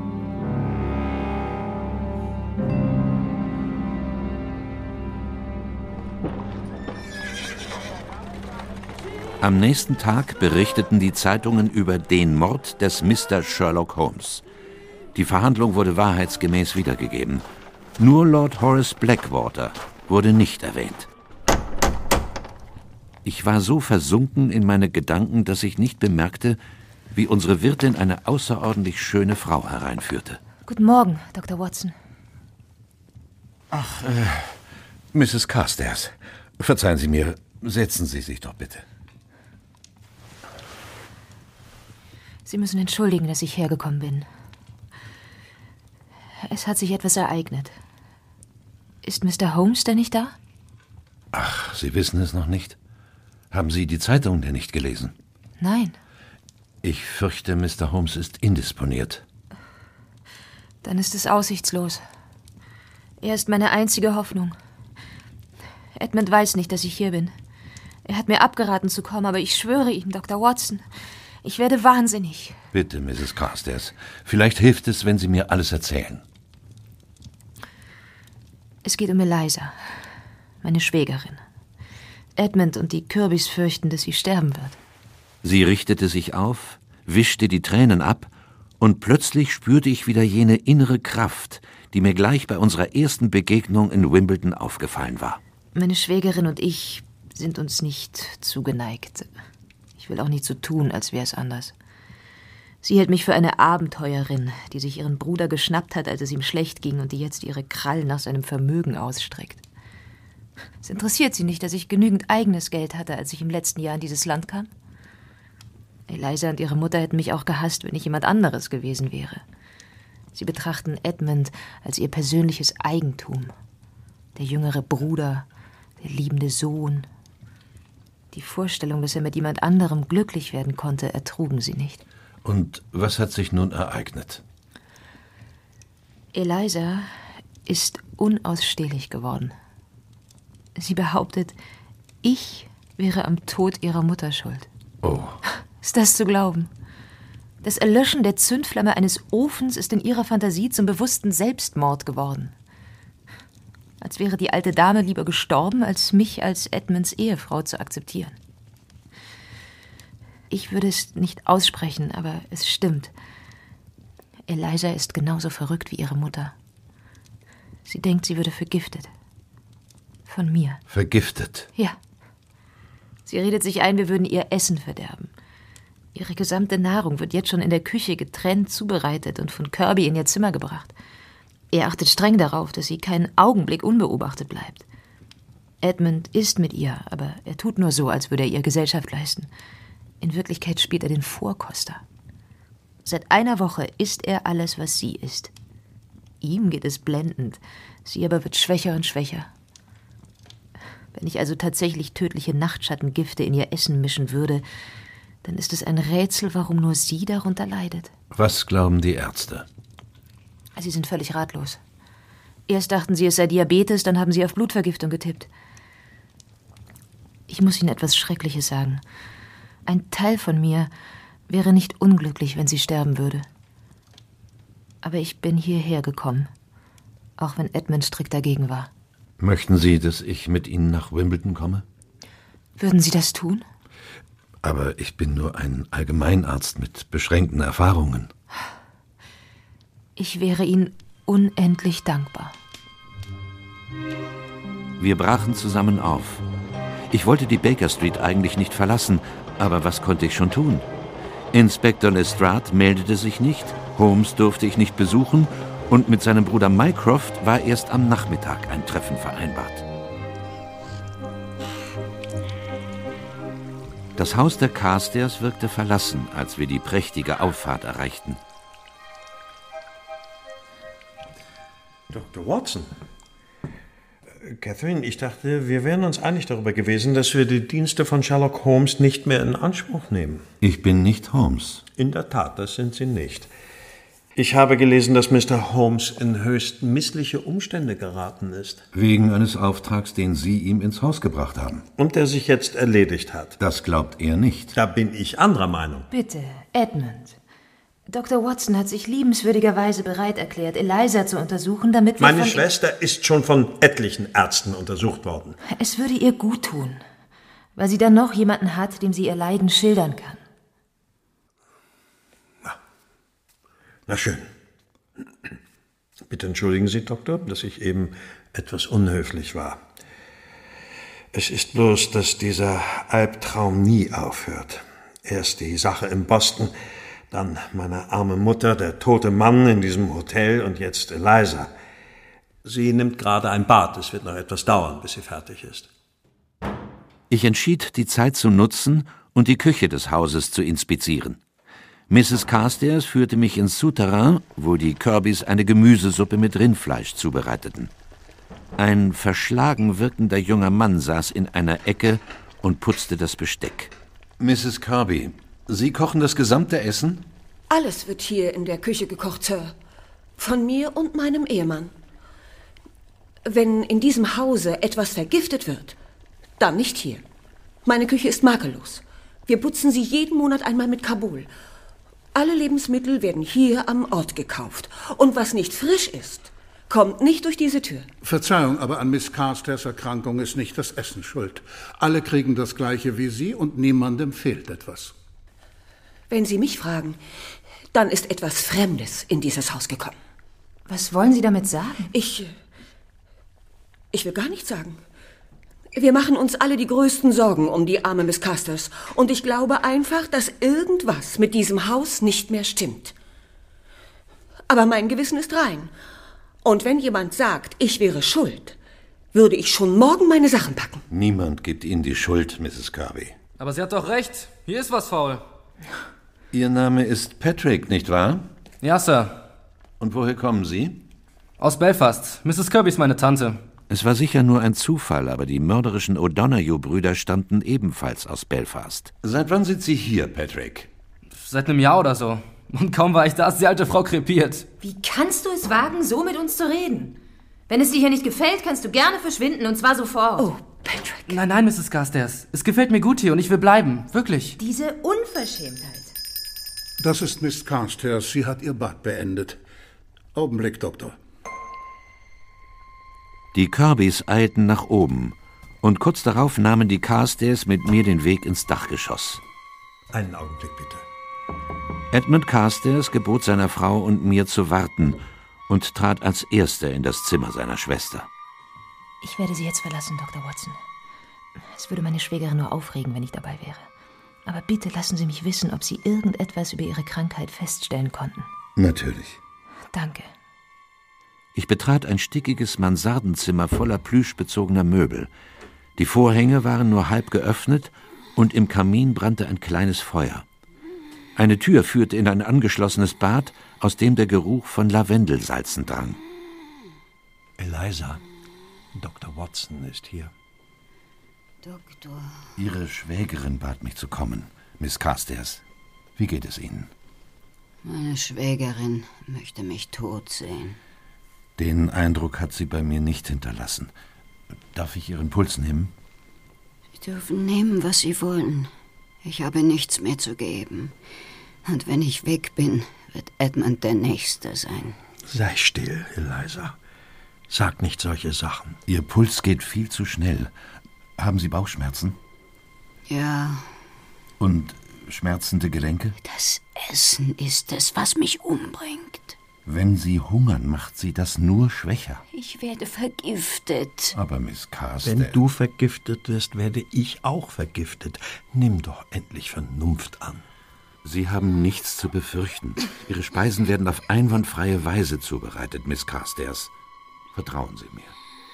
Am nächsten Tag berichteten die Zeitungen über den Mord des Mister Sherlock Holmes. Die Verhandlung wurde wahrheitsgemäß wiedergegeben. Nur Lord Horace Blackwater wurde nicht erwähnt. Ich war so versunken in meine Gedanken, dass ich nicht bemerkte, wie unsere Wirtin eine außerordentlich schöne Frau hereinführte.
Guten Morgen, Doktor Watson.
Ach, äh, Misses Carstairs, verzeihen Sie mir, setzen Sie sich doch bitte.
Sie müssen entschuldigen, dass ich hergekommen bin. Es hat sich etwas ereignet. Ist Mister Holmes denn nicht da?
Ach, Sie wissen es noch nicht? Haben Sie die Zeitung denn nicht gelesen?
Nein.
Ich fürchte, Mister Holmes ist indisponiert.
Dann ist es aussichtslos. Er ist meine einzige Hoffnung. Edmund weiß nicht, dass ich hier bin. Er hat mir abgeraten zu kommen, aber ich schwöre ihm, Doktor Watson, ich werde wahnsinnig.
Bitte, Misses Carstairs. Vielleicht hilft es, wenn Sie mir alles erzählen.
Es geht um Eliza, meine Schwägerin. Edmund und die Kirbys fürchten, dass sie sterben wird.
Sie richtete sich auf, wischte die Tränen ab, und plötzlich spürte ich wieder jene innere Kraft, die mir gleich bei unserer ersten Begegnung in Wimbledon aufgefallen war.
Meine Schwägerin und ich sind uns nicht zugeneigt. Ich will auch nicht so tun, als wäre es anders. Sie hält mich für eine Abenteuerin, die sich ihren Bruder geschnappt hat, als es ihm schlecht ging und die jetzt ihre Krallen nach seinem Vermögen ausstreckt. Es interessiert sie nicht, dass ich genügend eigenes Geld hatte, als ich im letzten Jahr in dieses Land kam. Eliza und ihre Mutter hätten mich auch gehasst, wenn ich jemand anderes gewesen wäre. Sie betrachten Edmund als ihr persönliches Eigentum. Der jüngere Bruder, der liebende Sohn. Die Vorstellung, dass er mit jemand anderem glücklich werden konnte, ertrugen sie nicht.
Und was hat sich nun ereignet?
Eliza ist unausstehlich geworden. Sie behauptet, ich wäre am Tod ihrer Mutter schuld.
Oh.
Ist das zu glauben? Das Erlöschen der Zündflamme eines Ofens ist in ihrer Fantasie zum bewussten Selbstmord geworden. Als wäre die alte Dame lieber gestorben, als mich als Edmunds Ehefrau zu akzeptieren. Ich würde es nicht aussprechen, aber es stimmt. Eliza ist genauso verrückt wie ihre Mutter. Sie denkt, sie würde vergiftet. Von mir.
Vergiftet?
Ja. Sie redet sich ein, wir würden ihr Essen verderben. Ihre gesamte Nahrung wird jetzt schon in der Küche getrennt zubereitet und von Kirby in ihr Zimmer gebracht. Er achtet streng darauf, dass sie keinen Augenblick unbeobachtet bleibt. Edmund isst mit ihr, aber er tut nur so, als würde er ihr Gesellschaft leisten. In Wirklichkeit spielt er den Vorkoster. Seit einer Woche isst er alles, was sie isst. Ihm geht es blendend, sie aber wird schwächer und schwächer. Wenn ich also tatsächlich tödliche Nachtschattengifte in ihr Essen mischen würde, dann ist es ein Rätsel, warum nur sie darunter leidet.
Was glauben die Ärzte?
Sie sind völlig ratlos. Erst dachten sie, es sei Diabetes, dann haben sie auf Blutvergiftung getippt. Ich muss Ihnen etwas Schreckliches sagen. Ein Teil von mir wäre nicht unglücklich, wenn sie sterben würde. Aber ich bin hierher gekommen, auch wenn Edmund strikt dagegen war.
Möchten Sie, dass ich mit Ihnen nach Wimbledon komme?
Würden Sie das tun?
Aber ich bin nur ein Allgemeinarzt mit beschränkten Erfahrungen.
Ich wäre Ihnen unendlich dankbar.
Wir brachen zusammen auf. Ich wollte die Baker Street eigentlich nicht verlassen, aber was konnte ich schon tun? Inspektor Lestrade meldete sich nicht, Holmes durfte ich nicht besuchen und mit seinem Bruder Mycroft war erst am Nachmittag ein Treffen vereinbart. Das Haus der Carstairs wirkte verlassen, als wir die prächtige Auffahrt erreichten.
Doktor Watson. Catherine, ich dachte, wir wären uns einig darüber gewesen, dass wir die Dienste von Sherlock Holmes nicht mehr in Anspruch nehmen.
Ich bin nicht Holmes.
In der Tat, das sind Sie nicht. Ich habe gelesen, dass Mister Holmes in höchst missliche Umstände geraten ist.
Wegen eines Auftrags, den Sie ihm ins Haus gebracht haben.
Und der sich jetzt erledigt hat.
Das glaubt er nicht.
Da bin ich anderer Meinung.
Bitte, Edmund. Doktor Watson hat sich liebenswürdigerweise bereit erklärt, Eliza zu untersuchen, damit wir
Meine
von
Schwester ist schon von etlichen Ärzten untersucht worden.
Es würde ihr gut tun, weil sie dann noch jemanden hat, dem sie ihr Leiden schildern kann.
Na, na schön. Bitte entschuldigen Sie, Doktor, dass ich eben etwas unhöflich war. Es ist bloß, dass dieser Albtraum nie aufhört. Erst die Sache in Boston, dann meine arme Mutter, der tote Mann in diesem Hotel und jetzt Eliza. Sie nimmt gerade ein Bad. Es wird noch etwas dauern, bis sie fertig ist.
Ich entschied, die Zeit zu nutzen und die Küche des Hauses zu inspizieren. Misses Carstairs führte mich ins Souterrain, wo die Kirbys eine Gemüsesuppe mit Rindfleisch zubereiteten. Ein verschlagen wirkender junger Mann saß in einer Ecke und putzte das Besteck. Misses Kirby, Sie kochen das gesamte Essen?
Alles wird hier in der Küche gekocht, Sir. Von mir und meinem Ehemann. Wenn in diesem Hause etwas vergiftet wird, dann nicht hier. Meine Küche ist makellos. Wir putzen sie jeden Monat einmal mit Kabul. Alle Lebensmittel werden hier am Ort gekauft. Und was nicht frisch ist, kommt nicht durch diese Tür.
Verzeihung, aber an Miss Carstairs Erkrankung ist nicht das Essen schuld. Alle kriegen das Gleiche wie Sie und niemandem fehlt etwas.
Wenn Sie mich fragen, dann ist etwas Fremdes in dieses Haus gekommen.
Was wollen Sie damit sagen?
Ich... Ich will gar nichts sagen. Wir machen uns alle die größten Sorgen um die arme Miss Carstairs. Und ich glaube einfach, dass irgendwas mit diesem Haus nicht mehr stimmt. Aber mein Gewissen ist rein. Und wenn jemand sagt, ich wäre schuld, würde ich schon morgen meine Sachen packen.
Niemand gibt Ihnen die Schuld, Misses Kirby.
Aber sie hat doch recht. Hier ist was faul.
Ihr Name ist Patrick, nicht wahr?
Ja, Sir.
Und woher kommen Sie?
Aus Belfast. Misses Kirby ist meine Tante.
Es war sicher nur ein Zufall, aber die mörderischen O'Donoghue-Brüder stammten ebenfalls aus Belfast. Seit wann sind Sie hier, Patrick?
Seit einem Jahr oder so. Und kaum war ich da, ist die alte Frau krepiert.
Wie kannst du es wagen, so mit uns zu reden? Wenn es dir hier nicht gefällt, kannst du gerne verschwinden, und zwar sofort.
Oh, Patrick.
Nein, nein, Misses Carstairs. Es gefällt mir gut hier und ich will bleiben. Wirklich.
Diese Unverschämtheit.
Das ist Miss Carstairs. Sie hat ihr Bad beendet. Augenblick, Doktor.
Die Kirbys eilten nach oben, und kurz darauf nahmen die Carstairs mit mir den Weg ins Dachgeschoss.
Einen Augenblick, bitte.
Edmund Carstairs gebot seiner Frau und mir zu warten und trat als Erster in das Zimmer seiner Schwester.
Ich werde Sie jetzt verlassen, Doktor Watson. Es würde meine Schwägerin nur aufregen, wenn ich dabei wäre. Aber bitte lassen Sie mich wissen, ob Sie irgendetwas über Ihre Krankheit feststellen konnten.
Natürlich.
Danke.
Ich betrat ein stickiges Mansardenzimmer voller plüschbezogener Möbel. Die Vorhänge waren nur halb geöffnet und im Kamin brannte ein kleines Feuer. Eine Tür führte in ein angeschlossenes Bad, aus dem der Geruch von Lavendelsalzen drang.
Eliza, Doktor Watson ist hier.
Doktor.
Ihre Schwägerin bat mich zu kommen, Miss Carstairs. Wie geht es Ihnen?
Meine Schwägerin möchte mich tot sehen.
Den Eindruck hat sie bei mir nicht hinterlassen. Darf ich Ihren Puls nehmen?
Sie dürfen nehmen, was Sie wollen. Ich habe nichts mehr zu geben. Und wenn ich weg bin, wird Edmund der Nächste sein.
Sei still, Eliza. Sag nicht solche Sachen.
Ihr Puls geht viel zu schnell. Haben Sie Bauchschmerzen?
Ja.
Und schmerzende Gelenke?
Das Essen ist es, was mich umbringt.
Wenn Sie hungern, macht Sie das nur schwächer.
Ich werde vergiftet.
Aber Miss Carstairs...
Wenn du vergiftet wirst, werde ich auch vergiftet. Nimm doch endlich Vernunft an.
Sie haben nichts zu befürchten. Ihre Speisen werden auf einwandfreie Weise zubereitet, Miss Carstairs. Vertrauen Sie mir.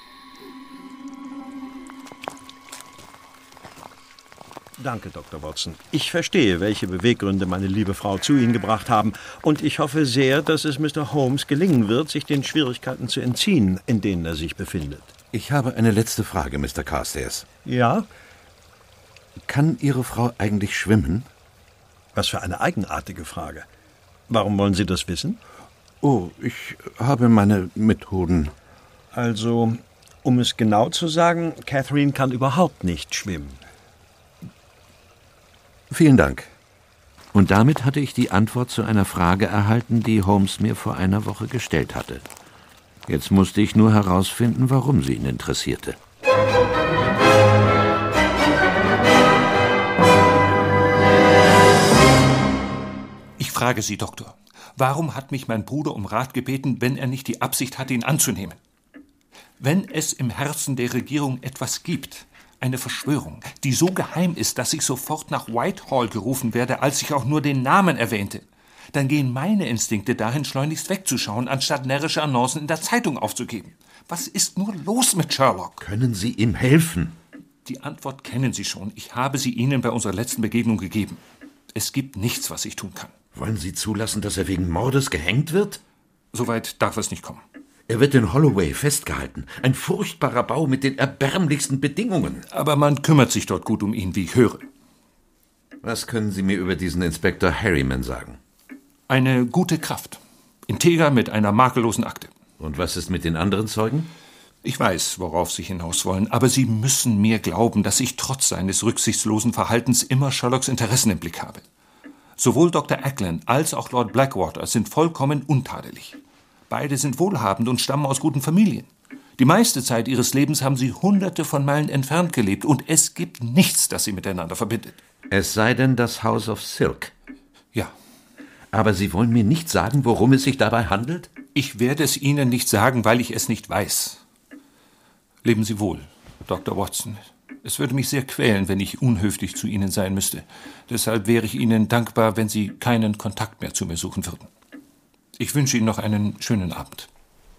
Danke, Doktor Watson. Ich verstehe, welche Beweggründe meine liebe Frau zu Ihnen gebracht haben. Und ich hoffe sehr, dass es Mister Holmes gelingen wird, sich den Schwierigkeiten zu entziehen, in denen er sich befindet.
Ich habe eine letzte Frage, Mister Carstairs.
Ja?
Kann Ihre Frau eigentlich schwimmen?
Was für eine eigenartige Frage. Warum wollen Sie das wissen?
Oh, ich habe meine Methoden.
Also, um es genau zu sagen, Catherine kann überhaupt nicht schwimmen.
Vielen Dank. Und damit hatte ich die Antwort zu einer Frage erhalten, die Holmes mir vor einer Woche gestellt hatte. Jetzt musste ich nur herausfinden, warum sie ihn interessierte.
Ich frage Sie, Doktor, warum hat mich mein Bruder um Rat gebeten, wenn er nicht die Absicht hatte, ihn anzunehmen? Wenn es im Herzen der Regierung etwas gibt, eine Verschwörung, die so geheim ist, dass ich sofort nach Whitehall gerufen werde, als ich auch nur den Namen erwähnte, dann gehen meine Instinkte dahin, schleunigst wegzuschauen, anstatt närrische Annoncen in der Zeitung aufzugeben. Was ist nur los mit Sherlock?
Können Sie ihm helfen?
Die Antwort kennen Sie schon. Ich habe sie Ihnen bei unserer letzten Begegnung gegeben. Es gibt nichts, was ich tun kann.
Wollen Sie zulassen, dass er wegen Mordes gehängt wird?
Soweit darf es nicht kommen.
Er wird in Holloway festgehalten. Ein furchtbarer Bau mit den erbärmlichsten Bedingungen.
Aber man kümmert sich dort gut um ihn, wie ich höre.
Was können Sie mir über diesen Inspektor Harriman sagen?
Eine gute Kraft. Integer mit einer makellosen Akte.
Und was ist mit den anderen Zeugen?
Ich weiß, worauf Sie hinaus wollen, aber Sie müssen mir glauben, dass ich trotz seines rücksichtslosen Verhaltens immer Sherlocks Interessen im Blick habe. Sowohl Doktor Ackland als auch Lord Blackwater sind vollkommen untadelig. Beide sind wohlhabend und stammen aus guten Familien. Die meiste Zeit ihres Lebens haben sie hunderte von Meilen entfernt gelebt und es gibt nichts, das sie miteinander verbindet.
Es sei denn das House of Silk.
Ja.
Aber Sie wollen mir nicht sagen, worum es sich dabei handelt?
Ich werde es Ihnen nicht sagen, weil ich es nicht weiß. Leben Sie wohl, Doktor Watson. Es würde mich sehr quälen, wenn ich unhöflich zu Ihnen sein müsste. Deshalb wäre ich Ihnen dankbar, wenn Sie keinen Kontakt mehr zu mir suchen würden. Ich wünsche Ihnen noch einen schönen Abend.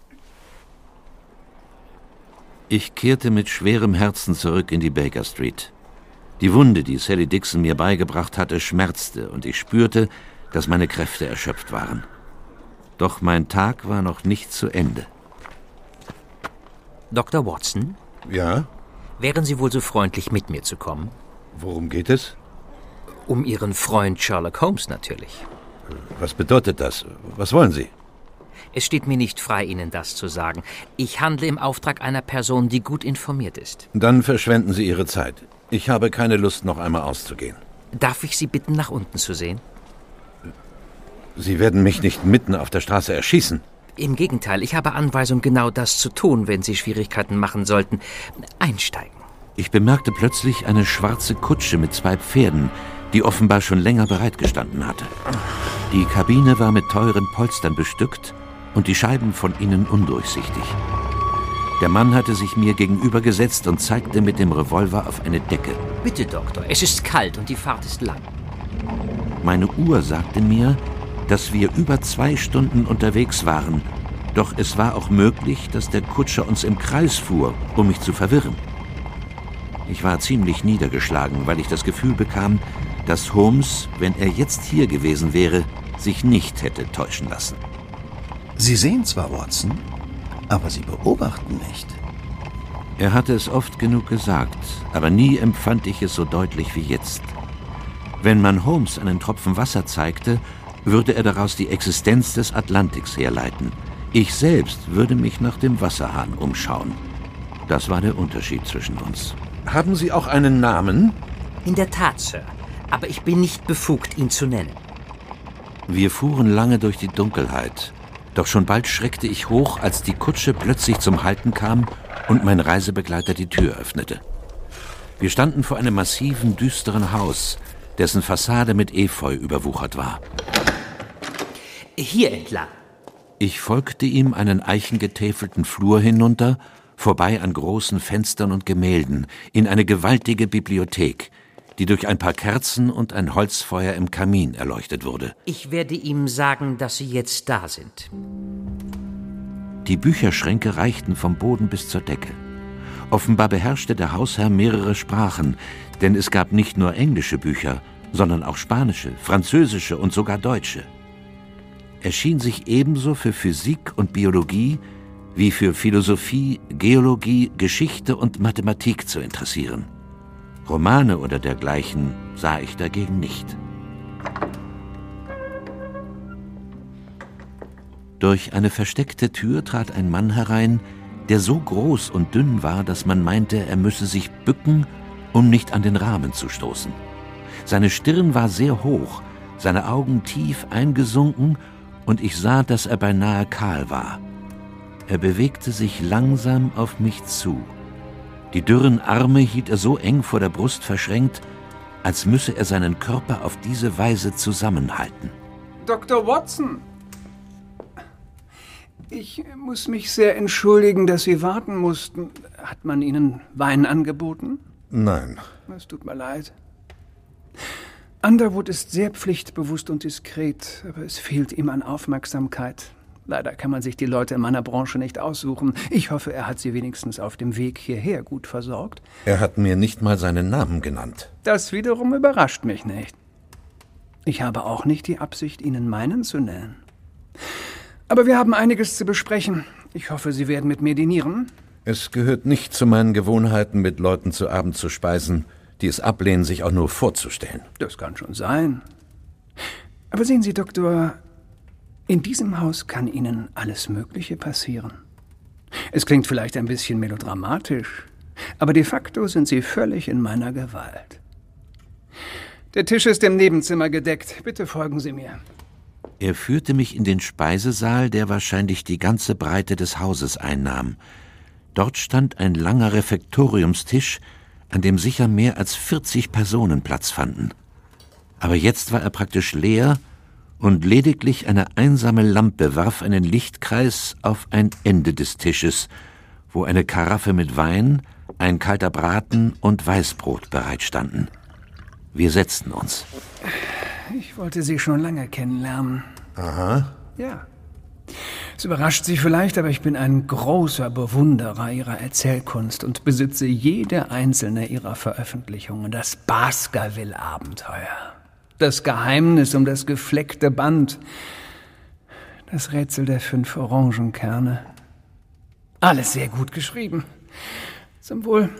Ich kehrte mit schwerem Herzen zurück in die Baker Street. Die Wunde, die Sally Dixon mir beigebracht hatte, schmerzte und ich spürte, dass meine Kräfte erschöpft waren. Doch mein Tag war noch nicht zu Ende.
Doktor Watson?
Ja?
Wären Sie wohl so freundlich, mit mir zu kommen?
Worum geht es?
Um Ihren Freund Sherlock Holmes natürlich.
Was bedeutet das? Was wollen Sie?
Es steht mir nicht frei, Ihnen das zu sagen. Ich handle im Auftrag einer Person, die gut informiert ist.
Dann verschwenden Sie Ihre Zeit. Ich habe keine Lust, noch einmal auszugehen.
Darf ich Sie bitten, nach unten zu sehen?
Sie werden mich nicht mitten auf der Straße erschießen.
Im Gegenteil, ich habe Anweisung, genau das zu tun, wenn Sie Schwierigkeiten machen sollten. Einsteigen.
Ich bemerkte plötzlich eine schwarze Kutsche mit zwei Pferden, die offenbar schon länger bereitgestanden hatte. Die Kabine war mit teuren Polstern bestückt und die Scheiben von innen undurchsichtig. Der Mann hatte sich mir gegenübergesetzt und zeigte mit dem Revolver auf eine Decke.
Bitte, Doktor, es ist kalt und die Fahrt ist lang.
Meine Uhr sagte mir, dass wir über zwei Stunden unterwegs waren. Doch es war auch möglich, dass der Kutscher uns im Kreis fuhr, um mich zu verwirren. Ich war ziemlich niedergeschlagen, weil ich das Gefühl bekam, dass Holmes, wenn er jetzt hier gewesen wäre, sich nicht hätte täuschen lassen.
Sie sehen zwar, Watson, aber Sie beobachten nicht.
Er hatte es oft genug gesagt, aber nie empfand ich es so deutlich wie jetzt. Wenn man Holmes einen Tropfen Wasser zeigte, würde er daraus die Existenz des Atlantiks herleiten. Ich selbst würde mich nach dem Wasserhahn umschauen. Das war der Unterschied zwischen uns. Haben Sie auch einen Namen?
In der Tat, Sir. Aber ich bin nicht befugt, ihn zu nennen.
Wir fuhren lange durch die Dunkelheit. Doch schon bald schreckte ich hoch, als die Kutsche plötzlich zum Halten kam und mein Reisebegleiter die Tür öffnete. Wir standen vor einem massiven, düsteren Haus, dessen Fassade mit Efeu überwuchert war.
Hier entlang.
Ich folgte ihm einen eichengetäfelten Flur hinunter, vorbei an großen Fenstern und Gemälden, in eine gewaltige Bibliothek, die durch ein paar Kerzen und ein Holzfeuer im Kamin erleuchtet wurde.
Ich werde ihm sagen, dass Sie jetzt da sind.
Die Bücherschränke reichten vom Boden bis zur Decke. Offenbar beherrschte der Hausherr mehrere Sprachen, denn es gab nicht nur englische Bücher, sondern auch spanische, französische und sogar deutsche. Er schien sich ebenso für Physik und Biologie wie für Philosophie, Geologie, Geschichte und Mathematik zu interessieren. Romane oder dergleichen sah ich dagegen nicht. Durch eine versteckte Tür trat ein Mann herein, der so groß und dünn war, dass man meinte, er müsse sich bücken, um nicht an den Rahmen zu stoßen. Seine Stirn war sehr hoch, seine Augen tief eingesunken, und ich sah, dass er beinahe kahl war. Er bewegte sich langsam auf mich zu. Die dürren Arme hielt er so eng vor der Brust verschränkt, als müsse er seinen Körper auf diese Weise zusammenhalten.
Doktor Watson! Ich muss mich sehr entschuldigen, dass Sie warten mussten. Hat man Ihnen Wein angeboten?
Nein.
Es tut mir leid. Underwood ist sehr pflichtbewusst und diskret, aber es fehlt ihm an Aufmerksamkeit. Leider kann man sich die Leute in meiner Branche nicht aussuchen. Ich hoffe, er hat Sie wenigstens auf dem Weg hierher gut versorgt.
Er hat mir nicht mal seinen Namen genannt.
Das wiederum überrascht mich nicht. Ich habe auch nicht die Absicht, Ihnen meinen zu nennen. Aber wir haben einiges zu besprechen. Ich hoffe, Sie werden mit mir dinieren.
Es gehört nicht zu meinen Gewohnheiten, mit Leuten zu Abend zu speisen, die es ablehnen, sich auch nur vorzustellen.
Das kann schon sein. Aber sehen Sie, Doktor, in diesem Haus kann Ihnen alles Mögliche passieren. Es klingt vielleicht ein bisschen melodramatisch, aber de facto sind Sie völlig in meiner Gewalt. Der Tisch ist im Nebenzimmer gedeckt. Bitte folgen Sie mir.
Er führte mich in den Speisesaal, der wahrscheinlich die ganze Breite des Hauses einnahm. Dort stand ein langer Refektoriumstisch, an dem sicher mehr als vierzig Personen Platz fanden. Aber jetzt war er praktisch leer, und lediglich eine einsame Lampe warf einen Lichtkreis auf ein Ende des Tisches, wo eine Karaffe mit Wein, ein kalter Braten und Weißbrot bereitstanden. Wir setzten uns.
Ich wollte Sie schon lange kennenlernen.
Aha.
Ja. Es überrascht Sie vielleicht, aber ich bin ein großer Bewunderer Ihrer Erzählkunst und besitze jede einzelne Ihrer Veröffentlichungen. Das Baskerville-Abenteuer, das Geheimnis um das gefleckte Band, das Rätsel der fünf Orangenkerne. Alles sehr gut geschrieben. Zum Wohl.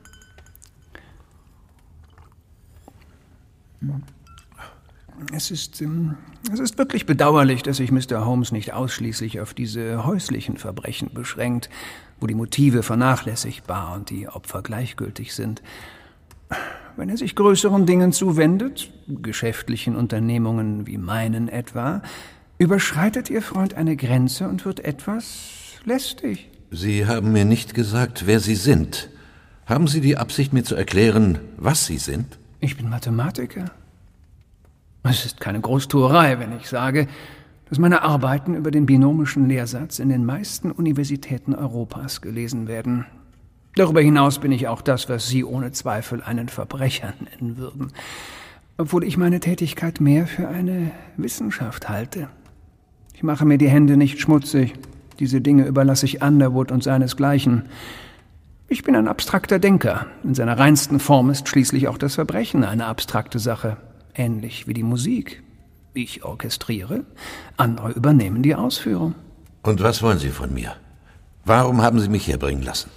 Es ist, ähm, es ist wirklich bedauerlich, dass sich Mister Holmes nicht ausschließlich auf diese häuslichen Verbrechen beschränkt, wo die Motive vernachlässigbar und die Opfer gleichgültig sind. Wenn er sich größeren Dingen zuwendet, geschäftlichen Unternehmungen wie meinen etwa, überschreitet Ihr Freund eine Grenze und wird etwas lästig.
Sie haben mir nicht gesagt, wer Sie sind. Haben Sie die Absicht, mir zu erklären, was Sie sind?
Ich bin Mathematiker. Es ist keine Großtuerei, wenn ich sage, dass meine Arbeiten über den binomischen Lehrsatz in den meisten Universitäten Europas gelesen werden. Darüber hinaus bin ich auch das, was Sie ohne Zweifel einen Verbrecher nennen würden, obwohl ich meine Tätigkeit mehr für eine Wissenschaft halte. Ich mache mir die Hände nicht schmutzig. Diese Dinge überlasse ich Underwood und seinesgleichen. Ich bin ein abstrakter Denker. In seiner reinsten Form ist schließlich auch das Verbrechen eine abstrakte Sache. Ähnlich wie die Musik. Ich orchestriere, andere übernehmen die Ausführung.
Und was wollen Sie von mir? Warum haben Sie mich herbringen lassen?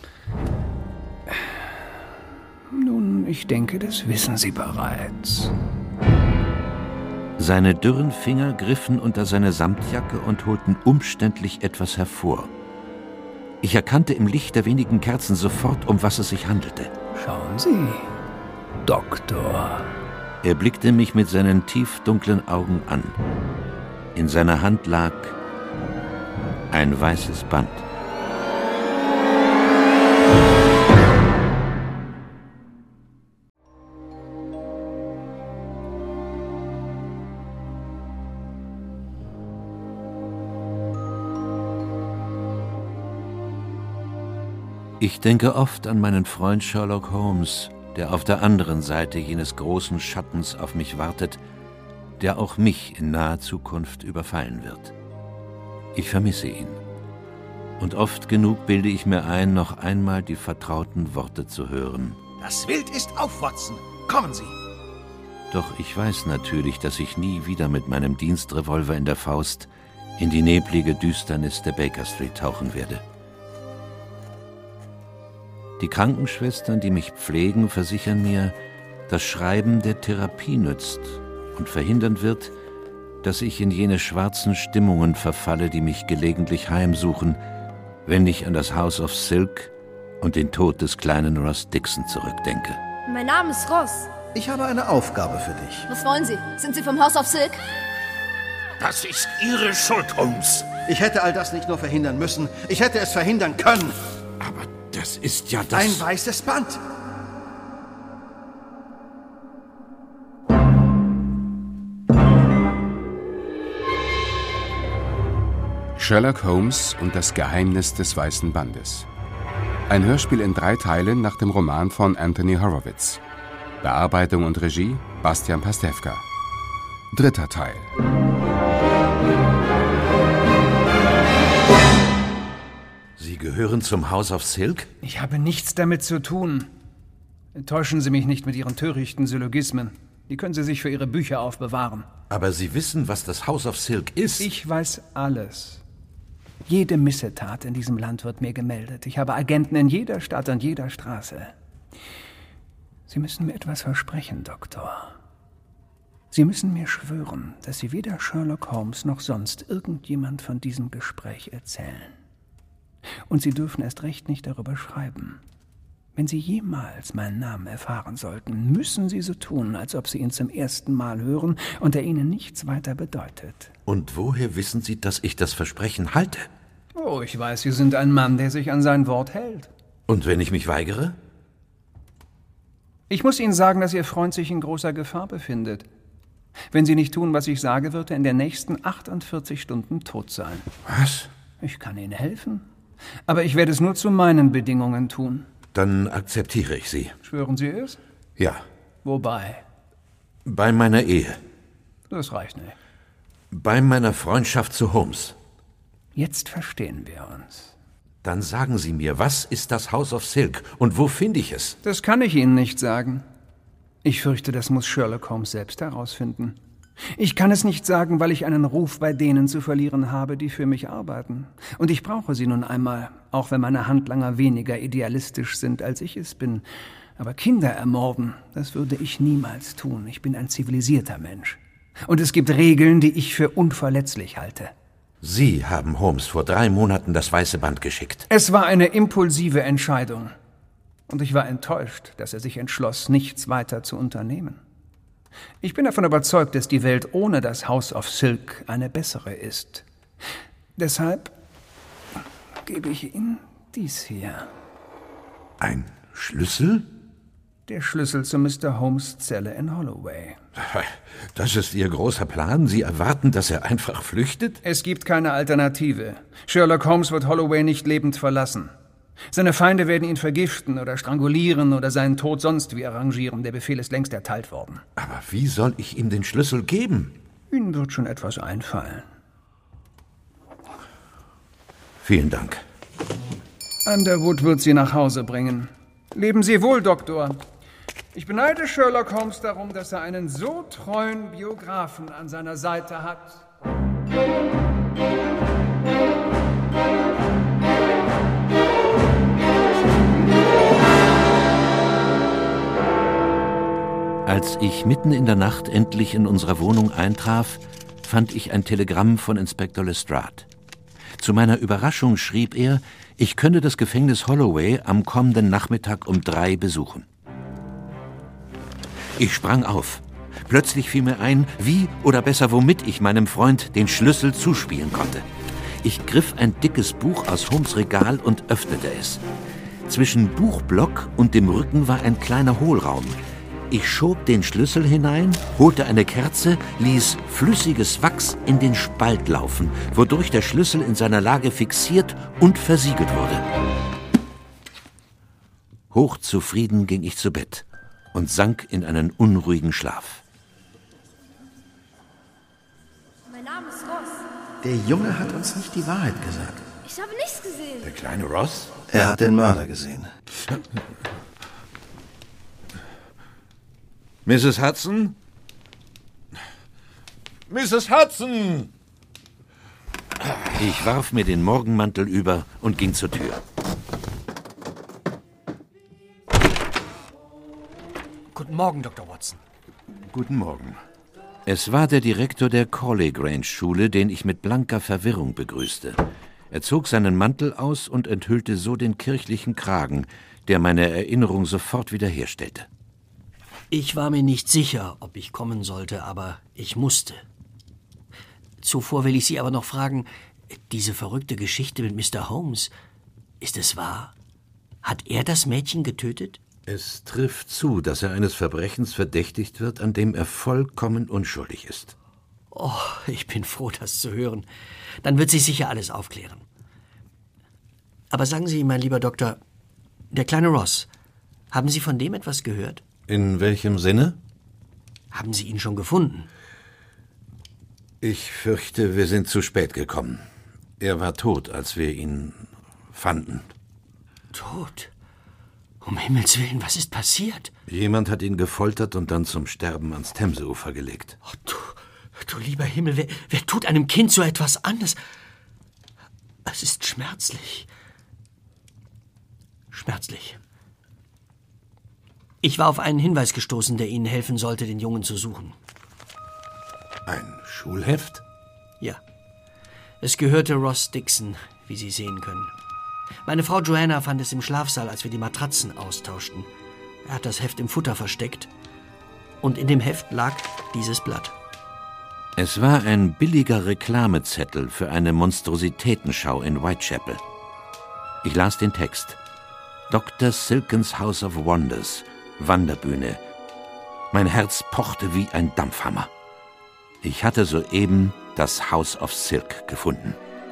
Nun, ich denke, das wissen Sie bereits.
Seine dürren Finger griffen unter seine Samtjacke und holten umständlich etwas hervor. Ich erkannte im Licht der wenigen Kerzen sofort, um was es sich handelte.
Schauen Sie, Doktor.
Er blickte mich mit seinen tiefdunklen Augen an. In seiner Hand lag ein weißes Band. Ich denke oft an meinen Freund Sherlock Holmes, der auf der anderen Seite jenes großen Schattens auf mich wartet, der auch mich in naher Zukunft überfallen wird. Ich vermisse ihn. Und oft genug bilde ich mir ein, noch einmal die vertrauten Worte zu hören.
Das Wild ist auf, Watson. Kommen Sie.
Doch ich weiß natürlich, dass ich nie wieder mit meinem Dienstrevolver in der Faust in die neblige Düsternis der Baker Street tauchen werde. Die Krankenschwestern, die mich pflegen, versichern mir, dass Schreiben der Therapie nützt und verhindern wird, dass ich in jene schwarzen Stimmungen verfalle, die mich gelegentlich heimsuchen, wenn ich an das House of Silk und den Tod des kleinen Ross Dixon zurückdenke.
Mein Name ist Ross.
Ich habe eine Aufgabe für dich.
Was wollen Sie? Sind Sie vom House of Silk?
Das ist Ihre Schuld, Holmes.
Ich hätte all das nicht nur verhindern müssen, ich hätte es verhindern können.
Aber das ist ja das...
Ein weißes Band.
Sherlock Holmes und das Geheimnis des Weißen Bandes. Ein Hörspiel in drei Teilen nach dem Roman von Anthony Horowitz. Bearbeitung und Regie Bastian Pastewka. Dritter Teil.
Sie gehören zum House of Silk?
Ich habe nichts damit zu tun. Täuschen Sie mich nicht mit Ihren törichten Syllogismen. Die können Sie sich für Ihre Bücher aufbewahren.
Aber Sie wissen, was das House of Silk ist?
Ich weiß alles. Jede Missetat in diesem Land wird mir gemeldet. Ich habe Agenten in jeder Stadt und jeder Straße. Sie müssen mir etwas versprechen, Doktor. Sie müssen mir schwören, dass Sie weder Sherlock Holmes noch sonst irgendjemand von diesem Gespräch erzählen. Und Sie dürfen erst recht nicht darüber schreiben. Wenn Sie jemals meinen Namen erfahren sollten, müssen Sie so tun, als ob Sie ihn zum ersten Mal hören und er Ihnen nichts weiter bedeutet.
Und woher wissen Sie, dass ich das Versprechen halte?
Oh, ich weiß, Sie sind ein Mann, der sich an sein Wort hält.
Und wenn ich mich weigere?
Ich muss Ihnen sagen, dass Ihr Freund sich in großer Gefahr befindet. Wenn Sie nicht tun, was ich sage, wird er in den nächsten achtundvierzig Stunden tot sein.
Was?
Ich kann Ihnen helfen, aber ich werde es nur zu meinen Bedingungen tun.
Dann akzeptiere ich sie.
Schwören Sie es?
Ja.
Wobei?
Bei meiner Ehe.
Das reicht nicht.
Bei meiner Freundschaft zu Holmes.
Jetzt verstehen wir uns.
Dann sagen Sie mir, was ist das House of Silk und wo finde ich es?
Das kann ich Ihnen nicht sagen. Ich fürchte, das muss Sherlock Holmes selbst herausfinden. Ich kann es nicht sagen, weil ich einen Ruf bei denen zu verlieren habe, die für mich arbeiten. Und ich brauche sie nun einmal, auch wenn meine Handlanger weniger idealistisch sind, als ich es bin. Aber Kinder ermorden, das würde ich niemals tun. Ich bin ein zivilisierter Mensch. Und es gibt Regeln, die ich für unverletzlich halte.
Sie haben Holmes vor drei Monaten das weiße Band geschickt.
Es war eine impulsive Entscheidung. Und ich war enttäuscht, dass er sich entschloss, nichts weiter zu unternehmen. Ich bin davon überzeugt, dass die Welt ohne das House of Silk eine bessere ist. Deshalb gebe ich Ihnen dies hier.
Ein Schlüssel?
Der Schlüssel zu Mister Holmes' Zelle in Holloway.
Das ist Ihr großer Plan? Sie erwarten, dass er einfach flüchtet?
Es gibt keine Alternative. Sherlock Holmes wird Holloway nicht lebend verlassen. Seine Feinde werden ihn vergiften oder strangulieren oder seinen Tod sonst wie arrangieren. Der Befehl ist längst erteilt worden.
Aber wie soll ich ihm den Schlüssel geben?
Ihnen wird schon etwas einfallen.
Vielen Dank.
Underwood wird Sie nach Hause bringen. Leben Sie wohl, Doktor. Ich beneide Sherlock Holmes darum, dass er einen so treuen Biografen an seiner Seite hat.
Als ich mitten in der Nacht endlich in unserer Wohnung eintraf, fand ich ein Telegramm von Inspektor Lestrade. Zu meiner Überraschung schrieb er, ich könne das Gefängnis Holloway am kommenden Nachmittag um drei besuchen. Ich sprang auf. Plötzlich fiel mir ein, wie oder besser womit ich meinem Freund den Schlüssel zuspielen konnte. Ich griff ein dickes Buch aus Holmes' Regal und öffnete es. Zwischen Buchblock und dem Rücken war ein kleiner Hohlraum. Ich schob den Schlüssel hinein, holte eine Kerze, ließ flüssiges Wachs in den Spalt laufen, wodurch der Schlüssel in seiner Lage fixiert und versiegelt wurde. Hochzufrieden ging ich zu Bett und sank in einen unruhigen Schlaf.
Mein Name ist Ross.
Der Junge hat uns nicht die Wahrheit gesagt.
Ich habe nichts gesehen.
Der kleine Ross?
Er hat den Mörder gesehen.
Misses Hudson?
Misses Hudson!
Ich warf mir den Morgenmantel über und ging zur Tür.
Guten Morgen, Doktor Watson.
Guten Morgen. Es war der Direktor der Corley Grange Schule, den ich mit blanker Verwirrung begrüßte. Er zog seinen Mantel aus und enthüllte so den kirchlichen Kragen, der meine Erinnerung sofort wiederherstellte.
Ich war mir nicht sicher, ob ich kommen sollte, aber ich musste. Zuvor will ich Sie aber noch fragen, diese verrückte Geschichte mit Mister Holmes, ist es wahr? Hat er das Mädchen getötet?
Es trifft zu, dass er eines Verbrechens verdächtigt wird, an dem er vollkommen unschuldig ist.
Oh, ich bin froh, das zu hören. Dann wird sich sicher alles aufklären. Aber sagen Sie, mein lieber Doktor, der kleine Ross, haben Sie von dem etwas gehört?
In welchem Sinne?
Haben Sie ihn schon gefunden?
Ich fürchte, wir sind zu spät gekommen. Er war tot, als wir ihn fanden.
Tot? Um Himmels Willen, was ist passiert?
Jemand hat ihn gefoltert und dann zum Sterben ans Themseufer gelegt.
Oh, du, du lieber Himmel, wer, wer tut einem Kind so etwas an? Es, es ist schmerzlich. Schmerzlich. Ich war auf einen Hinweis gestoßen, der Ihnen helfen sollte, den Jungen zu suchen.
Ein Schulheft?
Ja. Es gehörte Ross Dixon, wie Sie sehen können. Meine Frau Joanna fand es im Schlafsaal, als wir die Matratzen austauschten. Er hat das Heft im Futter versteckt. Und in dem Heft lag dieses Blatt.
Es war ein billiger Reklamezettel für eine Monstrositätenschau in Whitechapel. Ich las den Text. Doktor Silkens House of Wonders, Wanderbühne. Mein Herz pochte wie ein Dampfhammer. Ich hatte soeben das House of Silk gefunden.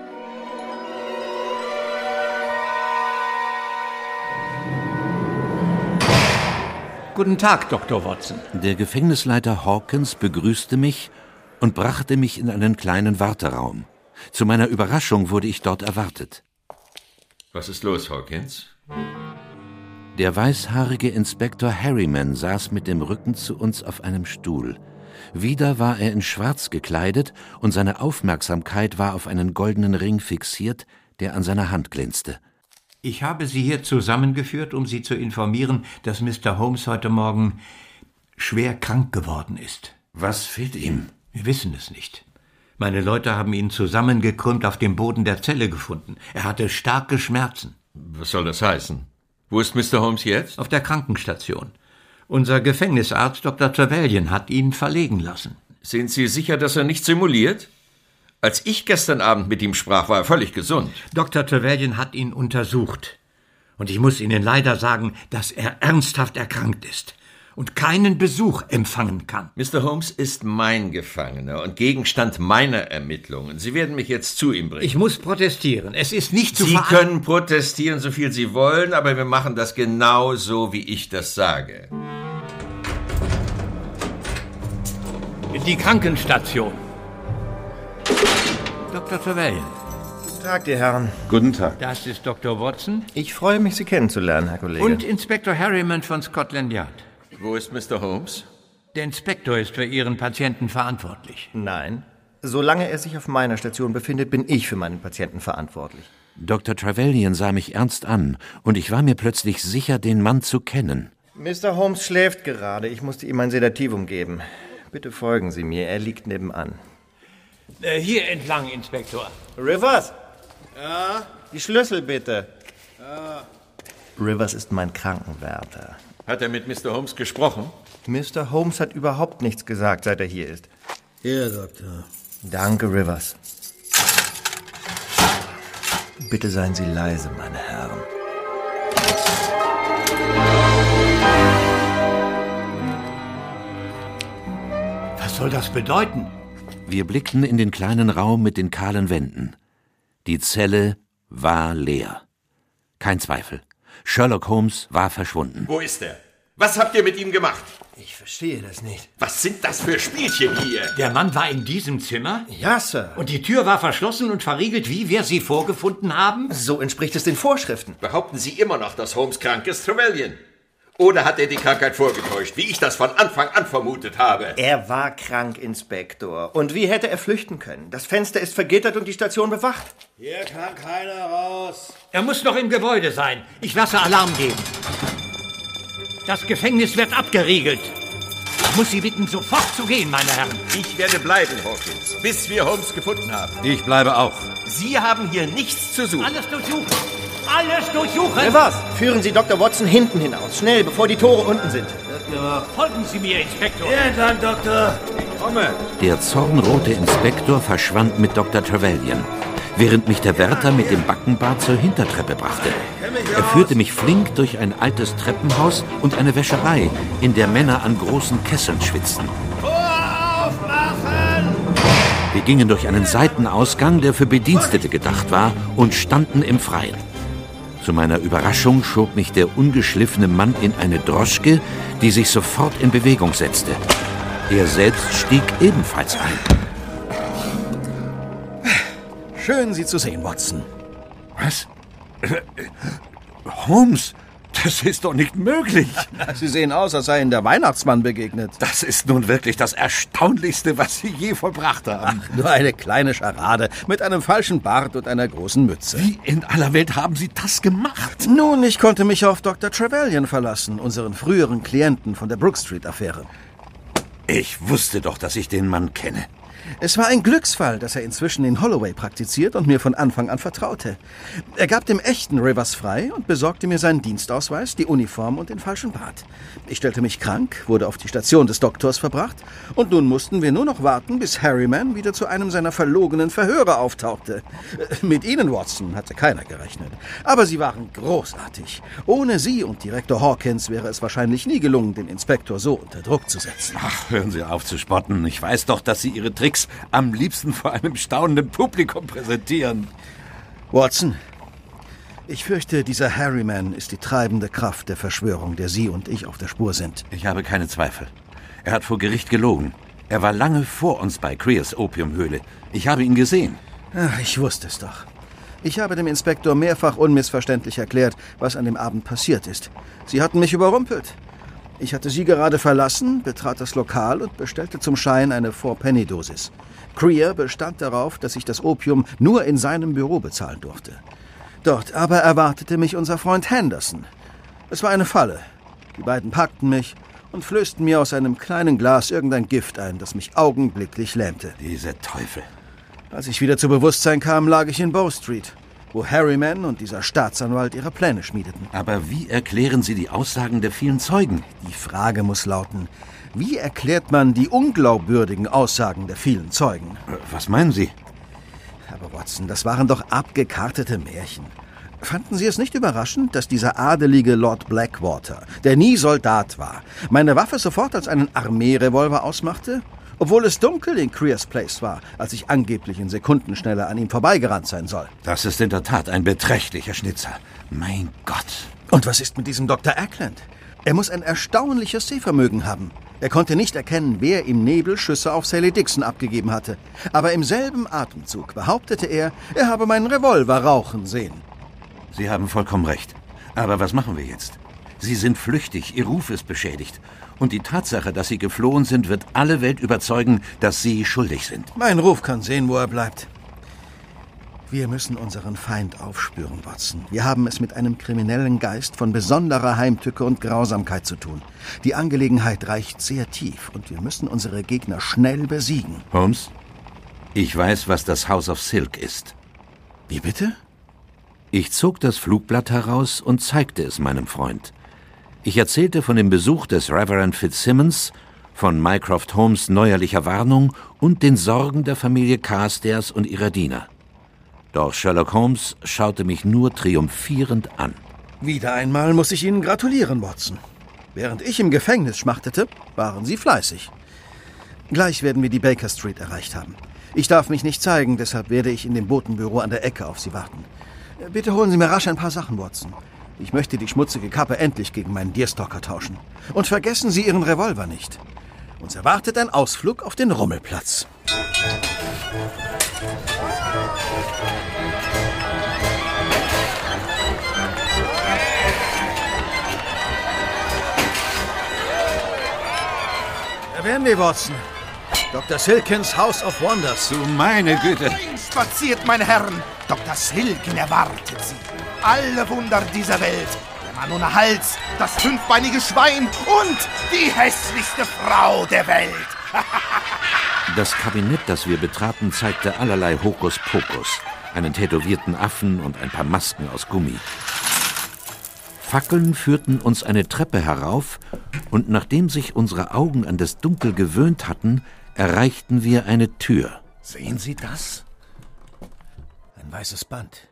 Guten Tag, Doktor Watson.
Der Gefängnisleiter Hawkins begrüßte mich und brachte mich in einen kleinen Warteraum. Zu meiner Überraschung wurde ich dort erwartet.
Was ist los, Hawkins?
Der weißhaarige Inspektor Harriman saß mit dem Rücken zu uns auf einem Stuhl. Wieder war er in Schwarz gekleidet und seine Aufmerksamkeit war auf einen goldenen Ring fixiert, der an seiner Hand glänzte.
Ich habe Sie hier zusammengeführt, um Sie zu informieren, dass Mister Holmes heute Morgen schwer krank geworden ist.
Was fehlt ihm?
Wir wissen es nicht. Meine Leute haben ihn zusammengekrümmt auf dem Boden der Zelle gefunden. Er hatte starke Schmerzen.
Was soll das heißen? Wo ist Mister Holmes jetzt?
Auf der Krankenstation. Unser Gefängnisarzt Doktor Trevelyan hat ihn verlegen lassen.
Sind Sie sicher, dass er nicht simuliert? Als ich gestern Abend mit ihm sprach, war er völlig gesund.
Doktor Trevelyan hat ihn untersucht. Und ich muss Ihnen leider sagen, dass er ernsthaft erkrankt ist und keinen Besuch empfangen kann.
Mister Holmes ist mein Gefangener und Gegenstand meiner Ermittlungen. Sie werden mich jetzt zu ihm bringen.
Ich muss protestieren. Es ist nicht zu
Sie
ver-
können protestieren, so viel Sie wollen, aber wir machen das genau so, wie ich das sage.
Die Krankenstation. Doktor Trevelyan.
Guten Tag, die Herren.
Guten Tag.
Das ist Doktor Watson.
Ich freue mich, Sie kennenzulernen, Herr Kollege.
Und Inspektor Harriman von Scotland Yard.
Wo ist Mister Holmes?
Der Inspektor ist für Ihren Patienten verantwortlich.
Nein. Solange er sich auf meiner Station befindet, bin ich für meinen Patienten verantwortlich.
Doktor Trevelyan sah mich ernst an, und ich war mir plötzlich sicher, den Mann zu kennen.
Mister Holmes schläft gerade. Ich musste ihm ein Sedativum geben. Bitte folgen Sie mir. Er liegt nebenan.
Äh, hier entlang, Inspektor.
Rivers?
Ja?
Die Schlüssel bitte.
Ja.
Rivers ist mein Krankenwärter.
Hat er mit Mister Holmes gesprochen?
Mister Holmes hat überhaupt nichts gesagt, seit er hier ist.
Hier, Doktor.
Danke, Rivers. Bitte seien Sie leise, meine Herren.
Was soll das bedeuten?
Wir blickten in den kleinen Raum mit den kahlen Wänden. Die Zelle war leer. Kein Zweifel. Sherlock Holmes war verschwunden.
Wo ist er? Was habt ihr mit ihm gemacht?
Ich verstehe das nicht.
Was sind das für Spielchen hier?
Der Mann war in diesem Zimmer?
Ja, Sir.
Und die Tür war verschlossen und verriegelt, wie wir sie vorgefunden haben?
So entspricht es den Vorschriften.
Behaupten Sie immer noch, dass Holmes krank ist, Trevelyan? Oder hat er die Krankheit vorgetäuscht, wie ich das von Anfang an vermutet habe?
Er war krank, Inspektor. Und wie hätte er flüchten können? Das Fenster ist vergittert und die Station bewacht.
Hier kann keiner raus.
Er muss noch im Gebäude sein. Ich lasse Alarm geben. Das Gefängnis wird abgeriegelt. Ich muss Sie bitten, sofort zu gehen, meine Herren.
Ich werde bleiben, Hawkins, bis wir Holmes gefunden haben.
Ich bleibe auch.
Sie haben hier nichts zu suchen.
Alles durchsuchen. Alles durchsuchen.
Rivers, führen Sie Doktor Watson hinten hinaus. Schnell, bevor die Tore unten sind.
Folgen Sie mir, Inspektor.
Hier entlang, Doktor. Ich komme.
Der zornrote Inspektor verschwand mit Doktor Trevelyan, während mich der Wärter mit dem Backenbart zur Hintertreppe brachte. Er führte mich flink durch ein altes Treppenhaus und eine Wäscherei, in der Männer an großen Kesseln schwitzten.
Tor aufmachen!
Wir gingen durch einen Seitenausgang, der für Bedienstete gedacht war, und standen im Freien. Zu meiner Überraschung schob mich der ungeschliffene Mann in eine Droschke, die sich sofort in Bewegung setzte. Er selbst stieg ebenfalls ein.
Schön, Sie zu sehen, Watson.
Was? Holmes, das ist doch nicht möglich.
Sie sehen aus, als sei Ihnen der Weihnachtsmann begegnet.
Das ist nun wirklich das Erstaunlichste, was Sie je vollbracht haben.
Ach, nur eine kleine Scharade mit einem falschen Bart und einer großen Mütze.
Wie in aller Welt haben Sie das gemacht?
Nun, ich konnte mich auf Doktor Trevelyan verlassen, unseren früheren Klienten von der Brook Street-Affäre.
Ich wusste doch, dass ich den Mann kenne.
Es war ein Glücksfall, dass er inzwischen in Holloway praktiziert und mir von Anfang an vertraute. Er gab dem echten Rivers frei und besorgte mir seinen Dienstausweis, die Uniform und den falschen Bart. Ich stellte mich krank, wurde auf die Station des Doktors verbracht und nun mussten wir nur noch warten, bis Harriman wieder zu einem seiner verlogenen Verhöre auftauchte. Mit Ihnen, Watson, hatte keiner gerechnet. Aber Sie waren großartig. Ohne Sie und Direktor Hawkins wäre es wahrscheinlich nie gelungen, den Inspektor so unter Druck zu setzen.
Ach, hören Sie auf zu spotten. Ich weiß doch, dass Sie Ihre Tricks am liebsten vor einem staunenden Publikum präsentieren.
Watson, ich fürchte, dieser Harriman ist die treibende Kraft der Verschwörung, der Sie und ich auf der Spur sind.
Ich habe keine Zweifel. Er hat vor Gericht gelogen. Er war lange vor uns bei Creers Opiumhöhle. Ich habe ihn gesehen.
Ach, ich wusste es doch. Ich habe dem Inspektor mehrfach unmissverständlich erklärt, was an dem Abend passiert ist. Sie hatten mich überrumpelt. Ich hatte Sie gerade verlassen, betrat das Lokal und bestellte zum Schein eine Four-Penny-Dosis. Creer bestand darauf, dass ich das Opium nur in seinem Büro bezahlen durfte. Dort aber erwartete mich unser Freund Henderson. Es war eine Falle. Die beiden packten mich und flößten mir aus einem kleinen Glas irgendein Gift ein, das mich augenblicklich lähmte.
Diese Teufel.
Als ich wieder zu Bewusstsein kam, lag ich in Bow Street, wo Harriman und dieser Staatsanwalt ihre Pläne schmiedeten.
Aber wie erklären Sie die Aussagen der vielen Zeugen?
Die Frage muss lauten, wie erklärt man die unglaubwürdigen Aussagen der vielen Zeugen?
Was meinen Sie?
Aber Watson, das waren doch abgekartete Märchen. Fanden Sie es nicht überraschend, dass dieser adelige Lord Blackwater, der nie Soldat war, meine Waffe sofort als einen Armeerevolver ausmachte? Obwohl es dunkel in Creers Place war, als ich angeblich in Sekundenschnelle an ihm vorbeigerannt sein soll.
Das ist in der Tat ein beträchtlicher Schnitzer. Mein Gott.
Und was ist mit diesem Doktor Ackland? Er muss ein erstaunliches Sehvermögen haben. Er konnte nicht erkennen, wer im Nebel Schüsse auf Sally Dixon abgegeben hatte. Aber im selben Atemzug behauptete er, er habe meinen Revolver rauchen sehen.
Sie haben vollkommen recht. Aber was machen wir jetzt? Sie sind flüchtig, Ihr Ruf ist beschädigt. Und die Tatsache, dass Sie geflohen sind, wird alle Welt überzeugen, dass Sie schuldig sind.
Mein Ruf kann sehen, wo er bleibt. Wir müssen unseren Feind aufspüren, Watson. Wir haben es mit einem kriminellen Geist von besonderer Heimtücke und Grausamkeit zu tun. Die Angelegenheit reicht sehr tief und wir müssen unsere Gegner schnell besiegen.
Holmes, ich weiß, was das House of Silk ist.
Wie bitte?
Ich zog das Flugblatt heraus und zeigte es meinem Freund. Ich erzählte von dem Besuch des Reverend Fitzsimmons, von Mycroft Holmes' neuerlicher Warnung und den Sorgen der Familie Carstairs und ihrer Diener. Doch Sherlock Holmes schaute mich nur triumphierend an.
Wieder einmal muss ich Ihnen gratulieren, Watson. Während ich im Gefängnis schmachtete, waren Sie fleißig. Gleich werden wir die Baker Street erreicht haben. Ich darf mich nicht zeigen, deshalb werde ich in dem Botenbüro an der Ecke auf Sie warten. Bitte holen Sie mir rasch ein paar Sachen, Watson. Ich möchte die schmutzige Kappe endlich gegen meinen Deerstalker tauschen. Und vergessen Sie Ihren Revolver nicht. Uns erwartet ein Ausflug auf den Rummelplatz. Da wären wir, Watson. Doktor Silkins House of Wonders.
Du meine Güte.
Spaziert, meine Herren. Doktor Silkin erwartet Sie. Alle Wunder dieser Welt. Der Mann ohne Hals, das fünfbeinige Schwein und die hässlichste Frau der Welt.
Das Kabinett, das wir betraten, zeigte allerlei Hokuspokus. Einen tätowierten Affen und ein paar Masken aus Gummi. Fackeln führten uns eine Treppe herauf, und nachdem sich unsere Augen an das Dunkel gewöhnt hatten, erreichten wir eine Tür.
Sehen Sie das? Ein weißes Band.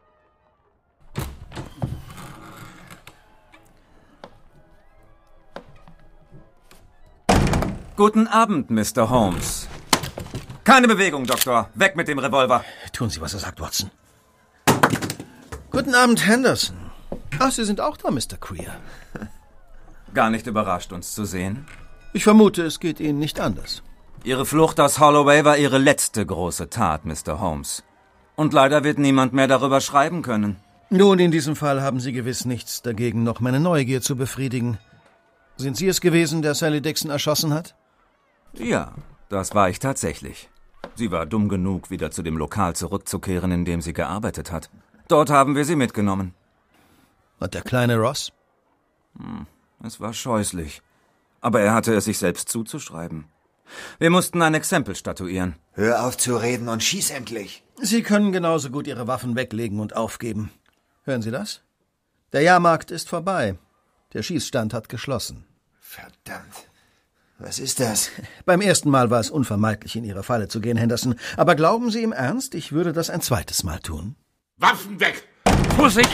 Guten Abend, Mister Holmes. Keine Bewegung, Doktor. Weg mit dem Revolver.
Tun Sie, was er sagt, Watson. Guten Abend, Henderson. Ach, Sie sind auch da, Mister Queer.
Gar nicht überrascht, uns zu sehen?
Ich vermute, es geht Ihnen nicht anders.
Ihre Flucht aus Holloway war Ihre letzte große Tat, Mister Holmes. Und leider wird niemand mehr darüber schreiben können.
Nun, in diesem Fall haben Sie gewiss nichts dagegen, noch meine Neugier zu befriedigen. Sind Sie es gewesen, der Sally Dixon erschossen hat?
Ja, das war ich tatsächlich. Sie war dumm genug, wieder zu dem Lokal zurückzukehren, in dem sie gearbeitet hat. Dort haben wir sie mitgenommen.
Und der kleine Ross?
Hm, es war scheußlich. Aber er hatte es sich selbst zuzuschreiben. Wir mussten ein Exempel statuieren.
Hör auf zu reden und schieß endlich.
Sie können genauso gut Ihre Waffen weglegen und aufgeben. Hören Sie das? Der Jahrmarkt ist vorbei. Der Schießstand hat geschlossen.
Verdammt. Was ist das?
Beim ersten Mal war es unvermeidlich, in Ihre Falle zu gehen, Henderson. Aber glauben Sie im Ernst, ich würde das ein zweites Mal tun?
Waffen weg! Vorsicht!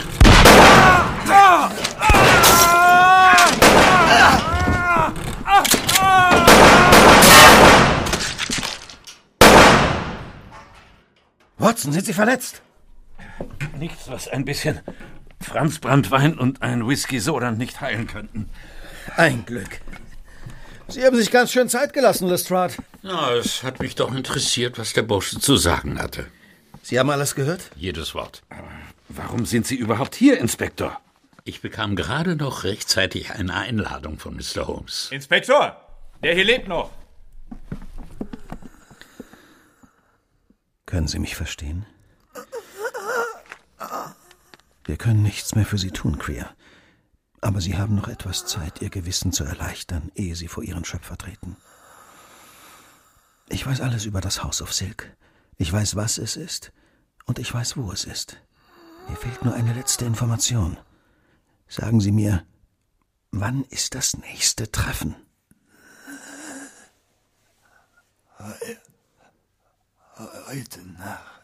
Watson, sind Sie verletzt?
Nichts, was ein bisschen Franzbranntwein und ein Whisky-Soda nicht heilen könnten.
Ein Glück. Sie haben sich ganz schön Zeit gelassen, Lestrade.
Ja, es hat mich doch interessiert, was der Bursche zu sagen hatte.
Sie haben alles gehört?
Jedes Wort. Warum sind Sie überhaupt hier, Inspektor? Ich bekam gerade noch rechtzeitig eine Einladung von Mister Holmes.
Inspektor, der hier lebt noch.
Können Sie mich verstehen? Wir können nichts mehr für Sie tun, Queer. Aber Sie haben noch etwas Zeit, Ihr Gewissen zu erleichtern, ehe Sie vor Ihren Schöpfer treten. Ich weiß alles über das House of Silk. Ich weiß, was es ist. Und ich weiß, wo es ist. Mir fehlt nur eine letzte Information. Sagen Sie mir, wann ist das nächste Treffen?
Heute Nacht.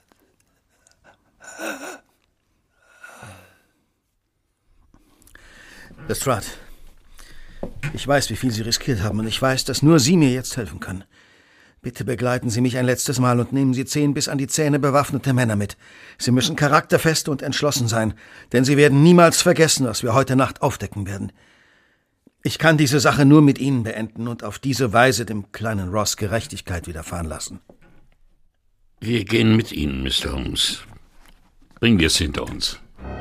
Lestrade, ich weiß, wie viel Sie riskiert haben, und ich weiß, dass nur Sie mir jetzt helfen können. Bitte begleiten Sie mich ein letztes Mal und nehmen Sie zehn bis an die Zähne bewaffnete Männer mit. Sie müssen charakterfest und entschlossen sein, denn Sie werden niemals vergessen, was wir heute Nacht aufdecken werden. Ich kann diese Sache nur mit Ihnen beenden und auf diese Weise dem kleinen Ross Gerechtigkeit widerfahren lassen.
Wir gehen mit Ihnen, Mister Holmes. Bringen wir es hinter uns.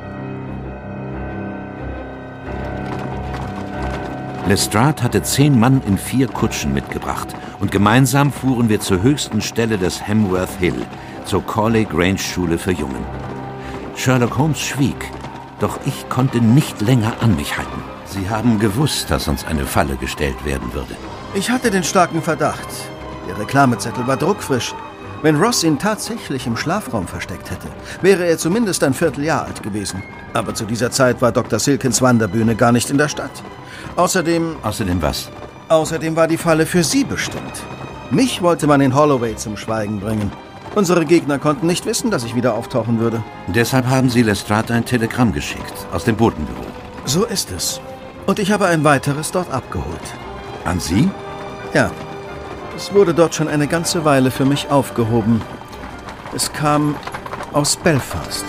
Lestrade hatte zehn Mann in vier Kutschen mitgebracht, und gemeinsam fuhren wir zur höchsten Stelle des Hamworth Hill, zur Corley Grange Schule für Jungen. Sherlock Holmes schwieg, doch ich konnte nicht länger an mich halten. Sie haben gewusst, dass uns eine Falle gestellt werden würde.
Ich hatte den starken Verdacht. Der Reklamezettel war druckfrisch. Wenn Ross ihn tatsächlich im Schlafraum versteckt hätte, wäre er zumindest ein Vierteljahr alt gewesen. Aber zu dieser Zeit war Doktor Silkins Wanderbühne gar nicht in der Stadt. Außerdem...
Außerdem was?
Außerdem war die Falle für Sie bestimmt. Mich wollte man in Holloway zum Schweigen bringen. Unsere Gegner konnten nicht wissen, dass ich wieder auftauchen würde.
Deshalb haben Sie Lestrade ein Telegramm geschickt, aus dem Botenbüro.
So ist es. Und ich habe ein weiteres dort abgeholt.
An Sie?
Ja. Es wurde dort schon eine ganze Weile für mich aufgehoben. Es kam aus Belfast.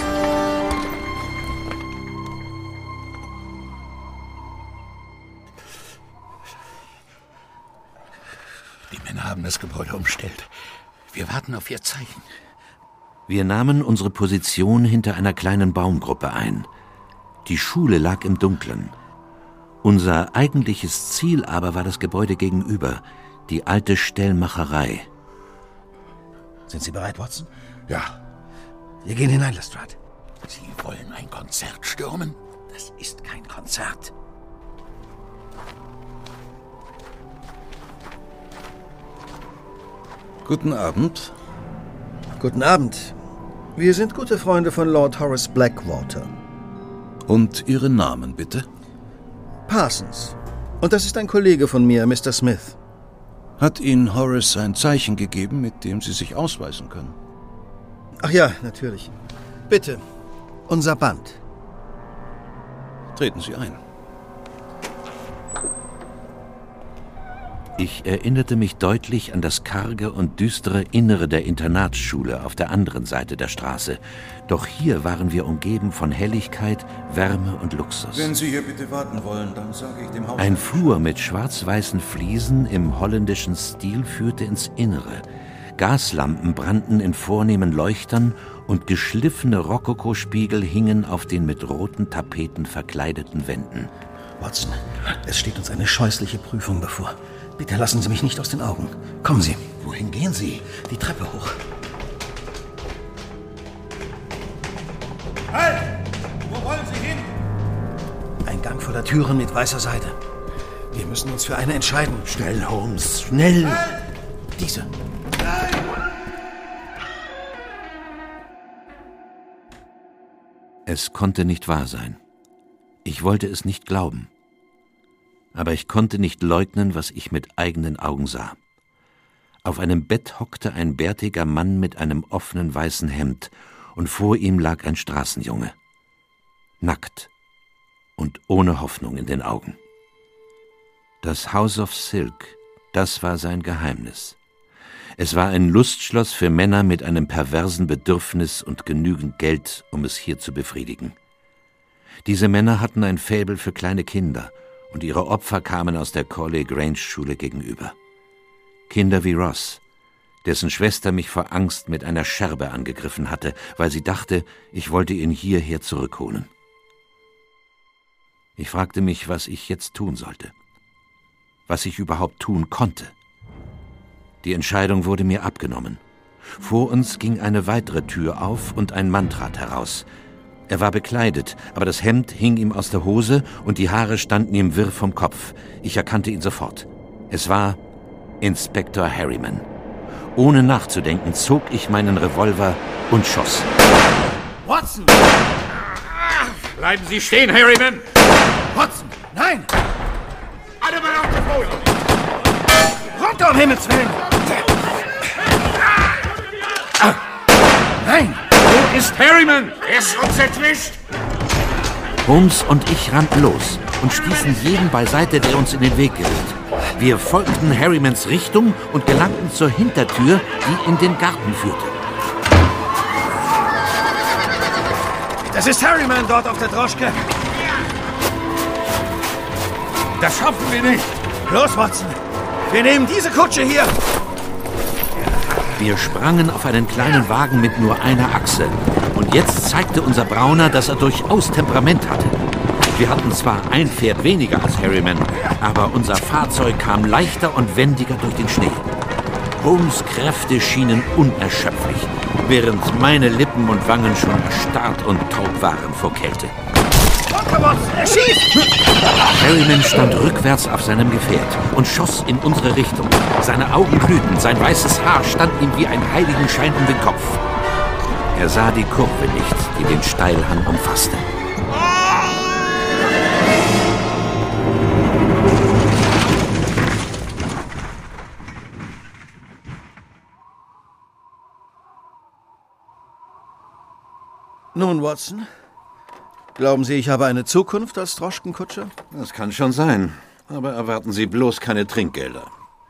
Die Männer haben das Gebäude umstellt. Wir warten auf Ihr Zeichen.
Wir nahmen unsere Position hinter einer kleinen Baumgruppe ein. Die Schule lag im Dunkeln. Unser eigentliches Ziel aber war das Gebäude gegenüber, die alte Stellmacherei.
Sind Sie bereit, Watson?
Ja.
Wir gehen hinein, Lestrade.
Sie wollen ein Konzert stürmen?
Das ist kein Konzert.
Guten Abend.
Guten Abend. Wir sind gute Freunde von Lord Horace Blackwater.
Und Ihre Namen, bitte?
Parsons. Und das ist ein Kollege von mir, Mister Smith.
Hat Ihnen Horace ein Zeichen gegeben, mit dem Sie sich ausweisen können?
Ach ja, natürlich. Bitte, unser Band.
Treten Sie ein.
Ich erinnerte mich deutlich an das karge und düstere Innere der Internatsschule auf der anderen Seite der Straße. Doch hier waren wir umgeben von Helligkeit, Wärme und Luxus.
Wenn Sie hier bitte warten wollen, dann sage ich dem Haus...
Ein Flur mit schwarz-weißen Fliesen im holländischen Stil führte ins Innere. Gaslampen brannten in vornehmen Leuchtern und geschliffene Rokokospiegel hingen auf den mit roten Tapeten verkleideten Wänden.
Watson, es steht uns eine scheußliche Prüfung bevor. Bitte lassen Sie mich nicht aus den Augen. Kommen Sie.
Wohin gehen Sie?
Die Treppe hoch.
Halt! Wo wollen Sie hin?
Ein Gang voller Türen mit weißer Seide. Wir müssen uns für eine entscheiden.
Schnell, Holmes, schnell!
Halt! Diese.
Es konnte nicht wahr sein. Ich wollte es nicht glauben. Aber ich konnte nicht leugnen, was ich mit eigenen Augen sah. Auf einem Bett hockte ein bärtiger Mann mit einem offenen weißen Hemd, und vor ihm lag ein Straßenjunge. Nackt und ohne Hoffnung in den Augen. Das House of Silk, das war sein Geheimnis. Es war ein Lustschloss für Männer mit einem perversen Bedürfnis und genügend Geld, um es hier zu befriedigen. Diese Männer hatten ein Faible für kleine Kinder, und ihre Opfer kamen aus der Corley Grange Schule gegenüber. Kinder wie Ross, dessen Schwester mich vor Angst mit einer Scherbe angegriffen hatte, weil sie dachte, ich wollte ihn hierher zurückholen. Ich fragte mich, was ich jetzt tun sollte, was ich überhaupt tun konnte. Die Entscheidung wurde mir abgenommen. Vor uns ging eine weitere Tür auf und ein Mann trat heraus. Er war bekleidet, aber das Hemd hing ihm aus der Hose und die Haare standen ihm wirr vom Kopf. Ich erkannte ihn sofort. Es war Inspektor Harriman. Ohne nachzudenken zog ich meinen Revolver und schoss.
Watson! Bleiben Sie stehen, Harriman!
Watson, nein!
Alle Mann auf den Boden!
Runter, um Himmels Willen! Ah, nein!
Wo ist Harriman? Er ist uns entwischt!
Holmes und ich rannten los und stießen jeden beiseite, der uns in den Weg geriet. Wir folgten Harrimans Richtung und gelangten zur Hintertür, die in den Garten führte.
Das ist Harriman dort auf der Droschke.
Das schaffen wir nicht.
Los, Watson. Wir nehmen diese Kutsche hier.
Wir sprangen auf einen kleinen Wagen mit nur einer Achse. Und jetzt zeigte unser Brauner, dass er durchaus Temperament hatte. Wir hatten zwar ein Pferd weniger als Harriman, aber unser Fahrzeug kam leichter und wendiger durch den Schnee. Holmes' Kräfte schienen unerschöpflich, während meine Lippen und Wangen schon erstarrt und taub waren vor Kälte.
Er schießt!
Harriman stand rückwärts auf seinem Gefährt und schoss in unsere Richtung. Seine Augen glühten, sein weißes Haar stand ihm wie ein Heiligenschein um den Kopf. Er sah die Kurve nicht, die den Steilhang umfasste.
Nun, Watson, glauben Sie, ich habe eine Zukunft als Droschkenkutscher?
Das kann schon sein, aber erwarten Sie bloß keine Trinkgelder.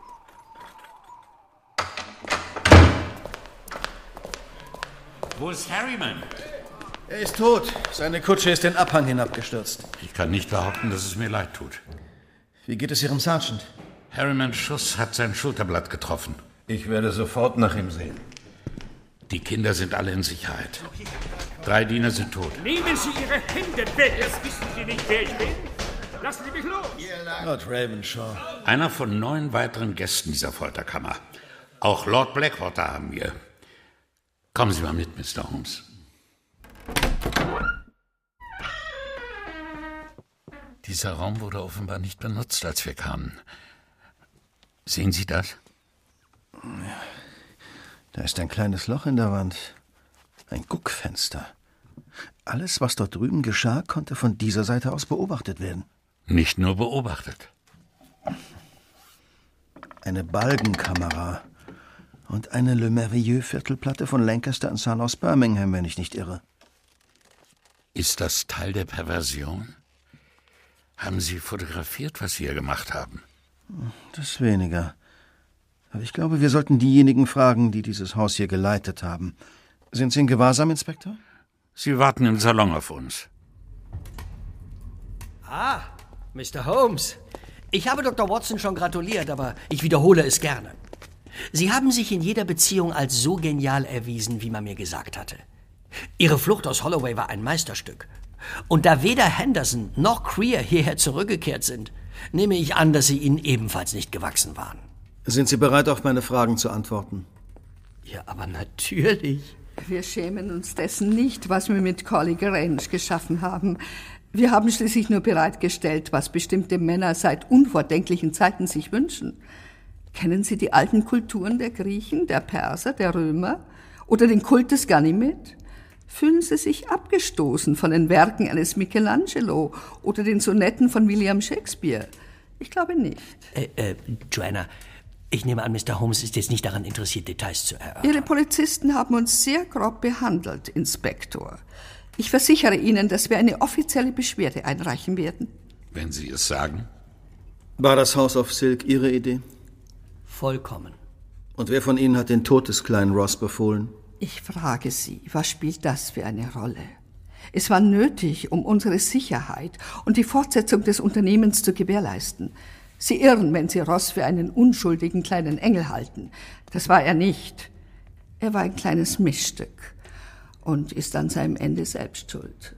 Wo ist Harriman?
Er ist tot. Seine Kutsche ist den Abhang hinabgestürzt.
Ich kann nicht behaupten, dass es mir leid tut.
Wie geht es Ihrem Sergeant?
Harrimans Schuss hat sein Schulterblatt getroffen.
Ich werde sofort nach ihm sehen.
Die Kinder sind alle in Sicherheit. Drei Diener sind tot.
Nehmen Sie Ihre Hände weg! Jetzt wissen Sie nicht, wer ich bin. Lassen Sie mich los!
Lord Ravenshaw.
Einer von neun weiteren Gästen dieser Folterkammer. Auch Lord Blackwater haben wir. Kommen Sie mal mit, Mister Holmes. Dieser Raum wurde offenbar nicht benutzt, als wir kamen. Sehen Sie das?
Da ist ein kleines Loch in der Wand. Ein Guckfenster. Alles, was dort drüben geschah, konnte von dieser Seite aus beobachtet werden.
Nicht nur beobachtet.
Eine Balgenkamera. Und eine Le Merveilleux-Viertelplatte von Lancaster und Son aus Birmingham, wenn ich nicht irre.
Ist das Teil der Perversion? Haben Sie fotografiert, was Sie hier gemacht haben?
Das weniger. Aber ich glaube, wir sollten diejenigen fragen, die dieses Haus hier geleitet haben. Sind Sie in Gewahrsam, Inspektor?
Sie warten im Salon auf uns.
Ah, Mister Holmes. Ich habe Doktor Watson schon gratuliert, aber ich wiederhole es gerne. Sie haben sich in jeder Beziehung als so genial erwiesen, wie man mir gesagt hatte. Ihre Flucht aus Holloway war ein Meisterstück. Und da weder Henderson noch Creer hierher zurückgekehrt sind, nehme ich an, dass sie ihnen ebenfalls nicht gewachsen waren.
Sind Sie bereit, auf meine Fragen zu antworten?
Ja, aber natürlich.
Wir schämen uns dessen nicht, was wir mit Collie Grange geschaffen haben. Wir haben schließlich nur bereitgestellt, was bestimmte Männer seit unvordenklichen Zeiten sich wünschen. Kennen Sie die alten Kulturen der Griechen, der Perser, der Römer oder den Kult des Ganymed? Fühlen Sie sich abgestoßen von den Werken eines Michelangelo oder den Sonetten von William Shakespeare? Ich glaube nicht.
Äh, äh, Joanna, ich nehme an, Mister Holmes ist jetzt nicht daran interessiert, Details zu erörtern.
Ihre Polizisten haben uns sehr grob behandelt, Inspektor. Ich versichere Ihnen, dass wir eine offizielle Beschwerde einreichen werden.
Wenn Sie es sagen.
War das House of Silk Ihre Idee?
Vollkommen.
Und wer von Ihnen hat den Tod des kleinen Ross befohlen?
Ich frage Sie, was spielt das für eine Rolle? Es war nötig, um unsere Sicherheit und die Fortsetzung des Unternehmens zu gewährleisten. Sie irren, wenn Sie Ross für einen unschuldigen kleinen Engel halten. Das war er nicht. Er war ein kleines Missstück und ist an seinem Ende selbst schuld.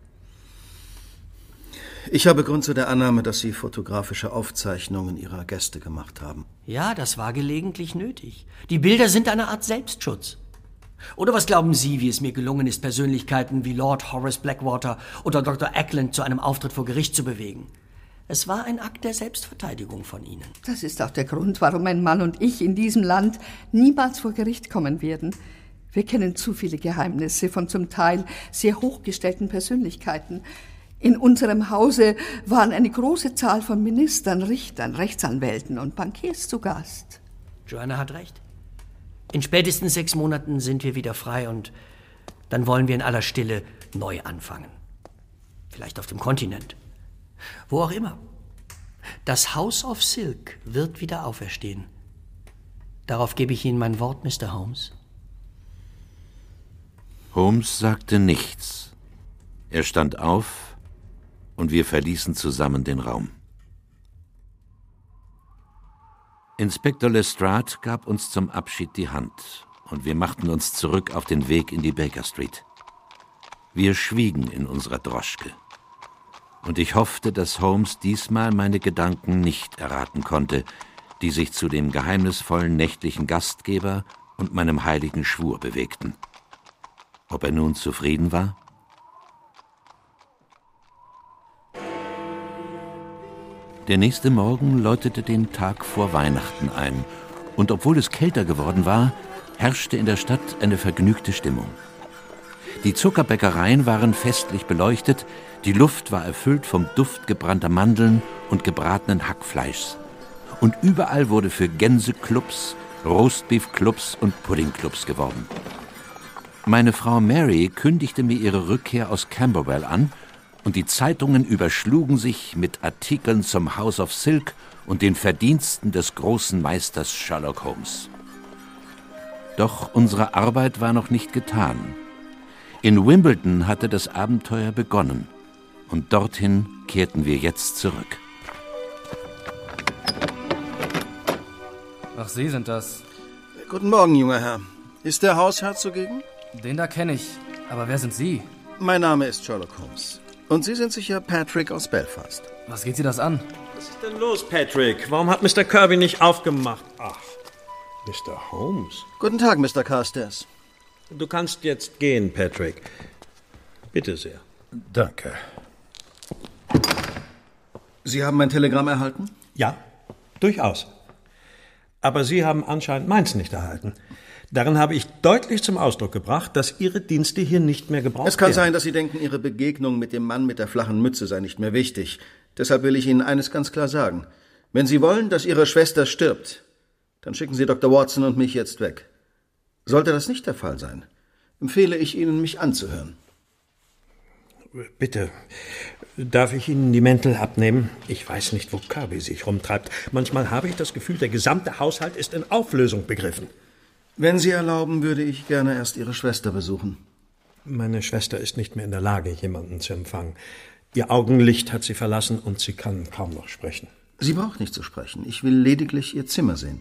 Ich habe Grund zu der Annahme, dass Sie fotografische Aufzeichnungen Ihrer Gäste gemacht haben.
Ja, das war gelegentlich nötig. Die Bilder sind eine Art Selbstschutz. Oder was glauben Sie, wie es mir gelungen ist, Persönlichkeiten wie Lord Horace Blackwater oder Doktor Ackland zu einem Auftritt vor Gericht zu bewegen? Es war ein Akt der Selbstverteidigung von Ihnen.
Das ist auch der Grund, warum mein Mann und ich in diesem Land niemals vor Gericht kommen werden. Wir kennen zu viele Geheimnisse von zum Teil sehr hochgestellten Persönlichkeiten. In unserem Hause waren eine große Zahl von Ministern, Richtern, Rechtsanwälten und Bankiers zu Gast.
Joanna hat recht. In spätestens sechs Monaten sind wir wieder frei und dann wollen wir in aller Stille neu anfangen. Vielleicht auf dem Kontinent. Wo auch immer. Das House of Silk wird wieder auferstehen. Darauf gebe ich Ihnen mein Wort, Mister Holmes.
Holmes sagte nichts. Er stand auf und wir verließen zusammen den Raum. Inspektor Lestrade gab uns zum Abschied die Hand und wir machten uns zurück auf den Weg in die Baker Street. Wir schwiegen in unserer Droschke. Und ich hoffte, dass Holmes diesmal meine Gedanken nicht erraten konnte, die sich zu dem geheimnisvollen nächtlichen Gastgeber und meinem heiligen Schwur bewegten. Ob er nun zufrieden war? Der nächste Morgen läutete den Tag vor Weihnachten ein, und obwohl es kälter geworden war, herrschte in der Stadt eine vergnügte Stimmung. Die Zuckerbäckereien waren festlich beleuchtet, die Luft war erfüllt vom Duft gebrannter Mandeln und gebratenen Hackfleischs. Und überall wurde für Gänseclubs, Roastbeefclubs und Puddingclubs geworben. Meine Frau Mary kündigte mir ihre Rückkehr aus Camberwell an, und die Zeitungen überschlugen sich mit Artikeln zum House of Silk und den Verdiensten des großen Meisters Sherlock Holmes. Doch unsere Arbeit war noch nicht getan. In Wimbledon hatte das Abenteuer begonnen, und dorthin kehrten wir jetzt zurück.
Ach, Sie sind das.
Guten Morgen, junger Herr. Ist der Hausherr zugegen?
Den da kenne ich. Aber wer sind Sie?
Mein Name ist Sherlock Holmes. Und Sie sind sicher Patrick aus Belfast.
Was geht Sie das an?
Was ist denn los, Patrick? Warum hat Mister Kirby nicht aufgemacht? Ach, Mister Holmes.
Guten Tag, Mister Carstairs.
Du kannst jetzt gehen, Patrick. Bitte sehr.
Danke.
Sie haben mein Telegramm erhalten?
Ja, durchaus. Aber Sie haben anscheinend meins nicht erhalten. Darin habe ich deutlich zum Ausdruck gebracht, dass Ihre Dienste hier nicht mehr gebraucht werden.
Es kann sein, dass Sie denken, Ihre Begegnung mit dem Mann mit der flachen Mütze sei nicht mehr wichtig. Deshalb will ich Ihnen eines ganz klar sagen. Wenn Sie wollen, dass Ihre Schwester stirbt, dann schicken Sie Doktor Watson und mich jetzt weg. Sollte das nicht der Fall sein, empfehle ich Ihnen, mich anzuhören.
Bitte, darf ich Ihnen die Mäntel abnehmen? Ich weiß nicht, wo Kirby sich rumtreibt. Manchmal habe ich das Gefühl, der gesamte Haushalt ist in Auflösung begriffen.
Wenn Sie erlauben, würde ich gerne erst Ihre Schwester besuchen.
Meine Schwester ist nicht mehr in der Lage, jemanden zu empfangen. Ihr Augenlicht hat sie verlassen und sie kann kaum noch sprechen.
Sie braucht nicht zu sprechen. Ich will lediglich Ihr Zimmer sehen.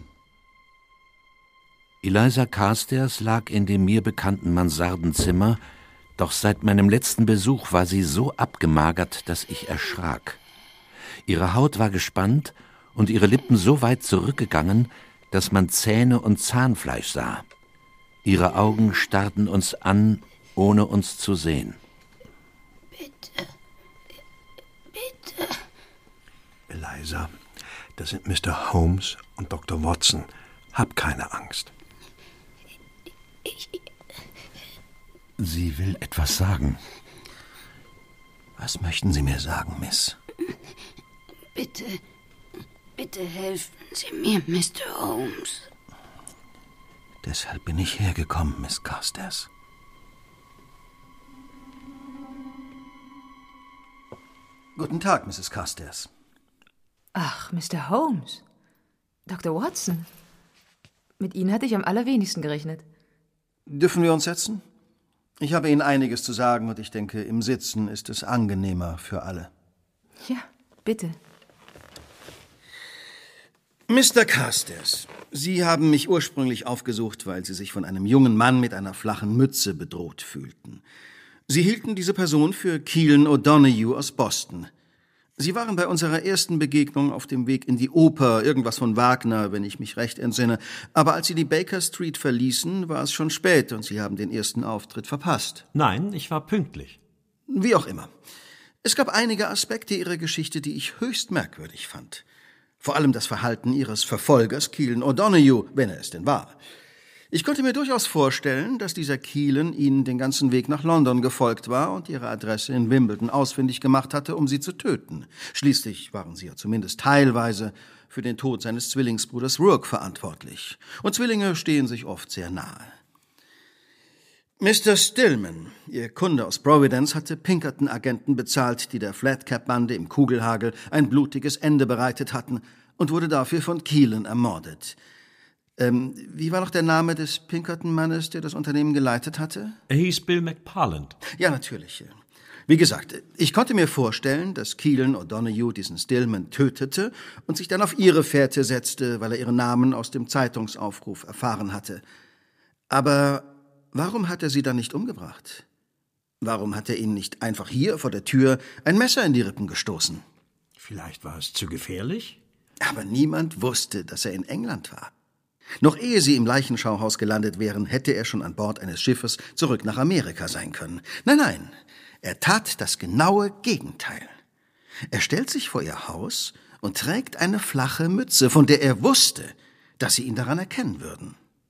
Eliza Carstairs lag in dem mir bekannten Mansardenzimmer, doch seit meinem letzten Besuch war sie so abgemagert, dass ich erschrak. Ihre Haut war gespannt und ihre Lippen so weit zurückgegangen, dass man Zähne und Zahnfleisch sah. Ihre Augen starrten uns an, ohne uns zu sehen.
Bitte, bitte.
Eliza, das sind Mister Holmes und Doktor Watson. Hab keine Angst.
Ich...
Sie will etwas sagen.
Was möchten Sie mir sagen, Miss?
Bitte, bitte helfen Sie mir, Mister Holmes.
Deshalb bin ich hergekommen, Miss Carstairs. Guten Tag, Misses Carstairs.
Ach, Mister Holmes. Doktor Watson. Mit Ihnen hatte ich am allerwenigsten gerechnet.
Dürfen wir uns setzen? Ich habe Ihnen einiges zu sagen und ich denke, im Sitzen ist es angenehmer für alle.
Ja, bitte.
Mister Carstairs, Sie haben mich ursprünglich aufgesucht, weil Sie sich von einem jungen Mann mit einer flachen Mütze bedroht fühlten. Sie hielten diese Person für Keelan O'Donoghue aus Boston. Sie waren bei unserer ersten Begegnung auf dem Weg in die Oper, irgendwas von Wagner, wenn ich mich recht entsinne. Aber als Sie die Baker Street verließen, war es schon spät und Sie haben den ersten Auftritt verpasst.
Nein, ich war pünktlich.
Wie auch immer. Es gab einige Aspekte Ihrer Geschichte, die ich höchst merkwürdig fand. Vor allem das Verhalten Ihres Verfolgers, Keelan O'Donoghue, wenn er es denn war. Ich konnte mir durchaus vorstellen, dass dieser Keelan Ihnen den ganzen Weg nach London gefolgt war und Ihre Adresse in Wimbledon ausfindig gemacht hatte, um Sie zu töten. Schließlich waren Sie ja zumindest teilweise für den Tod seines Zwillingsbruders Rourke verantwortlich. Und Zwillinge stehen sich oft sehr nahe. Mister Stillman, Ihr Kunde aus Providence, hatte Pinkerton-Agenten bezahlt, die der Flatcap-Bande im Kugelhagel ein blutiges Ende bereitet hatten und wurde dafür von Keelan ermordet. Ähm, wie war noch der Name des Pinkerton-Mannes, der das Unternehmen geleitet hatte?
Er hieß Bill McParland.
Ja, natürlich. Wie gesagt, ich konnte mir vorstellen, dass Keelan O'Donoghue diesen Stillman tötete und sich dann auf Ihre Fährte setzte, weil er Ihren Namen aus dem Zeitungsaufruf erfahren hatte. Aber warum hat er Sie dann nicht umgebracht? Warum hat er Ihnen nicht einfach hier vor der Tür ein Messer in die Rippen gestoßen?
Vielleicht war es zu gefährlich?
Aber niemand wusste, dass er in England war. Noch ehe Sie im Leichenschauhaus gelandet wären, hätte er schon an Bord eines Schiffes zurück nach Amerika sein können. Nein, nein, er tat das genaue Gegenteil. Er stellt sich vor Ihr Haus und trägt eine flache Mütze, von der er wusste, dass Sie ihn daran erkennen würden.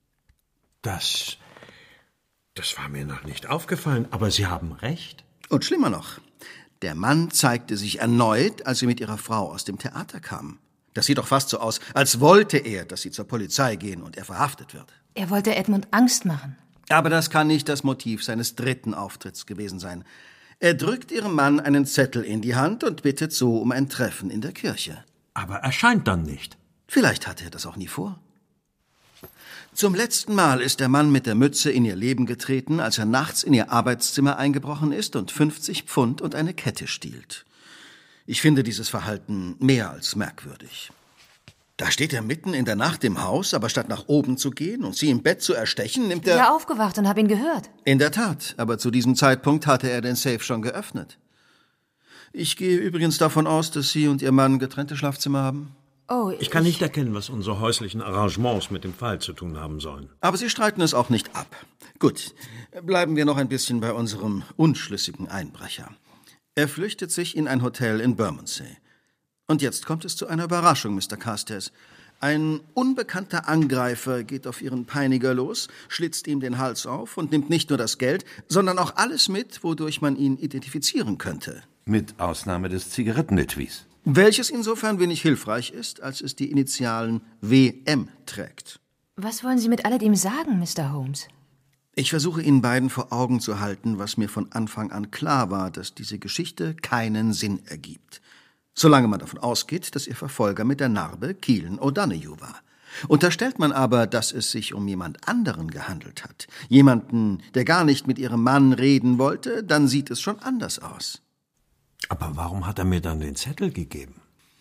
Das, das war mir noch nicht aufgefallen, aber Sie haben recht.
Und schlimmer noch, der Mann zeigte sich erneut, als Sie mit Ihrer Frau aus dem Theater kamen. Das sieht doch fast so aus, als wollte er, dass Sie zur Polizei gehen und er verhaftet wird.
Er wollte Edmund Angst machen.
Aber das kann nicht das Motiv seines dritten Auftritts gewesen sein. Er drückt ihrem Mann einen Zettel in die Hand und bittet so um ein Treffen in der Kirche.
Aber erscheint dann nicht.
Vielleicht hatte er das auch nie vor. Zum letzten Mal ist der Mann mit der Mütze in ihr Leben getreten, als er nachts in ihr Arbeitszimmer eingebrochen ist und fünfzig Pfund und eine Kette stiehlt. Ich finde dieses Verhalten mehr als merkwürdig. Da steht er mitten in der Nacht im Haus, aber statt nach oben zu gehen und sie im Bett zu erstechen, nimmt er...
Ja, aufgewacht und hab ihn gehört.
In der Tat, aber zu diesem Zeitpunkt hatte er den Safe schon geöffnet. Ich gehe übrigens davon aus, dass Sie und Ihr Mann getrennte Schlafzimmer haben.
Oh,
ich kann nicht erkennen, was unsere häuslichen Arrangements mit dem Fall zu tun haben sollen.
Aber Sie streiten es auch nicht ab. Gut, bleiben wir noch ein bisschen bei unserem unschlüssigen Einbrecher. Er flüchtet sich in ein Hotel in Bermondsey. Und jetzt kommt es zu einer Überraschung, Mister Carstairs. Ein unbekannter Angreifer geht auf Ihren Peiniger los, schlitzt ihm den Hals auf und nimmt nicht nur das Geld, sondern auch alles mit, wodurch man ihn identifizieren könnte.
Mit Ausnahme des Zigarettenetuis.
Welches insofern wenig hilfreich ist, als es die Initialen W M trägt.
Was wollen Sie mit alledem sagen, Mister Holmes?
Ich versuche Ihnen beiden vor Augen zu halten, was mir von Anfang an klar war, dass diese Geschichte keinen Sinn ergibt. Solange man davon ausgeht, dass Ihr Verfolger mit der Narbe Keelan O'Donoghue war. Unterstellt man aber, dass es sich um jemand anderen gehandelt hat, jemanden, der gar nicht mit Ihrem Mann reden wollte, dann sieht es schon anders aus.
Aber warum hat er mir dann den Zettel gegeben?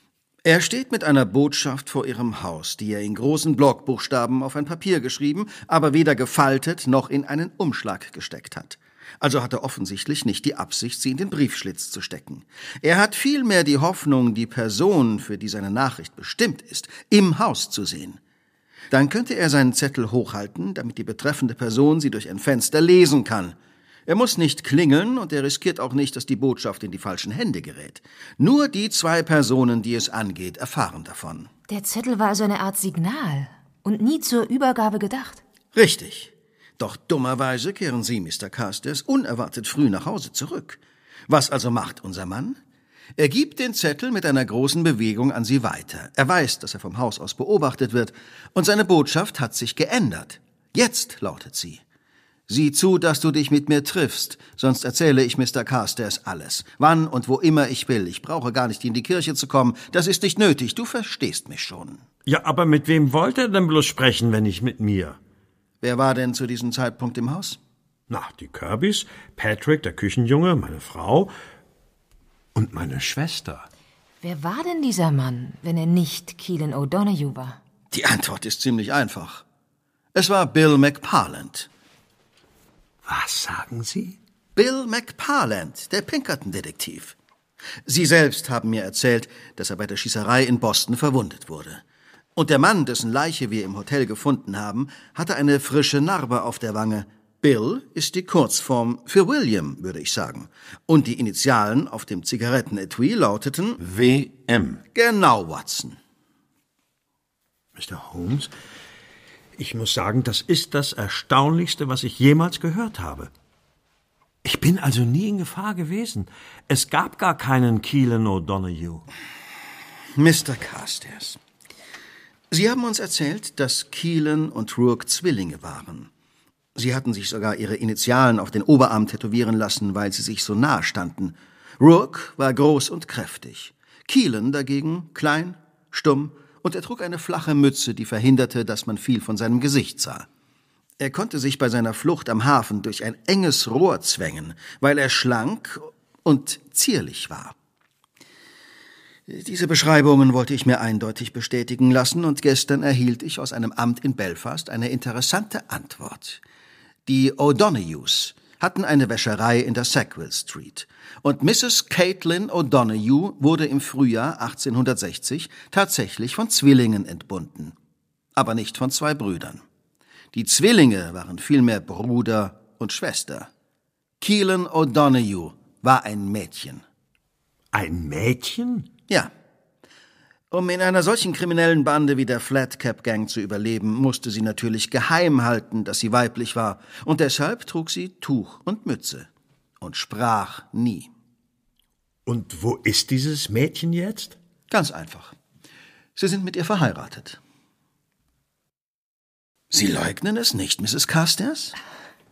Er steht mit einer Botschaft vor Ihrem Haus, die er in großen Blockbuchstaben auf ein Papier geschrieben, aber weder gefaltet noch in einen Umschlag gesteckt hat. Also hat er offensichtlich nicht die Absicht, sie in den Briefschlitz zu stecken. Er hat vielmehr die Hoffnung, die Person, für die seine Nachricht bestimmt ist, im Haus zu sehen. Dann könnte er seinen Zettel hochhalten, damit die betreffende Person sie durch ein Fenster lesen kann. Er muss nicht klingeln und er riskiert auch nicht, dass die Botschaft in die falschen Hände gerät. Nur die zwei Personen, die es angeht, erfahren davon.
Der Zettel war also eine Art Signal und nie zur Übergabe gedacht.
Richtig. Doch dummerweise kehren Sie, Mister Carstairs, unerwartet früh nach Hause zurück. Was also macht unser Mann? Er gibt den Zettel mit einer großen Bewegung an Sie weiter. Er weiß, dass er vom Haus aus beobachtet wird, und seine Botschaft hat sich geändert. Jetzt lautet sie: Sieh zu, dass du dich mit mir triffst, sonst erzähle ich Mister Carstairs alles. Wann und wo immer ich will. Ich brauche gar nicht in die Kirche zu kommen. Das ist nicht nötig. Du verstehst mich schon.
Ja, aber mit wem wollte er denn bloß sprechen, wenn nicht mit mir?
Wer war denn zu diesem Zeitpunkt im Haus?
Na, die Kirbys, Patrick, der Küchenjunge, meine Frau und meine Schwester.
Wer war denn dieser Mann, wenn er nicht Keelan O'Donoghue war?
Die Antwort ist ziemlich einfach. Es war Bill McParland.
Was sagen Sie?
Bill McParland, der Pinkerton-Detektiv. Sie selbst haben mir erzählt, dass er bei der Schießerei in Boston verwundet wurde. Und der Mann, dessen Leiche wir im Hotel gefunden haben, hatte eine frische Narbe auf der Wange. Bill ist die Kurzform für William, würde ich sagen. Und die Initialen auf dem Zigarettenetui lauteten
W M.
Genau, Watson.
Mister Holmes, ich muss sagen, das ist das Erstaunlichste, was ich jemals gehört habe. Ich bin also nie in Gefahr gewesen. Es gab gar keinen Keelan O'Donoghue.
Mister Carstairs, Sie haben uns erzählt, dass Keelan und Rourke Zwillinge waren. Sie hatten sich sogar ihre Initialen auf den Oberarm tätowieren lassen, weil sie sich so nahe standen. Rourke war groß und kräftig. Keelan dagegen klein, stumm, und er trug eine flache Mütze, die verhinderte, dass man viel von seinem Gesicht sah. Er konnte sich bei seiner Flucht am Hafen durch ein enges Rohr zwängen, weil er schlank und zierlich war. Diese Beschreibungen wollte ich mir eindeutig bestätigen lassen, und gestern erhielt ich aus einem Amt in Belfast eine interessante Antwort. Die O'Donoghues hatten eine Wäscherei in der Sackville Street, und Misses Caitlin O'Donoghue wurde im Frühjahr achtzehnhundertsechzig tatsächlich von Zwillingen entbunden, aber nicht von zwei Brüdern. Die Zwillinge waren vielmehr Bruder und Schwester. Keelan O'Donoghue war ein Mädchen.
Ein Mädchen?
Ja. Um in einer solchen kriminellen Bande wie der Flatcap Gang zu überleben, musste sie natürlich geheim halten, dass sie weiblich war, und deshalb trug sie Tuch und Mütze und sprach nie.
Und wo ist dieses Mädchen jetzt?
Ganz einfach. Sie sind mit ihr verheiratet. Sie leugnen es nicht, Misses Carstairs?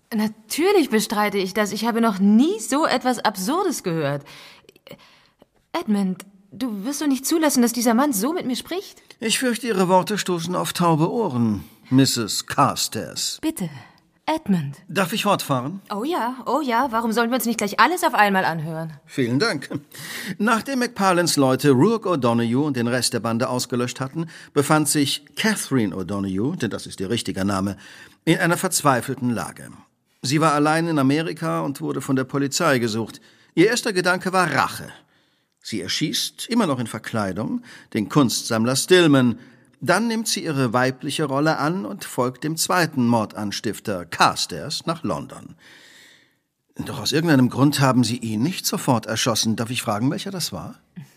Natürlich bestreite ich das. Ich habe noch nie so etwas Absurdes gehört. Edmund, du wirst doch nicht zulassen, dass dieser Mann so mit mir spricht?
Ich fürchte, Ihre Worte stoßen auf taube Ohren, Misses Carstairs.
Bitte, Edmund.
Darf ich fortfahren?
Oh ja, oh ja. Warum sollen wir uns nicht gleich alles auf einmal anhören?
Vielen Dank. Nachdem McParlins Leute Rourke O'Donoghue und den Rest der Bande ausgelöscht hatten, befand sich Catherine O'Donoghue, denn das ist ihr richtiger Name, in einer verzweifelten Lage. Sie war allein in Amerika und wurde von der Polizei gesucht. Ihr erster Gedanke war Rache. Sie erschießt, immer noch in Verkleidung, den Kunstsammler Stillman. Dann nimmt sie ihre weibliche Rolle an und folgt dem zweiten Mordanstifter, Carstairs, nach London. Doch aus irgendeinem Grund haben sie ihn nicht sofort erschossen. Darf ich fragen, welcher das war?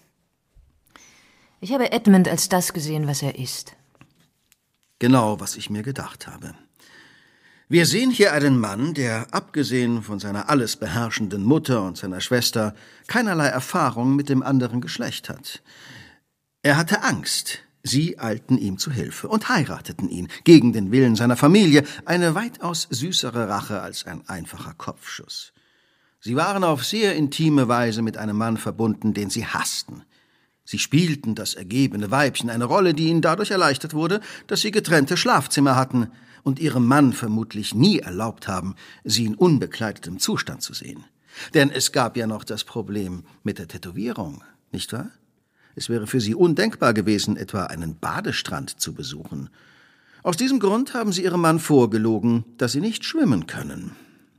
Ich habe Edmund als das gesehen, was er ist.
Genau, was ich mir gedacht habe. Wir sehen hier einen Mann, der, abgesehen von seiner alles beherrschenden Mutter und seiner Schwester, keinerlei Erfahrung mit dem anderen Geschlecht hat. Er hatte Angst. Sie eilten ihm zu Hilfe und heirateten ihn, gegen den Willen seiner Familie, eine weitaus süßere Rache als ein einfacher Kopfschuss. Sie waren auf sehr intime Weise mit einem Mann verbunden, den sie hassten. Sie spielten das ergebene Weibchen, eine Rolle, die ihnen dadurch erleichtert wurde, dass sie getrennte Schlafzimmer hatten und ihrem Mann vermutlich nie erlaubt haben, sie in unbekleidetem Zustand zu sehen. Denn es gab ja noch das Problem mit der Tätowierung, nicht wahr? Es wäre für sie undenkbar gewesen, etwa einen Badestrand zu besuchen. Aus diesem Grund haben sie ihrem Mann vorgelogen, dass sie nicht schwimmen können.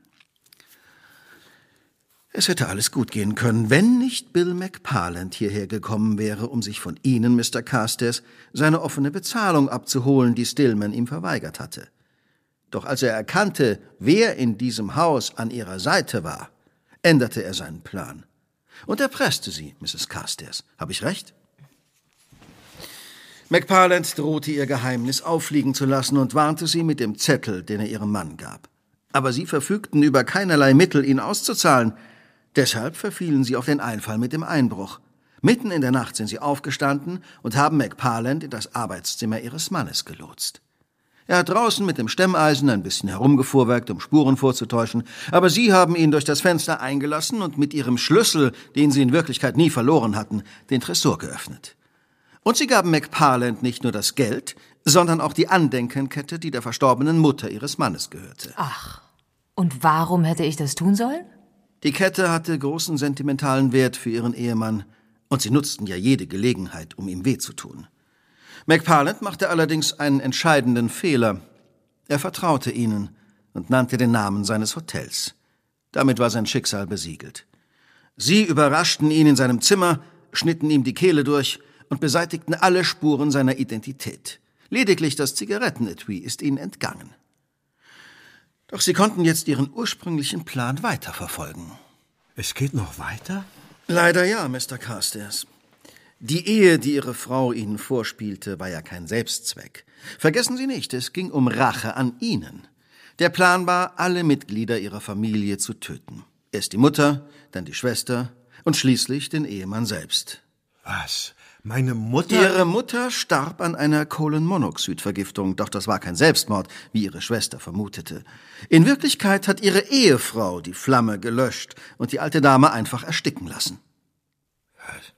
Es hätte alles gut gehen können, wenn nicht Bill McParland hierher gekommen wäre, um sich von Ihnen, Mister Carstairs, seine offene Bezahlung abzuholen, die Stillman ihm verweigert hatte. Doch als er erkannte, wer in diesem Haus an ihrer Seite war, änderte er seinen Plan und erpresste sie, Misses Carstairs. Habe ich recht? McParland drohte ihr Geheimnis auffliegen zu lassen und warnte sie mit dem Zettel, den er ihrem Mann gab. Aber sie verfügten über keinerlei Mittel, ihn auszuzahlen. Deshalb verfielen sie auf den Einfall mit dem Einbruch. Mitten in der Nacht sind sie aufgestanden und haben McParland in das Arbeitszimmer ihres Mannes gelotst. Er hat draußen mit dem Stemmeisen ein bisschen herumgefuhrwerkt, um Spuren vorzutäuschen, aber sie haben ihn durch das Fenster eingelassen und mit ihrem Schlüssel, den sie in Wirklichkeit nie verloren hatten, den Tresor geöffnet. Und sie gaben McParland nicht nur das Geld, sondern auch die Andenkenkette, die der verstorbenen Mutter ihres Mannes gehörte.
Ach, und warum hätte ich das tun sollen?
Die Kette hatte großen sentimentalen Wert für ihren Ehemann, und sie nutzten ja jede Gelegenheit, um ihm weh zu tun. McParland machte allerdings einen entscheidenden Fehler. Er vertraute ihnen und nannte den Namen seines Hotels. Damit war sein Schicksal besiegelt. Sie überraschten ihn in seinem Zimmer, schnitten ihm die Kehle durch und beseitigten alle Spuren seiner Identität. Lediglich das Zigarettenetui ist ihnen entgangen. Doch sie konnten jetzt ihren ursprünglichen Plan weiterverfolgen.
Es geht noch weiter?
Leider ja, Mister Carstairs. Die Ehe, die Ihre Frau Ihnen vorspielte, war ja kein Selbstzweck. Vergessen Sie nicht, es ging um Rache an Ihnen. Der Plan war, alle Mitglieder Ihrer Familie zu töten. Erst die Mutter, dann die Schwester und schließlich den Ehemann selbst.
Was? Meine Mutter?
Ihre Mutter starb an einer Kohlenmonoxidvergiftung, doch das war kein Selbstmord, wie Ihre Schwester vermutete. In Wirklichkeit hat Ihre Ehefrau die Flamme gelöscht und die alte Dame einfach ersticken lassen.
Was?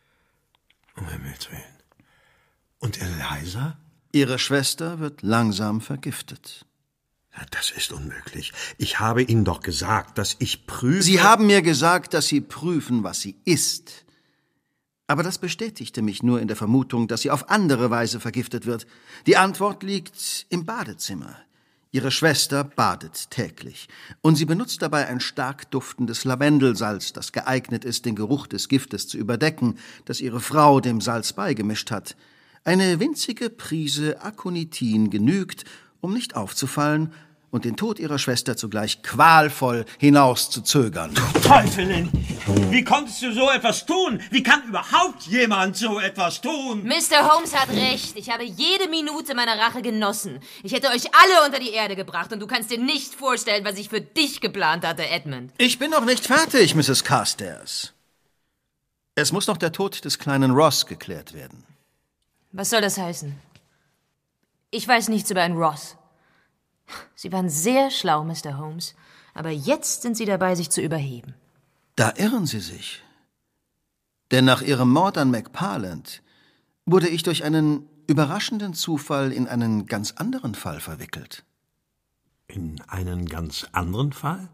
Um Himmels Willen. Und Eliza?
Ihre Schwester wird langsam vergiftet.
Ja, das ist unmöglich. Ich habe Ihnen doch gesagt, dass ich prüfe...
Sie haben mir gesagt, dass Sie prüfen, was sie ist. Aber das bestätigte mich nur in der Vermutung, dass sie auf andere Weise vergiftet wird. Die Antwort liegt im Badezimmer. Ihre Schwester badet täglich und sie benutzt dabei ein stark duftendes Lavendelsalz, das geeignet ist, den Geruch des Giftes zu überdecken, das ihre Frau dem Salz beigemischt hat. Eine winzige Prise Aconitin genügt, um nicht aufzufallen und den Tod ihrer Schwester zugleich qualvoll hinauszuzögern.
Teufelin! Wie konntest du so etwas tun? Wie kann überhaupt jemand so etwas tun?
Mister Holmes hat recht. Ich habe jede Minute meiner Rache genossen. Ich hätte euch alle unter die Erde gebracht und du kannst dir nicht vorstellen, was ich für dich geplant hatte, Edmund.
Ich bin noch nicht fertig, Misses Carstairs. Es muss noch der Tod des kleinen Ross geklärt werden.
Was soll das heißen? Ich weiß nichts über einen Ross. Sie waren sehr schlau, Mister Holmes. Aber jetzt sind Sie dabei, sich zu überheben.
Da irren Sie sich. Denn nach Ihrem Mord an McParland wurde ich durch einen überraschenden Zufall in einen ganz anderen Fall verwickelt.
In einen ganz anderen Fall?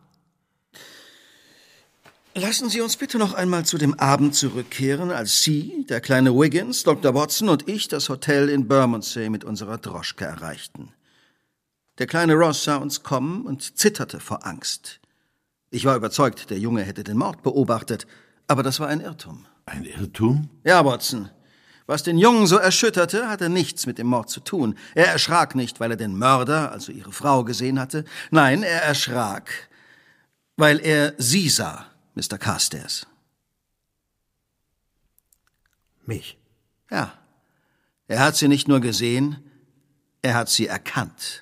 Lassen Sie uns bitte noch einmal zu dem Abend zurückkehren, als Sie, der kleine Wiggins, Doktor Watson und ich das Hotel in Bermondsey mit unserer Droschke erreichten. Der kleine Ross sah uns kommen und zitterte vor Angst. Ich war überzeugt, der Junge hätte den Mord beobachtet, aber das war ein Irrtum.
Ein Irrtum?
Ja, Watson. Was den Jungen so erschütterte, hatte nichts mit dem Mord zu tun. Er erschrak nicht, weil er den Mörder, also Ihre Frau, gesehen hatte. Nein, er erschrak, weil er Sie sah, Mister Carstairs.
Mich?
Ja. Er hat Sie nicht nur gesehen, er hat Sie erkannt.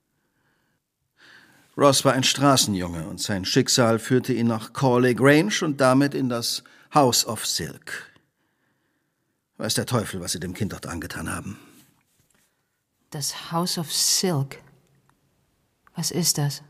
Ross war ein Straßenjunge und sein Schicksal führte ihn nach Corley Grange und damit in das House of Silk. Weiß der Teufel, was Sie dem Kind dort angetan haben.
Das House of Silk. Was ist das?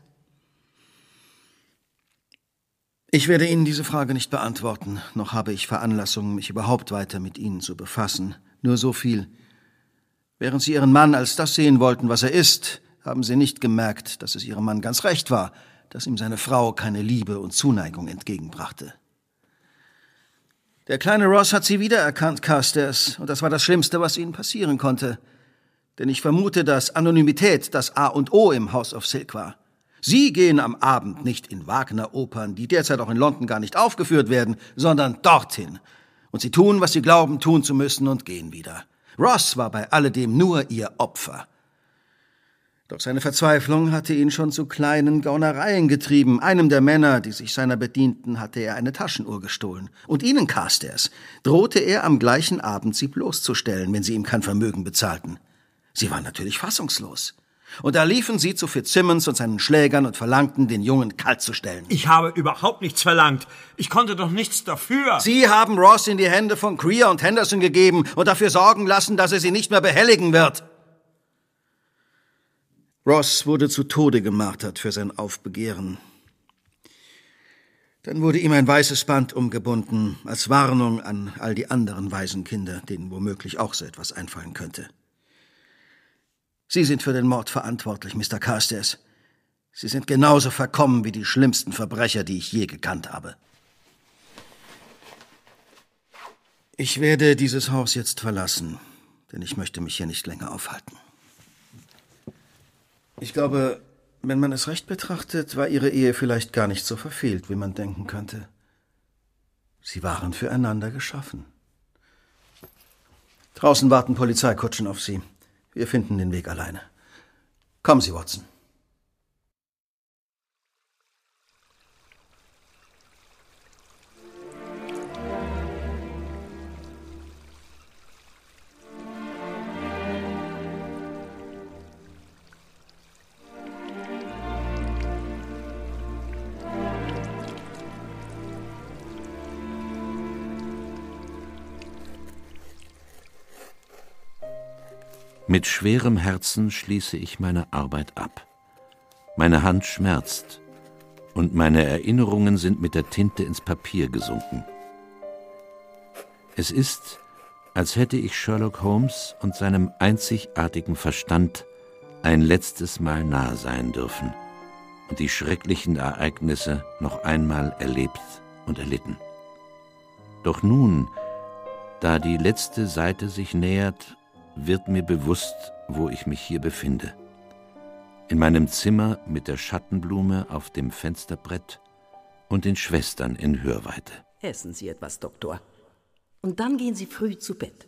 Ich werde Ihnen diese Frage nicht beantworten, noch habe ich Veranlassung, mich überhaupt weiter mit Ihnen zu befassen. Nur so viel. Während Sie Ihren Mann als das sehen wollten, was er ist, haben Sie nicht gemerkt, dass es Ihrem Mann ganz recht war, dass ihm seine Frau keine Liebe und Zuneigung entgegenbrachte. Der kleine Ross hat Sie wiedererkannt, Carstairs, und das war das Schlimmste, was Ihnen passieren konnte. Denn ich vermute, dass Anonymität das A und O im House of Silk war. Sie gehen am Abend nicht in Wagner-Opern, die derzeit auch in London gar nicht aufgeführt werden, sondern dorthin. Und Sie tun, was Sie glauben, tun zu müssen und gehen wieder. Ross war bei alledem nur Ihr Opfer. Doch seine Verzweiflung hatte ihn schon zu kleinen Gaunereien getrieben. Einem der Männer, die sich seiner bedienten, hatte er eine Taschenuhr gestohlen. Und Ihnen, Carstairs, drohte er am gleichen Abend, Sie bloßzustellen, wenn Sie ihm kein Vermögen bezahlten. Sie waren natürlich fassungslos. Und da liefen Sie zu Fitzsimmons und seinen Schlägern und verlangten, den Jungen kaltzustellen.
Ich habe überhaupt nichts verlangt. Ich konnte doch nichts dafür.
Sie haben Ross in die Hände von Greer und Henderson gegeben und dafür sorgen lassen, dass er Sie nicht mehr behelligen wird. Ross wurde zu Tode gemartert für sein Aufbegehren. Dann wurde ihm ein weißes Band umgebunden, als Warnung an all die anderen Waisenkinder, denen womöglich auch so etwas einfallen könnte. Sie sind für den Mord verantwortlich, Mister Carstairs. Sie sind genauso verkommen wie die schlimmsten Verbrecher, die ich je gekannt habe. Ich werde dieses Haus jetzt verlassen, denn ich möchte mich hier nicht länger aufhalten. Ich glaube, wenn man es recht betrachtet, war Ihre Ehe vielleicht gar nicht so verfehlt, wie man denken könnte. Sie waren füreinander geschaffen. Draußen warten Polizeikutschen auf Sie. Wir finden den Weg alleine. Kommen Sie, Watson.
Mit schwerem Herzen schließe ich meine Arbeit ab. Meine Hand schmerzt und meine Erinnerungen sind mit der Tinte ins Papier gesunken. Es ist, als hätte ich Sherlock Holmes und seinem einzigartigen Verstand ein letztes Mal nahe sein dürfen und die schrecklichen Ereignisse noch einmal erlebt und erlitten. Doch nun, da die letzte Seite sich nähert, wird mir bewusst, wo ich mich hier befinde. In meinem Zimmer mit der Schattenblume auf dem Fensterbrett und den Schwestern in Hörweite.
Essen Sie etwas, Doktor. Und dann gehen Sie früh zu Bett.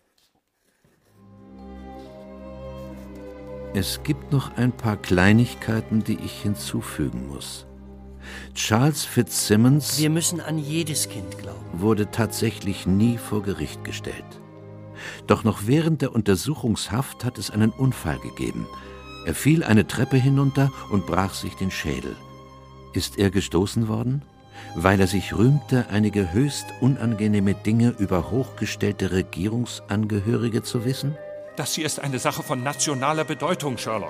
Es gibt noch ein paar Kleinigkeiten, die ich hinzufügen muss. Charles Fitzsimmons
Wir müssen an jedes Kind glauben.
wurde tatsächlich nie vor Gericht gestellt. Doch noch während der Untersuchungshaft hat es einen Unfall gegeben. Er fiel eine Treppe hinunter und brach sich den Schädel. Ist er gestoßen worden? Weil er sich rühmte, einige höchst unangenehme Dinge über hochgestellte Regierungsangehörige zu wissen?
Das hier ist eine Sache von nationaler Bedeutung, Sherlock.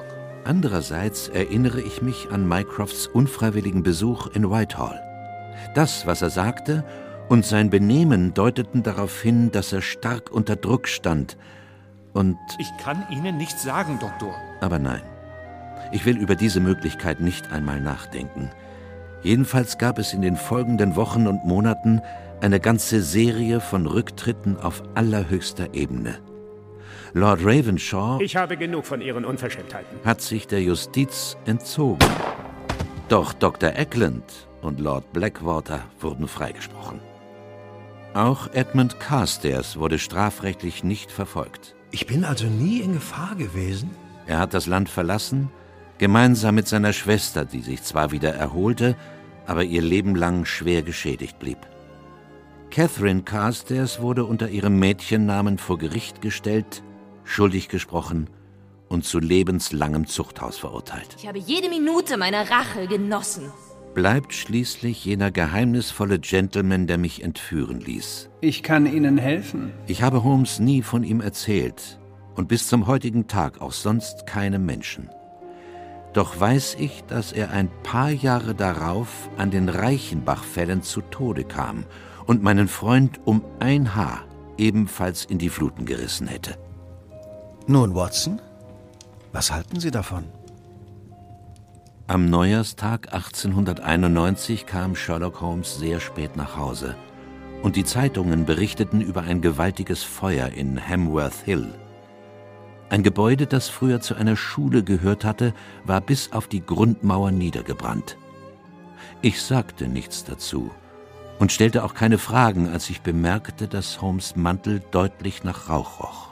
Andererseits erinnere ich mich an Mycrofts unfreiwilligen Besuch in Whitehall. Das, was er sagte, und sein Benehmen deuteten darauf hin, dass er stark unter Druck stand. Und
ich kann Ihnen nichts sagen, Doktor.
Aber nein, ich will über diese Möglichkeit nicht einmal nachdenken. Jedenfalls gab es in den folgenden Wochen und Monaten eine ganze Serie von Rücktritten auf allerhöchster Ebene. Lord Ravenshaw
Ich habe genug von Ihren Unverschämtheiten.
hat sich der Justiz entzogen. Doch Doktor Eckland und Lord Blackwater wurden freigesprochen. Auch Edmund Carstairs wurde strafrechtlich nicht verfolgt.
Ich bin also nie in Gefahr gewesen?
Er hat das Land verlassen, gemeinsam mit seiner Schwester, die sich zwar wieder erholte, aber ihr Leben lang schwer geschädigt blieb. Catherine Carstairs wurde unter ihrem Mädchennamen vor Gericht gestellt, schuldig gesprochen und zu lebenslangem Zuchthaus verurteilt.
Ich habe jede Minute meiner Rache genossen.
Bleibt schließlich jener geheimnisvolle Gentleman, der mich entführen ließ.
Ich kann Ihnen helfen.
Ich habe Holmes nie von ihm erzählt und bis zum heutigen Tag auch sonst keinem Menschen. Doch weiß ich, dass er ein paar Jahre darauf an den Reichenbach-Fällen zu Tode kam und meinen Freund um ein Haar ebenfalls in die Fluten gerissen hätte.
Nun, Watson, was halten Sie davon?
Am Neujahrstag achtzehnhunderteinundneunzig kam Sherlock Holmes sehr spät nach Hause und die Zeitungen berichteten über ein gewaltiges Feuer in Hamworth Hill. Ein Gebäude, das früher zu einer Schule gehört hatte, war bis auf die Grundmauer niedergebrannt. Ich sagte nichts dazu und stellte auch keine Fragen, als ich bemerkte, dass Holmes' Mantel deutlich nach Rauch roch.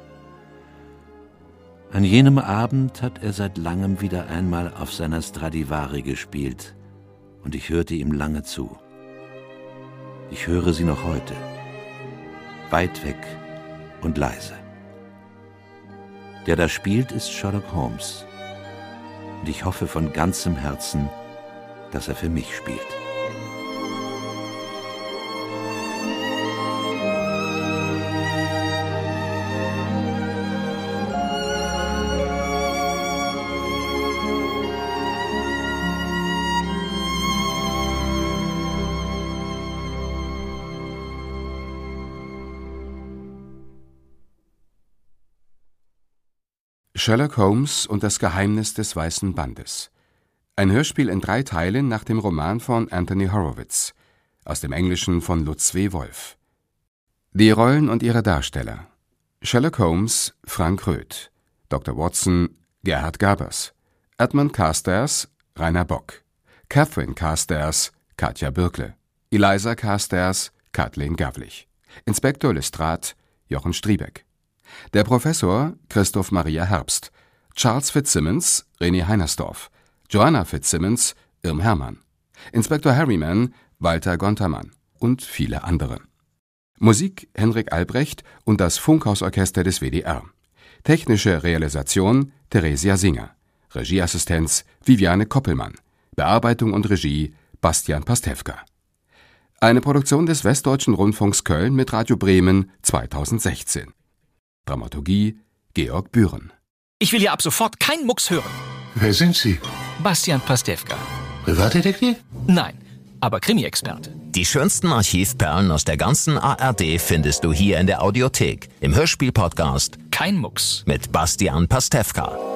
An jenem Abend hat er seit langem wieder einmal auf seiner Stradivari gespielt, und ich hörte ihm lange zu. Ich höre sie noch heute, weit weg und leise. Der da spielt, ist Sherlock Holmes, und ich hoffe von ganzem Herzen, dass er für mich spielt.
Sherlock Holmes und das Geheimnis des Weißen Bandes. Ein Hörspiel in drei Teilen nach dem Roman von Anthony Horowitz, aus dem Englischen von Lutz W. Wolf. Die Rollen und ihre Darsteller: Sherlock Holmes, Frank Röth; Doktor Watson, Gerhard Gabers; Edmund Carstairs, Rainer Bock; Catherine Carstairs, Katja Bürkle; Eliza Carstairs, Kathleen Gavlich; Inspektor Lestrade, Jochen Striebeck; der Professor, Christoph Maria Herbst; Charles Fitzsimmons, René Heinersdorf; Joanna Fitzsimmons, Irm Hermann; Inspektor Harriman, Walter Gontermann und viele andere. Musik Henrik Albrecht und das Funkhausorchester des W D R. Technische Realisation Theresia Singer. Regieassistenz Viviane Koppelmann. Bearbeitung und Regie Bastian Pastewka. Eine Produktion des Westdeutschen Rundfunks Köln mit Radio Bremen zweitausendsechzehn. Dramaturgie Georg Bühren.
Ich will ja ab sofort kein Mucks hören.
Wer sind Sie?
Bastian Pastewka.
Privatdetektiv?
Nein, aber Krimi-Experte.
Die schönsten Archivperlen aus der ganzen A R D findest du hier in der Audiothek, im Hörspiel-Podcast
Kein Mucks
mit Bastian Pastewka.